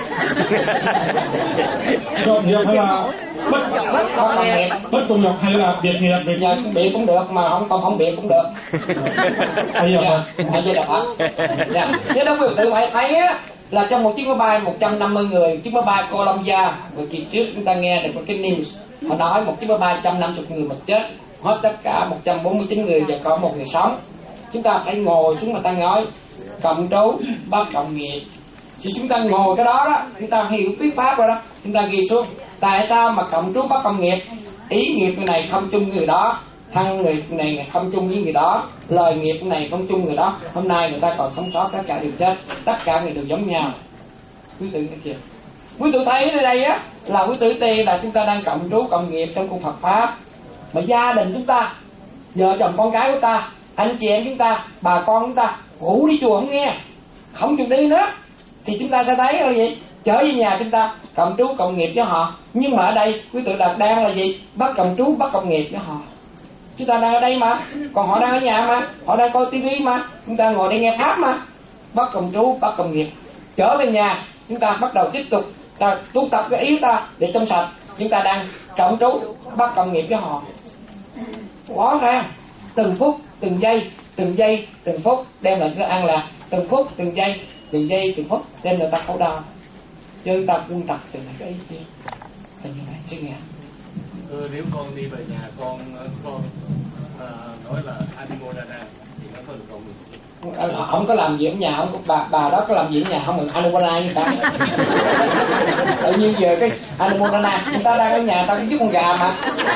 I: cộng nghiệp hay là bất
E: Bất cộng nghiệp.
I: bất cộng nghiệp hay là biệt nghiệp biệt
E: Dạ, biệt cũng được mà không không không biệt cũng được.
I: hay
E: Dạ,
I: là
E: hay là Phật. Dạ, nếu đâu quý tự phải thấy á, là trong một chiếc máy bay một trăm năm mươi người, chiếc máy bay Columbia, vừa kỳ trước chúng ta nghe được một cái news, họ nói một chiếc máy bay một trăm năm mươi người mà chết, hết tất cả một trăm bốn mươi chín người và có một người sống. Chúng ta phải ngồi xuống mà ta nói cộng trú bất cộng nghiệp. Thì chúng ta ngồi cái đó đó, chúng ta hiểu thuyết pháp rồi đó, chúng ta ghi xuống tại sao mà cộng trú bất cộng nghiệp. Ý nghiệp người này không chung người đó, thân nghiệp này không chung với người đó, lời nghiệp này không chung người đó. Hôm nay người ta còn sống sót, tất cả đều chết, tất cả người đều giống nhau. Quý tử cái kia, quý tử thấy ở đây á là quý tử tì là chúng ta đang cộng trú cộng nghiệp trong cung Phật pháp. Mà gia đình chúng ta, vợ chồng con cái của ta, anh chị em chúng ta, bà con chúng ta ngủ đi chùa không nghe, không chịu đi nữa, thì chúng ta sẽ thấy là gì? Trở về nhà chúng ta cộng trú cộng nghiệp với họ. Nhưng mà ở đây quý tử đạt đang là gì? Bắt cộng trú bắt cộng nghiệp với họ. Chúng ta đang ở đây mà, còn họ đang ở nhà mà, họ đang coi tivi mà, chúng ta ngồi đây nghe pháp mà. Bắt cộng trú bắt cộng nghiệp. Trở về nhà chúng ta bắt đầu tiếp tục ta tu tập cái ý ta để trong sạch. Chúng ta đang cộng trú bắt cộng nghiệp với họ. Rõ ràng từng phút từng giây từng giây từng phút đem lại cái an lạc, từng phút từng giây từng giây từng phút đem lại ta khổ đau. Chứ ta quân tập từ cái ý kia là như vậy chứ nghe.
F: Ừ, nếu con đi về nhà con con à, nói là Anumodana thì nó có được không?
E: Không có làm gì ở nhà, không có, bà bà đó có làm gì ở nhà không? Mình Anumodana như ta. Tự nhiên giờ cái Anumodana chúng ta đang ở nhà ta cũng giúp con gà mà.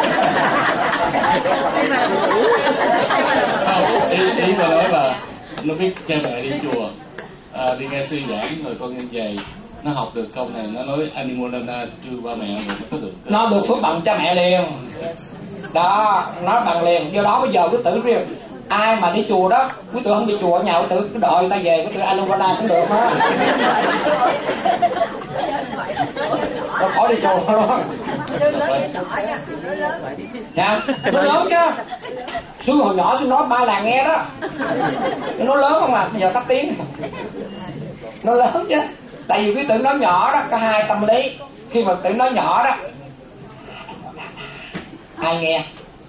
F: ý, ý mà nói là nó biết cha mẹ đi chùa à, đi nghe sư giảng rồi con nghe về nó học được câu này, nó nói Anumodana trừ ba mẹ rồi nó có được.
E: Nó được phước bằng cha mẹ liền. Đó, nó bằng liền. Do đó bây giờ cứ tự riêng ai mà đi chùa đó, quý tử không đi chùa ở nhà quý tử cứ đợi người ta về, quý tử Anumodana cũng được đó. Đâu khỏi đi chùa luôn. Dạ, nó lớn chứ. Sư hồi nhỏ sư nói ba làng nghe đó. Nó lớn không à, bây giờ tắt tiếng. Nó lớn chứ. Tại vì quý tử nói nhỏ đó, có hai tâm lý. Khi mà quý tử nói nhỏ đó, ai nghe?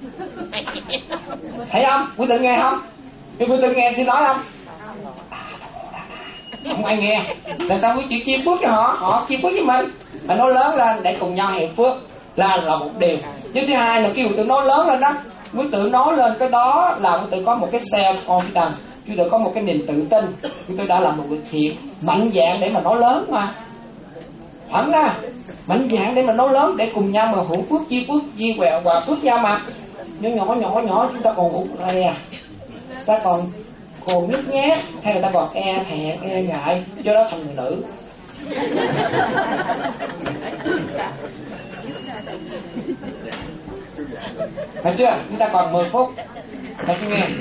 E: Thấy không? Quý tử nghe không? Quý tử nghe sư nói không? Không ai nghe. Làm sao quý chị chia phước cho họ? Họ chia phước với mình. Mà nói lớn lên để cùng nhau hiện phước là là một điều. Chứ thứ hai là khi quý tử nói lớn lên đó, quý tử nói lên cái đó là quý tử có một cái self confidence, quý tử có một cái niềm tự tin, quý tử đã làm một việc thiện, mạnh dạn để mà nói lớn mà. Hẳn ra mạnh dạn để mà nói lớn để cùng nhau mà hưởng phước, chia phước, chia quẹo và phước nhau mà. Nhưng nhỏ nhỏ nhỏ chúng ta còn ụt rè, ta còn còn nhút nhát, hay là ta còn e thẹn, e ngại, do đó thành người nữ. Phải chưa? Chúng ta còn mười phút. Hãy xin nghe.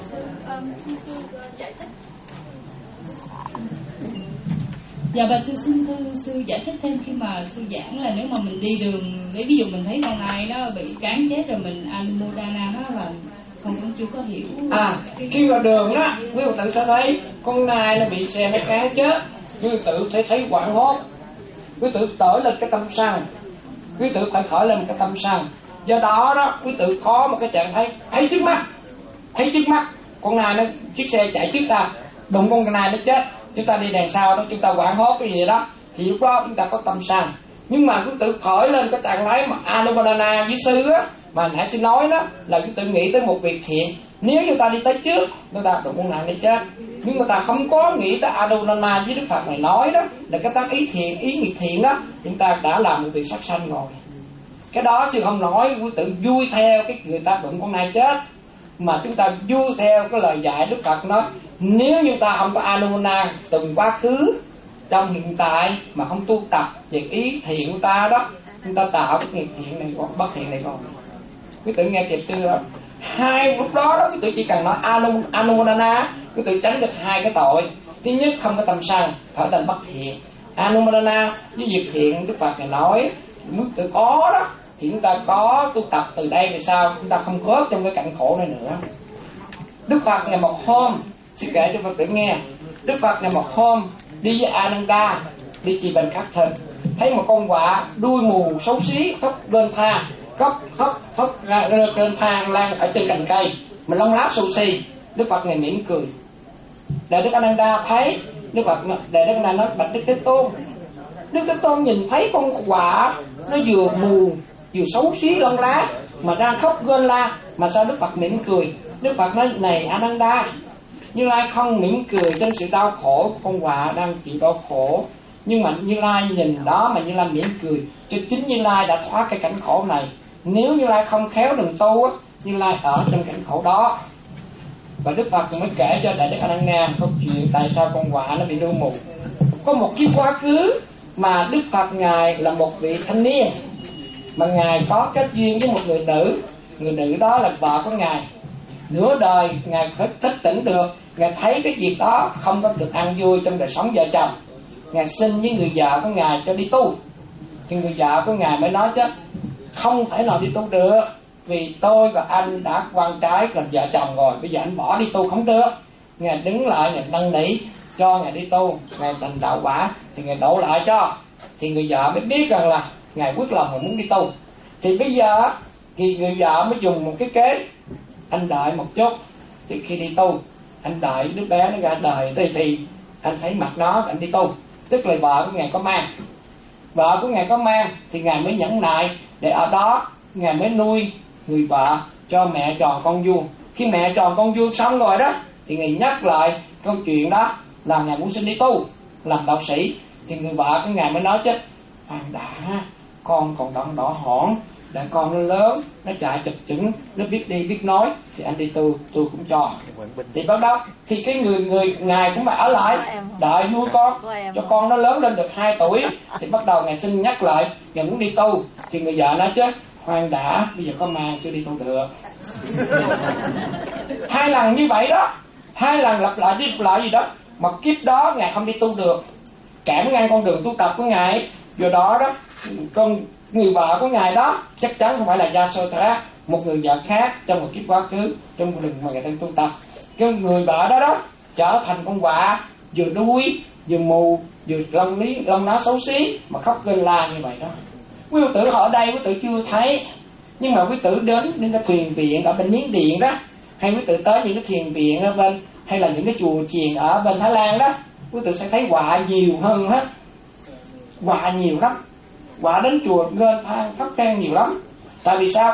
J: Dạ bà sư xin thư sư giải thích thêm khi mà sư giảng là nếu mà mình đi đường, lấy ví dụ mình thấy con nai nó bị cán chết rồi mình Anumodana nó là con cũng chưa có hiểu.
E: À, khi vào đường á, quý vị tự sẽ thấy con nai nó bị xe nó cán chết, quý vị tự sẽ thấy hoảng hốt, quý tự tởi lên cái tâm sân, quý tự phải khởi lên cái tâm sân. Do đó đó, quý tự có một cái trạng thấy thấy trước mắt, thấy trước mắt con nai nó chiếc xe chạy trước ta, đụng con nai nó chết. Chúng ta đi đằng sau đó, chúng ta hoảng hốt cái gì đó, thì lúc đó chúng ta có tâm sân. Nhưng mà quý tự khởi lên cái trạng thái mà Anumodana với sư á, mà nãy sư nói đó là quý tự nghĩ tới một việc thiện. Nếu chúng ta đi tới trước, chúng ta đụng con này để chết, nhưng mà ta không có nghĩ tới Anumodana với Đức Phật này nói đó là cái tác ý thiện, ý nghiệp thiện đó, chúng ta đã làm một việc sát sanh rồi. Cái đó sư không nói quý tự vui theo cái người ta đụng con này chết, mà chúng ta vui theo cái lời dạy Đức Phật nói, nếu như ta không có Anumodana từng quá khứ trong hiện tại mà không tu tập về ý thiện của ta đó, chúng ta tạo cái nghiệp thiện này còn bất thiện này còn. Quý tử nghe kịp chưa? Hai lúc đó đó quý tử chỉ cần nói Anumodana, quý tử tránh được hai cái tội. Thứ nhất không có tâm sân, khởi lên bất thiện. Anumodana với việc thiện Đức Phật này nói quý tử có đó, thì chúng ta có tu tập từ đây về sau, chúng ta không rớt trong cái cảnh khổ này nữa. Đức Phật này một hôm, xin kể cho Phật tử nghe, Đức Phật này một hôm đi với Ananda, đi trì bệnh khắc thịt, thấy một con quạ đuôi mù xấu xí khóc lên thang, khóc khóc khóc ra trên thang lan ở trên cành cây, mà lông lá xù xì. Đức Phật này mỉm cười. Để Đức Ananda thấy Đức Phật Đại Đức Na nói: bạch Đức Thế Tôn, Đức Thế Tôn nhìn thấy con quạ nó vừa mù vừa xấu xí lông lá mà đang khóc gân la, mà sao Đức Phật mỉm cười? Đức Phật nói: này Ananda, Như Lai không mỉm cười trên sự đau khổ của con quạ đang chịu đau khổ, nhưng mà Như Lai nhìn đó mà Như Lai mỉm cười, cho chính Như Lai đã thoát cái cảnh khổ này. Nếu Như Lai không khéo đường tu á, Như Lai ở trong cảnh khổ đó. Và Đức Phật mới kể cho Đại Đức A Nan Đa câu chuyện tại sao con quạ nó bị đau mù. Có một kiếp quá khứ mà Đức Phật Ngài là một vị thanh niên, mà Ngài có kết duyên với một người nữ. Người nữ đó là vợ của Ngài. Nửa đời Ngài phải thức tỉnh được, Ngài thấy cái việc đó không có được an vui trong đời sống vợ chồng. Ngài xin với người vợ của Ngài cho đi tu. Thì người vợ của Ngài mới nói chứ không thể nào đi tu được, vì tôi và anh đã quan trái làm vợ chồng rồi, bây giờ anh bỏ đi tu không được. Ngài đứng lại, Ngài năn nỉ cho Ngài đi tu. Ngài thành đạo quả thì Ngài đổ lại cho. Thì người vợ mới biết rằng là Ngài quyết lòng mà muốn đi tu. Thì bây giờ thì người vợ mới dùng một cái kế: anh đợi một chút, thì khi đi tu anh đợi đứa bé nó ra đời thì, thì anh thấy mặt nó anh đi tu. Tức là vợ của Ngài có mang, vợ của Ngài có mang thì Ngài mới nhẫn nại để ở đó Ngài mới nuôi người vợ cho mẹ tròn con vuông. Khi mẹ tròn con vuông xong rồi đó thì Ngài nhắc lại câu chuyện đó là Ngài muốn xin đi tu làm đạo sĩ. Thì người vợ của Ngài mới nói chứ khoan đã, con còn đỏ đỏ hỏn, để con nó lớn, nó chạy chập chững, nó biết đi biết nói thì anh đi tu, tôi cũng cho. Thì bắt đầu thì cái người người Ngài cũng phải ở lại đợi nuôi con cho con nó lớn lên được hai tuổi. Thì bắt đầu Ngài xin nhắc lại Ngài muốn đi tu. Thì người vợ nói chứ khoan đã, bây giờ có mang chưa đi tu được. Hai lần như vậy đó, hai lần lặp lại đi lặp lại gì đó, mà kiếp đó Ngài không đi tu được, cản ngang con đường tu tập của Ngài. Do đó đó con người vợ của Ngài đó chắc chắn không phải là Yasodhara, một người vợ khác trong một kiếp quá khứ trong một đường mà Ngài đang tu tập. Cái người vợ đó đó trở thành con quạ, vừa đuôi vừa mù vừa lông lý lông lá xấu xí mà khóc kêu la như vậy đó. Quý tử ở đây quý tử chưa thấy, nhưng mà quý tử đến những cái thuyền viện ở bên Miến Điện đó, hay quý tử tới những cái thiền viện ở bên, hay là những cái chùa chiền ở bên Thái Lan đó, quý tử sẽ thấy quạ nhiều hơn hết. Quạ nhiều lắm, quạ đến chùa lên than khóc than nhiều lắm. Tại vì sao?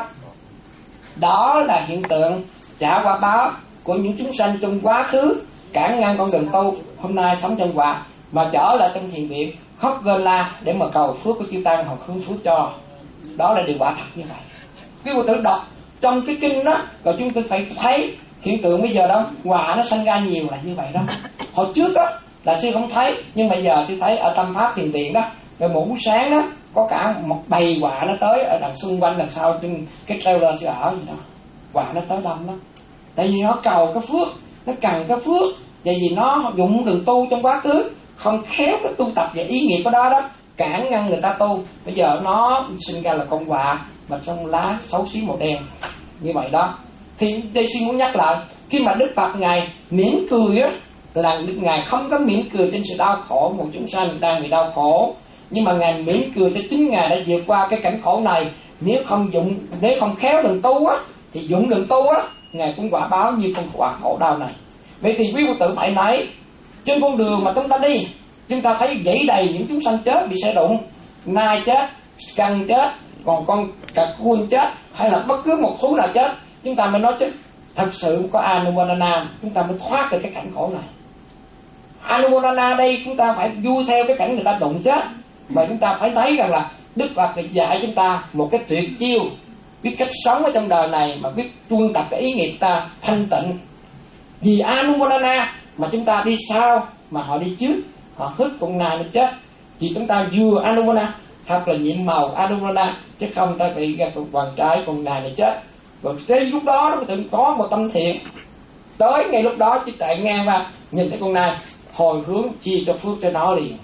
E: Đó là hiện tượng trả quả báo của những chúng sanh trong quá khứ cản ngăn con đường tu, hôm nay sống trong quạ mà trở lại trong thiền viện khóc gân la để mà cầu phước của chư tăng hoặc hướng phước cho. Đó là điều quả thật như vậy. Quý vị tự đọc trong cái kinh đó rồi chúng tôi phải thấy hiện tượng bây giờ đó quạ nó sanh ra nhiều là như vậy đó. Hồi trước đó là sư không thấy, nhưng bây giờ sư thấy ở Tâm Pháp thiền viện đó, rồi một buổi sáng đó có cả một bầy quạ nó tới ở đằng xung quanh đằng sau trên cái trailer sư ở gì đó, quạ nó tới đông đó. Tại vì nó cầu cái phước, nó cần cái phước, tại vì nó dụng đường tu trong quá khứ không khéo cái tu tập về ý nghiệp của đó đó, cản ngăn người ta tu. Bây giờ nó sinh ra là con quạ mà trong lá xấu xí màu đen như vậy đó. Thì đây xin muốn nhắc lại, khi mà Đức Phật Ngài mỉm cười á, là Ngài không có mỉm cười trên sự đau khổ một chúng sanh đang bị đau khổ, nhưng mà Ngài mỉm cười cho chính Ngài đã vượt qua cái cảnh khổ này. Nếu không dụng, nếu không khéo đường tu á, thì dụng đường tu á, Ngài cũng quả báo như con quả khổ đau này. Vậy thì quý vị tự phải nói, trên con đường mà chúng ta đi, chúng ta thấy dãy đầy những chúng sanh chết bị xe đụng, nai chết, căn chết, còn con cà cuôn chết, hay là bất cứ một thú nào chết, chúng ta mới nói chứ thật sự có Anumodanam, chúng ta mới thoát được cái cảnh khổ này. Anumodanam đây chúng ta phải vui theo cái cảnh người ta đụng chết, mà chúng ta phải thấy rằng là Đức Phật dạy chúng ta một cái tuyệt chiêu, biết cách sống ở trong đời này mà biết tuân tập cái ý nghiệp ta thanh tịnh. Vì Anumodanam mà chúng ta đi sau mà họ đi trước, họ hít con nai nó chết. Vì chúng ta vừa Anumodanam thật là nhiệm màu Anumodanam, chứ không ta bị ra con hoàng trái con nai này chết. Rồi tới lúc đó nó tự có một tâm thiện, tới ngay lúc đó chỉ chạy ngang qua nhìn thấy con nai hồi hướng chia cho phước cho nó liền.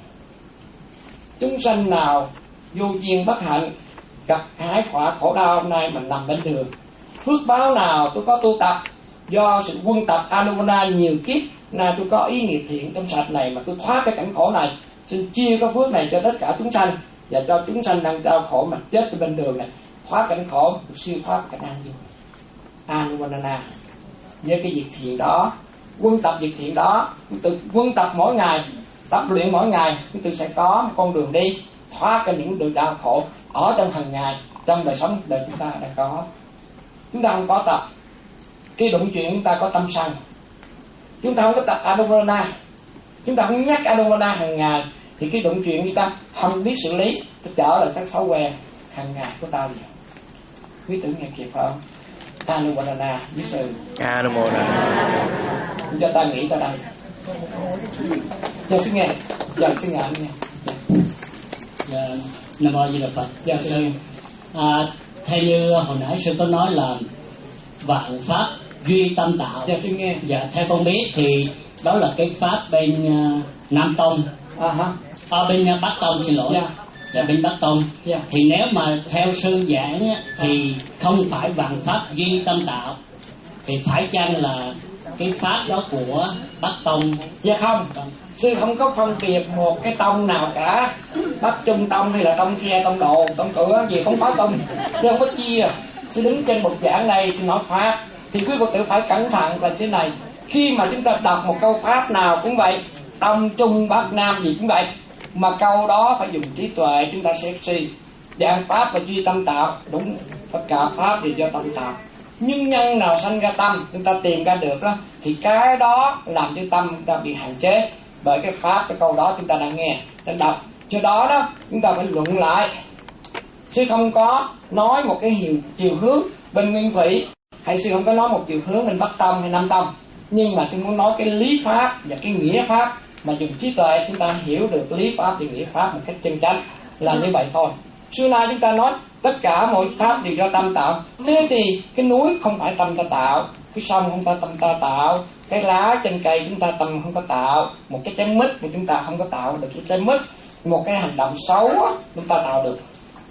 E: Chúng sanh nào vô duyên bất hạnh gặp hái quả khổ đau hôm nay mà nằm bên đường, phước báo nào tôi có tu tập do sự quân tập Anumodanam nhiều kiếp nay tôi có ý nghiệp thiện trong sạch này mà tôi thoát cái cảnh khổ này, xin chia cái phước này cho tất cả chúng sanh và cho chúng sanh đang đau khổ mà chết ở bên đường này thoát cảnh khổ, siêu thoát cảnh an vui. Anumodanam với cái việc thiện đó, quân tập việc thiện đó, tự quân tập mỗi ngày tập luyện mỗi ngày, quý vị sẽ có một con đường đi thoát ra những đường đau khổ ở trong hàng ngày, trong đời sống đời chúng ta đã có. Chúng ta không có tập khi đụng chuyện, chúng ta có tâm sân, chúng ta không có tập Adhovana, chúng ta không nhắc Adhovana hàng ngày, thì khi đụng chuyện chúng ta không biết xử lý, ta trở lại các thói quen hàng ngày của ta. Quý tử nghe kịp không? Adhovana với sự
B: Adhovana.
E: Cho ta nghĩ ta đây. Giờ xin nghe, giờ xin nghe anh nghe.
K: Dạ, Nam Mô Di Đà Phật.
E: Dạ sư.
K: À, theo như hồi nãy sư có nói là vạn pháp duy tâm tạo.
E: Dạ xin nghe.
K: Dạ theo con biết thì đó là cái pháp bên uh, Nam Tông.
E: À hả.
K: À, bên uh, Bắc Tông xin lỗi.
E: Dạ.
K: Dạ bên Bắc Tông.
E: Dạ.
K: Thì nếu mà theo sư giảng á, thì không phải vạn pháp duy tâm tạo, thì phải chăng là cái pháp đó của Bắc Tông?
E: Dạ không. Sư không có phân biệt một cái tông nào cả, Bắc Trung Tông hay là tông khe, tông đồ, tông cửa gì không có tông. Sư không có chia. Sư đứng trên một giảng này sư nói pháp, thì quý Phật tử phải cẩn thận là thế này. Khi mà chúng ta đọc một câu pháp nào cũng vậy, Tông Trung Bắc Nam gì cũng vậy, mà câu đó phải dùng trí tuệ chúng ta sẽ suy. Dạng pháp và duy tâm tạo, đúng, tất cả pháp đều do tâm tạo. Nhưng nhân nào sanh ra tâm, chúng ta tìm ra được đó, thì cái đó làm cho tâm chúng ta bị hạn chế bởi cái pháp, cái câu đó chúng ta đang nghe, đang đọc. Do đó đó chúng ta phải luận lại. Sư không có nói một cái chiều, chiều hướng bên Nguyên Thủy, hay sư không có nói một chiều hướng bên Bắc Tông hay Nam Tông, nhưng mà sư muốn nói cái lý pháp và cái nghĩa pháp, mà dùng trí tuệ chúng ta hiểu được lý pháp và nghĩa pháp một cách chân chánh, là như vậy thôi. Xưa nay chúng ta nói tất cả mọi pháp đều do tâm tạo. Thế thì cái núi không phải tâm ta tạo, cái sông không phải tâm ta tạo, cái lá trên cây chúng ta tâm không có tạo, một cái trái mít mà chúng ta không có tạo được cái trái mít, một cái hành động xấu chúng ta tạo được,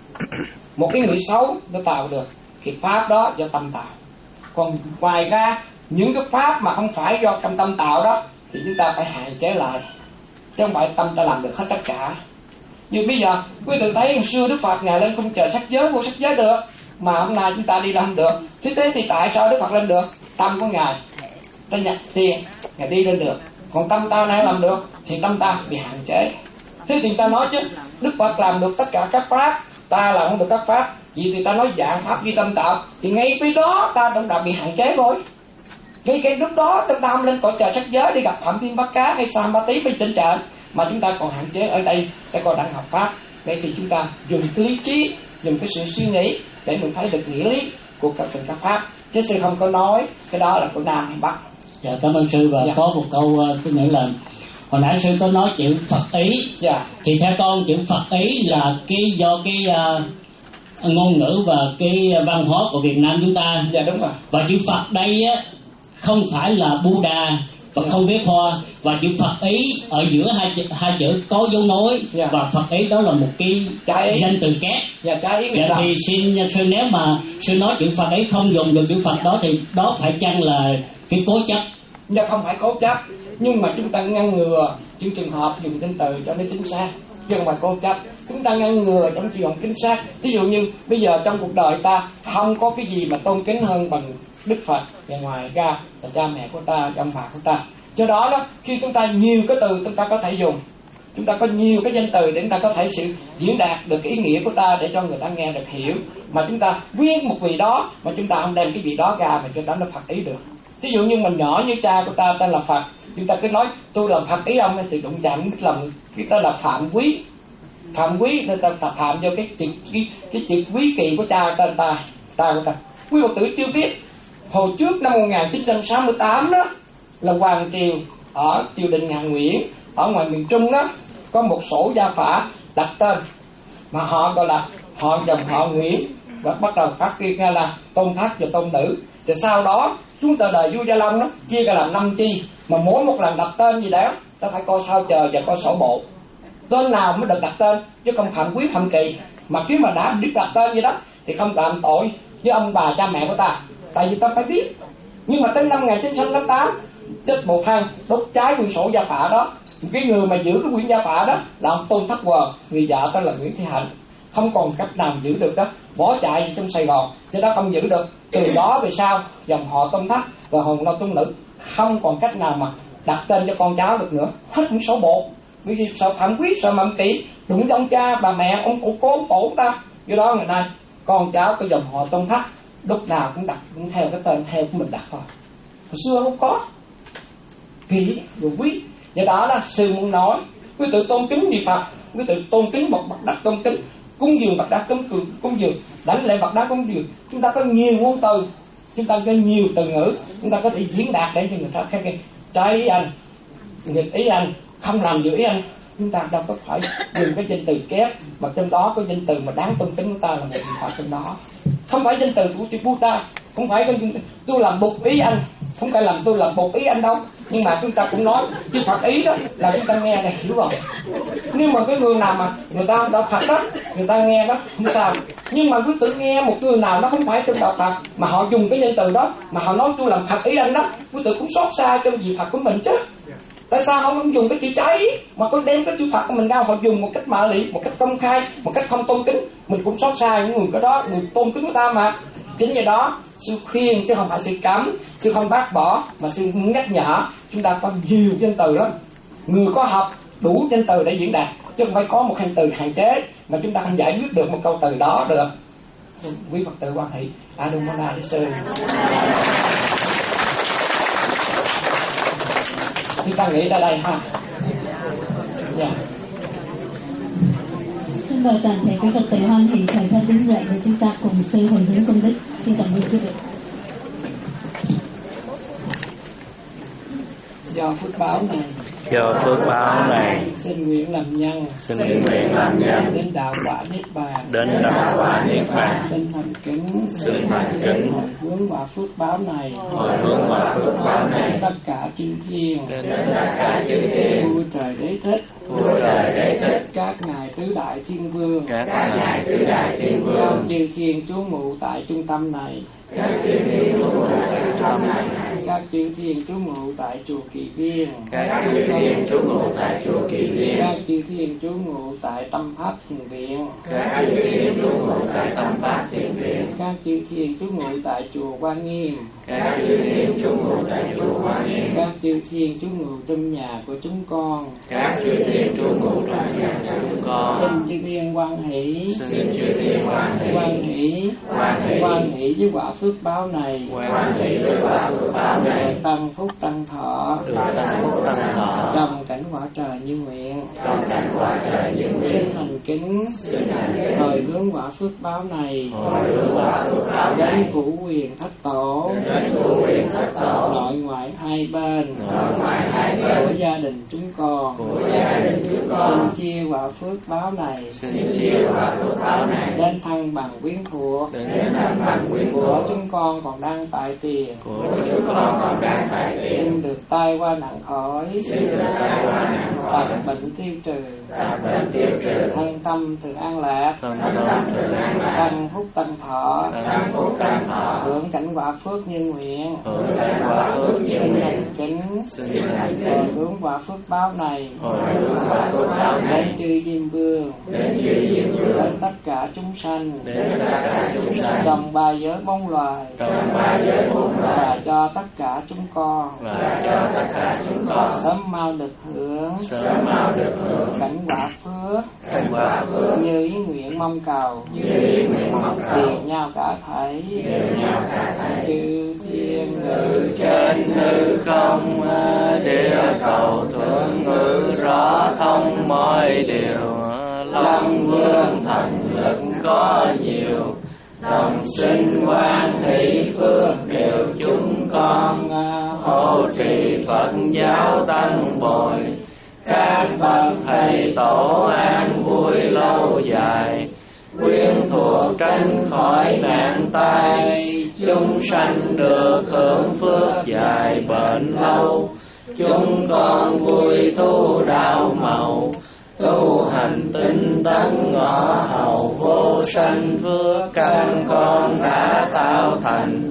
E: một cái người xấu nó tạo được. Cái pháp đó do tâm tạo. Còn ngoài ra những cái pháp mà không phải do trong tâm tạo đó thì chúng ta phải hạn chế lại, chứ không phải tâm ta làm được hết tất cả. Như bây giờ quý vị thấy hồi xưa Đức Phật ngài lên cung trời sắc giới, vô sắc giới được, mà hôm nay chúng ta đi lên được. Thế thế thì tại sao Đức Phật lên được? Tâm của ngài ta nhận tiền, ngài đi lên được. Còn tâm ta này làm được thì tâm ta bị hạn chế. Thế thì ta nói chứ Đức Phật làm được tất cả các pháp, ta làm không được các pháp, vì thì ta nói dạng pháp duy tâm tạo, thì ngay cái đó ta cũng đã bị hạn chế rồi. Ngay cái lúc đó chúng ta không lên cõi trời sắc giới đi gặp Phạm Thiên Bát Cá hay Sam Ba Tí bên trên trời, mà chúng ta còn hạn chế ở đây, ta còn đang học pháp. Vậy thì chúng ta dùng cái lý trí, dùng cái sự suy nghĩ để mình thấy được nghĩa lý của các từng các pháp, chứ sư không có nói cái đó là của Nam hay Bắc.
K: Dạ cảm ơn sư. Và dạ. Có một câu tôi nghĩ là hồi nãy sư có nói chữ Phật ý.
E: Dạ.
K: Thì theo con chữ Phật ý là cái do cái uh, ngôn ngữ và cái văn hóa của Việt Nam chúng ta.
E: Dạ đúng rồi.
K: Và chữ Phật đây á không phải là Buddha và không viết hoa, và chữ Phật ý ở giữa hai chữ, hai chữ có dấu nối. Yeah. Và Phật ý đó là một cái danh từ kép.
E: Yeah, trái
K: dạ, thì xin sư nếu mà sư nói chữ Phật ý không dùng được chữ Phật đó thì đó phải chăng là cái cố chấp?
E: Dạ không phải cố chấp, nhưng mà chúng ta ngăn ngừa những trường hợp dùng danh từ cho nó chính xác, chứ không phải cố chấp. Chúng ta ngăn ngừa trong trường hợp chính xác. Ví dụ như bây giờ trong cuộc đời ta không có cái gì mà tôn kính hơn bằng Đức Phật, và ngoài ra là cha mẹ của ta, ông bà của ta. Do đó đó, khi chúng ta nhiều cái từ chúng ta có thể dùng, chúng ta có nhiều cái danh từ để chúng ta có thể sự diễn đạt được cái ý nghĩa của ta để cho người ta nghe được hiểu. Mà chúng ta nguyên một vị đó mà chúng ta không đem cái vị đó ra mà cho nó Phật ý được. Ví dụ như mình nhỏ như cha của ta tên là Phật, chúng ta cứ nói tôi làm Phật ý ông thì đụng chạm lòng cái tên là Phạm Quý. Phạm Quý nên ta tập phạm vô cái chữ cái, cái chữ quý kỳ của cha tên ta, ta của ta. Quý Phật tử chưa biết hồi trước năm một nghìn chín trăm sáu mươi tám đó là hoàng triều ở triều đình nhà Nguyễn ở ngoài miền Trung đó có một sổ gia phả đặt tên mà họ gọi là họ dòng họ Nguyễn, và bắt đầu phát triển ra là tôn thất và tôn nữ. Thì sau đó xuống tờ đời vua Gia Long đó chia ra làm năm chi, mà mỗi một lần đặt tên gì đó ta phải coi sao trời và coi sổ bộ tên nào mới được đặt tên, chứ không Phạm Quý Phạm Kỳ. Mà khi mà đã biết đặt tên gì đó thì không phạm tội với ông bà cha mẹ của ta, tại vì ta phải biết. Nhưng mà tới năm một nghìn chín trăm tám mươi tám chết một thằng đốt cháy quyển sổ gia phả đó, cái người mà giữ cái quyển gia phả đó là ông Tôn Thất Quờ, người vợ tên là Nguyễn Thị Hạnh, không còn cách nào giữ được đó, bỏ chạy trong Sài Gòn, cho đó không giữ được. Từ đó về sau dòng họ Tôn Thất và Hồng Lâu Tôn Nữ không còn cách nào mà đặt tên cho con cháu được nữa, hết những số bộ. vì sợ phạm quyết, sợ mậm kỵ, đụng với ông cha bà mẹ ông cụ cố ông tổ ta. Do đó ngày nay con cháu cái dòng họ Tôn Thất lúc nào cũng đặt cũng theo cái tên theo của mình đặt thôi. Hồi xưa không có kỵ rồi quý. Do đó là sư muốn nói quý tự tôn kính như Phật, quý tự tôn kính một bậc đắc tôn kính, cúng dường bậc đắc cúng cường cúng dường, đảnh lễ bậc đắc cúng dường. Chúng ta có nhiều ngôn từ, chúng ta có nhiều từ ngữ, chúng ta có thể diễn đạt để cho người ta thấy cái trái ý anh, nghịch ý anh, không làm giữ ý anh. Chúng ta đâu có phải dùng cái danh từ kép, mà trong đó có danh từ mà đáng tôn kính của ta là một vị Phật trong đó. Không phải danh từ của chữ Buddha, không phải cái tôi làm bục ý anh, không phải làm tôi làm bục ý anh đâu. Nhưng mà chúng ta cũng nói chữ Phật ý đó là chúng ta nghe là hiểu rồi. Nhưng mà cái người nào mà người ta đạo Phật đó, người ta nghe đó không sao. Nhưng mà cứ tự nghe một người nào nó không phải trong đạo Phật mà họ dùng cái danh từ đó mà họ nói tôi làm Phật ý anh đó, cứ tự cũng xót xa cho vị Phật của mình chứ. Tại sao họ không dùng cái chữ trái ý mà có đem cái chữ Phật của mình ra, họ dùng một cách mạ lị, một cách công khai, một cách không tôn kính. Mình cũng xót xa những người cái đó, người tôn kính của ta mà. Chính vì đó sư khuyên chứ không phải sư cấm, sư không bác bỏ, mà sư muốn nhắc nhở chúng ta có nhiều danh từ lắm. Người có học đủ danh từ để diễn đạt, chứ không phải có một danh từ hạn chế mà chúng ta không giải quyết được một câu từ đó được. Quý Phật tử quan hệ Adumona đi sư. Chúng ta nghĩ ra đây ha. Yeah.
H: Xin mời toàn thể quý Phật tử hoan hỷ khởi thân đứng dậy để chúng ta cùng sư hồi hướng công đức. Xin cảm ơn quý vị.
E: Do phước báo này,
L: do phước báo này,
E: xin nguyện làm nhân,
L: xin nguyện làm nhân
E: đến đạo quả niết bàn,
L: đến đạo quả niết bàn,
E: xin thành kính,
L: xin thành kính,
E: hồi hướng quả phước báo này,
L: hồi hướng quả phước báo này,
E: tất cả chư thiên,
L: đến tất cả chư thiên,
E: vua trời đế thích,
L: vua trời đế thích,
E: các ngài tứ đại thiên vương,
L: các ngài tứ đại thiên vương,
E: các chư thiên trú ngụ tại trung tâm này,
L: các chư thiên trú ngụ tại trung tâm này,
E: các chư thiên trú ngụ tại chùa Kỳ Viên,
L: các chư thiên trú ngụ tại chùa Kỳ Viên,
E: các chư thiên trú ngụ tại Tâm Pháp Thiền Viện,
L: các chư thiên trú ngụ tại Tâm Pháp Thiền Viện,
E: các chư thiên trú ngụ tại chùa Quan Nghiêm,
L: các chư thiên trú ngụ tại chùa Quan Nghiêm,
E: các chư thiên trú ngụ trong nhà của chúng con,
L: các chư thiên trú ngụ trong nhà của chúng con.
E: Xin chư thiên quan hỷ,
L: xin chư thiên quan hỷ,
E: quan hỷ,
L: quan hỷ,
E: quan hỷ với quả phước báo này,
L: quan hỷ với quả phước báo này,
E: tăng phúc tăng thọ,
L: tăng phúc tăng thọ,
E: trong cảnh quả trời như nguyện,
L: trong cảnh quả trời như nguyện,
E: xin thành kính,
L: xin thành kính,
E: hồi hướng quả phước báo này,
L: hồi hướng quả phước báo này,
E: đến cửu quyền thất tổ,
L: đến cửu quyền thất tổ,
E: nội ngoại hai bên,
L: nội ngoại hai bên
E: của gia đình chúng con,
L: của gia đình chúng con,
E: xin chia quả phước báo này,
L: xin chia quả phước báo này,
E: đến thân bằng quyến thuộc,
L: đến thân bằng quyến
E: của
L: thuộc,
E: chúng con còn đang tại tiền,
L: của chúng con còn đang tại tiền,
E: xin được tai qua nạn khỏi,
L: xin được tai qua nạn khỏi,
E: tật bệnh tiêu trừ,
L: tật bệnh tiêu trừ,
E: thân tâm thường an lạc,
L: thân tâm thường an lạc,
E: tăng phúc tăng thọ,
L: tăng phúc tăng thọ,
E: hưởng cảnh quả phước như nguyện,
L: hưởng cảnh quả phước như
E: xin
L: nguyện,
E: thành kính,
L: xin thành
E: hồi
L: kính,
E: hướng quả phước báo này,
L: hồi hướng quả phước báo
E: đến
L: này,
E: chư Diêm Vương,
L: đến chư Diêm Vương,
E: đến tất cả chúng sanh,
L: đến tất cả chúng sanh,
E: trong ba giới bốn loài,
L: trong ba giới bốn loài,
E: và cho tất cả chúng con,
L: và cho tất cả chúng con
E: sớm mau được hưởng,
L: sớm mau được hưởng
E: cảnh quả phước,
L: cảnh quả phước
E: như ý nguyện mong cầu,
L: như ý nguyện mong cầu,
E: đều nhau cả thảy,
L: đều nhau cả thảy,
E: chư thiên
L: ngự trên hư không, địa cầu thượng ngự rõ thông mọi điều, long vương thần lực có nhiều, đồng sinh quan hỷ phước đều chúng con, hộ trì Phật giáo tăng bồi, các bậc thầy tổ an vui lâu dài, quyến thuộc tránh khỏi nạn tai, chúng sanh được hưởng phước dài bền lâu, chúng con vui thu đạo màu, tu hành tinh tấn ngõ hầu vô sanh phước căn con đã tạo thành,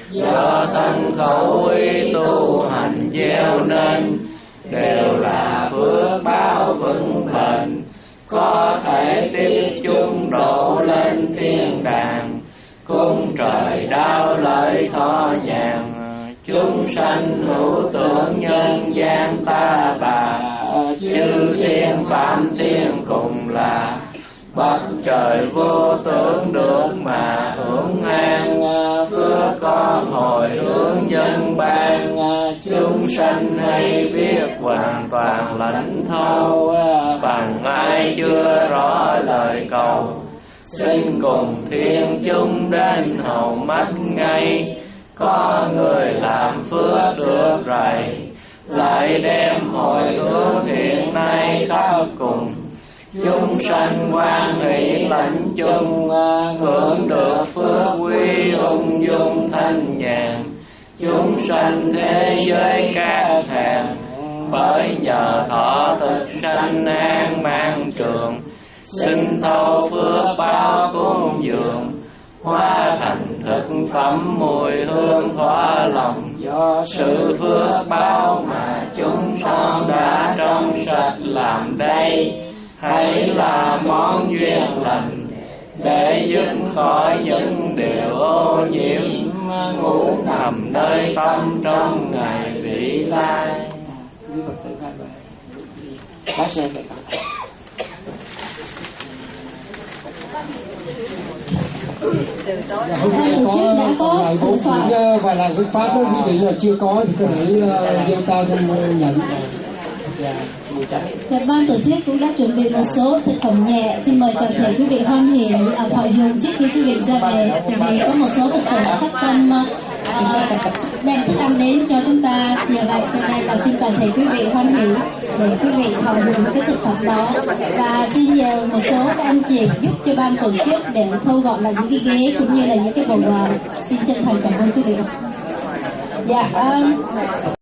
L: do thân khẩu ý tu hành gieo nên, đều là phước báo vững bền, có thể tiếp chung độ lên thiên đàng, cung trời đau lợi thọ nhàn, chúng sanh hữu tưởng nhân gian ta bà, chư thiên phạm thiên cùng là bậc trời vô tưởng được mà hưởng an, phước con hồi hướng dân ban, chúng sanh hay biết hoàn toàn lãnh thấu, bằng ai chưa rõ lời cầu, xin cùng thiên chúng đến hầu mắt ngay, có người làm phước được rày, lại đem hồi hướng hiện nay khắp cùng, chúng sanh quan hỷ lãnh chung, hưởng được phước quý ung dung thanh nhàn, chúng sanh thế giới các hàng, bởi nhờ thọ thực sanh an mang trường, xin thâu phước báo cúng dường, hóa thành thực phẩm mùi hương thỏa lòng, do sự phước báo mà chúng con đã trong sạch làm đây, hãy là món duyên lành để dứt khỏi những điều ô nhiễm ngủ nằm nơi tâm trong ngày vị lai.
H: Dạ, hôm nay có, đã có vài sự soạn
M: vài lần cái pháp đó, ví dụ là chưa có thì có thể gieo ta trong nhận.
H: Dạ, ban tổ chức cũng đã chuẩn bị một số thực phẩm nhẹ, xin mời toàn thể quý vị hoan hỉ à, thọ dùng trước khi quý vị ra về, chuẩn bị có một số thực phẩm các tâm uh, đem thức ăn đến cho chúng ta, nhờ vậy cho nên là xin toàn thể quý vị hoan hỉ để quý vị thọ dùng cái thực phẩm đó, và xin nhờ một số các anh chị giúp cho ban tổ chức để thu gọn lại những cái ghế cũng như là những cái bộ quà. Xin chân thành cảm ơn quý vị. Dạ. Um,